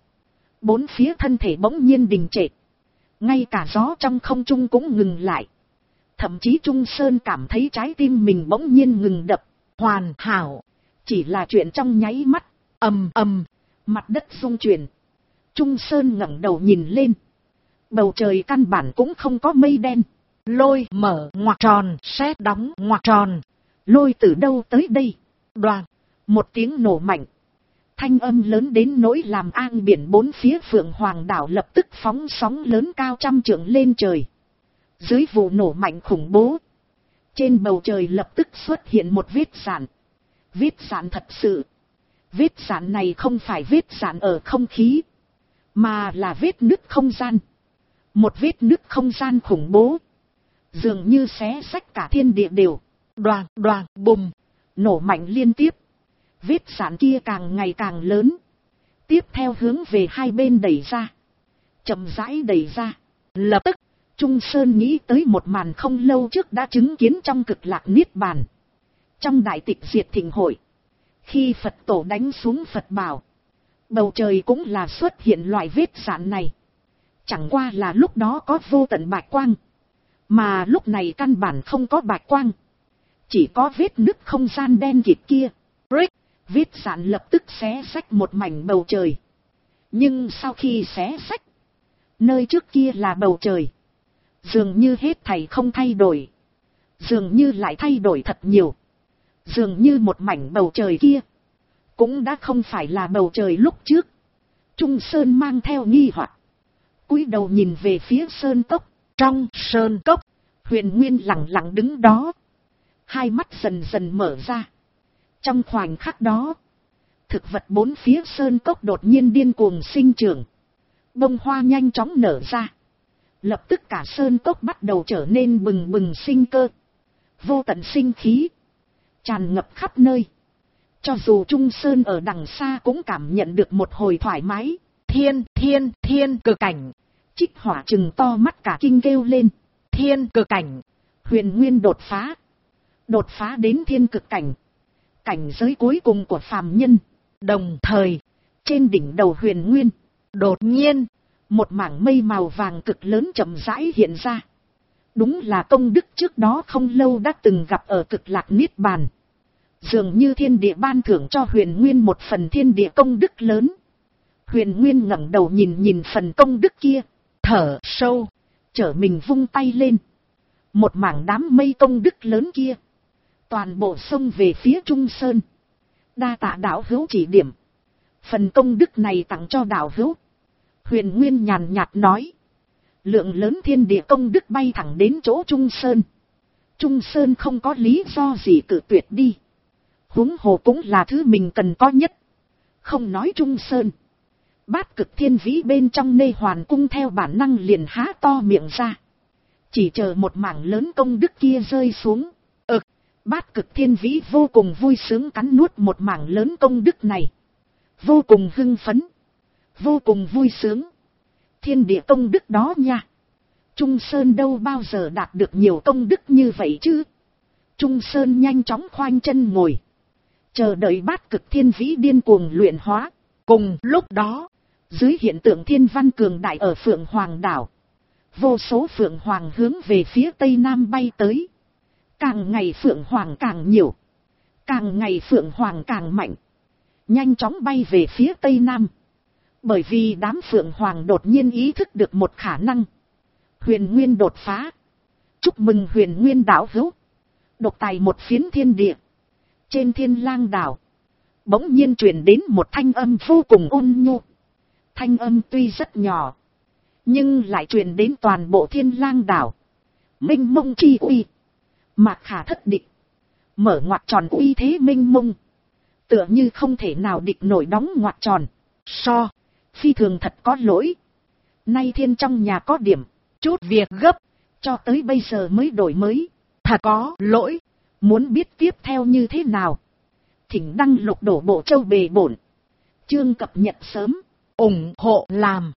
4 phía thân thể bỗng nhiên đình trệ. Ngay cả gió trong không trung cũng ngừng lại. Thậm chí Trung Sơn cảm thấy trái tim mình bỗng nhiên ngừng đập. Hoàn hảo. Chỉ là chuyện trong nháy mắt. Ầm ầm, mặt đất rung chuyển. Trung Sơn ngẩng đầu nhìn lên. Bầu trời căn bản cũng không có mây đen. Lôi mở ngoặc tròn, sét đóng ngoặc tròn. Lôi từ đâu tới đây? Đoàng, một tiếng nổ mạnh. Thanh âm lớn đến nỗi làm an biển 4 phía Phượng Hoàng đảo lập tức phóng sóng lớn cao trăm trượng lên trời. Dưới vụ nổ mạnh khủng bố, trên bầu trời lập tức xuất hiện một vết rạn. Vết rạn thật sự. Vết rạn này không phải vết rạn ở không khí, mà là vết nứt không gian. Một vết nứt không gian khủng bố, dường như xé xách cả thiên địa đều. đoàng đoàng bùm, nổ mạnh liên tiếp. Vết sạn kia càng ngày càng lớn. Tiếp theo hướng về hai bên đẩy ra. Chậm rãi đẩy ra. Lập tức, Trung Sơn nghĩ tới một màn không lâu trước đã chứng kiến trong Cực Lạc Niết Bàn. Trong đại tịch diệt thịnh hội, khi Phật tổ đánh xuống Phật bảo, bầu trời cũng là xuất hiện loại vết sạn này. Chẳng qua là lúc đó có vô tận bạch quang, mà lúc này căn bản không có bạch quang, chỉ có vết nứt không gian đen kịt kia. Vết sạn lập tức xé xách một mảnh bầu trời. Nhưng sau khi xé xách, nơi trước kia là bầu trời, dường như hết thảy không thay đổi, dường như lại thay đổi thật nhiều. Dường như một mảnh bầu trời kia cũng đã không phải là bầu trời lúc trước. Trung Sơn mang theo nghi hoặc, cúi đầu nhìn về phía sơn cốc. Trong sơn cốc, Huyền Nguyên lặng lặng đứng đó, hai mắt dần dần mở ra. Trong khoảnh khắc đó, thực vật bốn phía sơn cốc đột nhiên điên cuồng sinh trưởng, bông hoa nhanh chóng nở ra. Lập tức cả sơn cốc bắt đầu trở nên bừng bừng sinh cơ, vô tận sinh khí tràn ngập khắp nơi. Cho dù Trung Sơn ở đằng xa cũng cảm nhận được một hồi thoải mái. Thiên cực cảnh. Trích Hỏa trừng to mắt cả kinh kêu lên. Thiên cực cảnh. Huyền Nguyên đột phá đến thiên cực cảnh, cảnh giới cuối cùng của phàm nhân. Đồng thời, trên đỉnh đầu Huyền Nguyên, đột nhiên, một mảng mây màu vàng cực lớn chậm rãi hiện ra. Đúng là công đức trước đó không lâu đã từng gặp ở Cực Lạc Niết Bàn. Dường như thiên địa ban thưởng cho Huyền Nguyên một phần thiên địa công đức lớn. Huyền Nguyên ngẩng đầu nhìn phần công đức kia, thở sâu, trở mình vung tay lên. Một mảng đám mây công đức lớn kia, toàn bộ xông về phía Trung Sơn. Đa tạ đạo hữu chỉ điểm, phần công đức này tặng cho đạo hữu. Huyền Nguyên nhàn nhạt nói. Lượng lớn thiên địa công đức bay thẳng đến chỗ Trung Sơn. Trung Sơn không có lý do gì cự tuyệt đi. Huống hồ cũng là thứ mình cần có nhất. Không nói Trung Sơn, Bát Cực Thiên Vĩ bên trong Nê Hoàn Cung theo bản năng liền há to miệng ra, chỉ chờ một mảng lớn công đức kia rơi xuống. Bát Cực Thiên Vĩ vô cùng vui sướng cắn nuốt một mảng lớn công đức này, vô cùng hưng phấn, vô cùng vui sướng. Thiên địa công đức đó nha, Trung Sơn đâu bao giờ đạt được nhiều công đức như vậy chứ. Trung Sơn nhanh chóng khoanh chân ngồi, chờ đợi Bát Cực Thiên Vĩ điên cuồng luyện hóa. Cùng lúc đó, dưới hiện tượng thiên văn cường đại ở Phượng Hoàng đảo, vô số Phượng Hoàng hướng về phía Tây Nam bay tới. Càng ngày Phượng Hoàng càng nhiều, càng ngày Phượng Hoàng càng mạnh, nhanh chóng bay về phía Tây Nam. Bởi vì đám Phượng Hoàng đột nhiên ý thức được một khả năng. Huyền Nguyên đột phá. Chúc mừng Huyền Nguyên đạo hữu. Độc tài một phiến thiên địa. Trên Thiên Lang đảo, bỗng nhiên truyền đến một thanh âm vô cùng ôn nhu. Thanh âm tuy rất nhỏ, nhưng lại truyền đến toàn bộ Thiên Lang đảo. Minh mông chi uy, mạc khả thất địch. Mở ngoặc tròn uy thế minh mông, tựa như không thể nào địch nổi đóng ngoặc tròn. Phi thường thật có lỗi. Nay thiên trong nhà có điểm chút việc gấp, cho tới bây giờ mới đổi mới. Thật có lỗi. Muốn biết tiếp theo như thế nào, thỉnh đăng lục đổ bộ châu bề bổn. Chương cập nhật sớm. Ủng hộ làm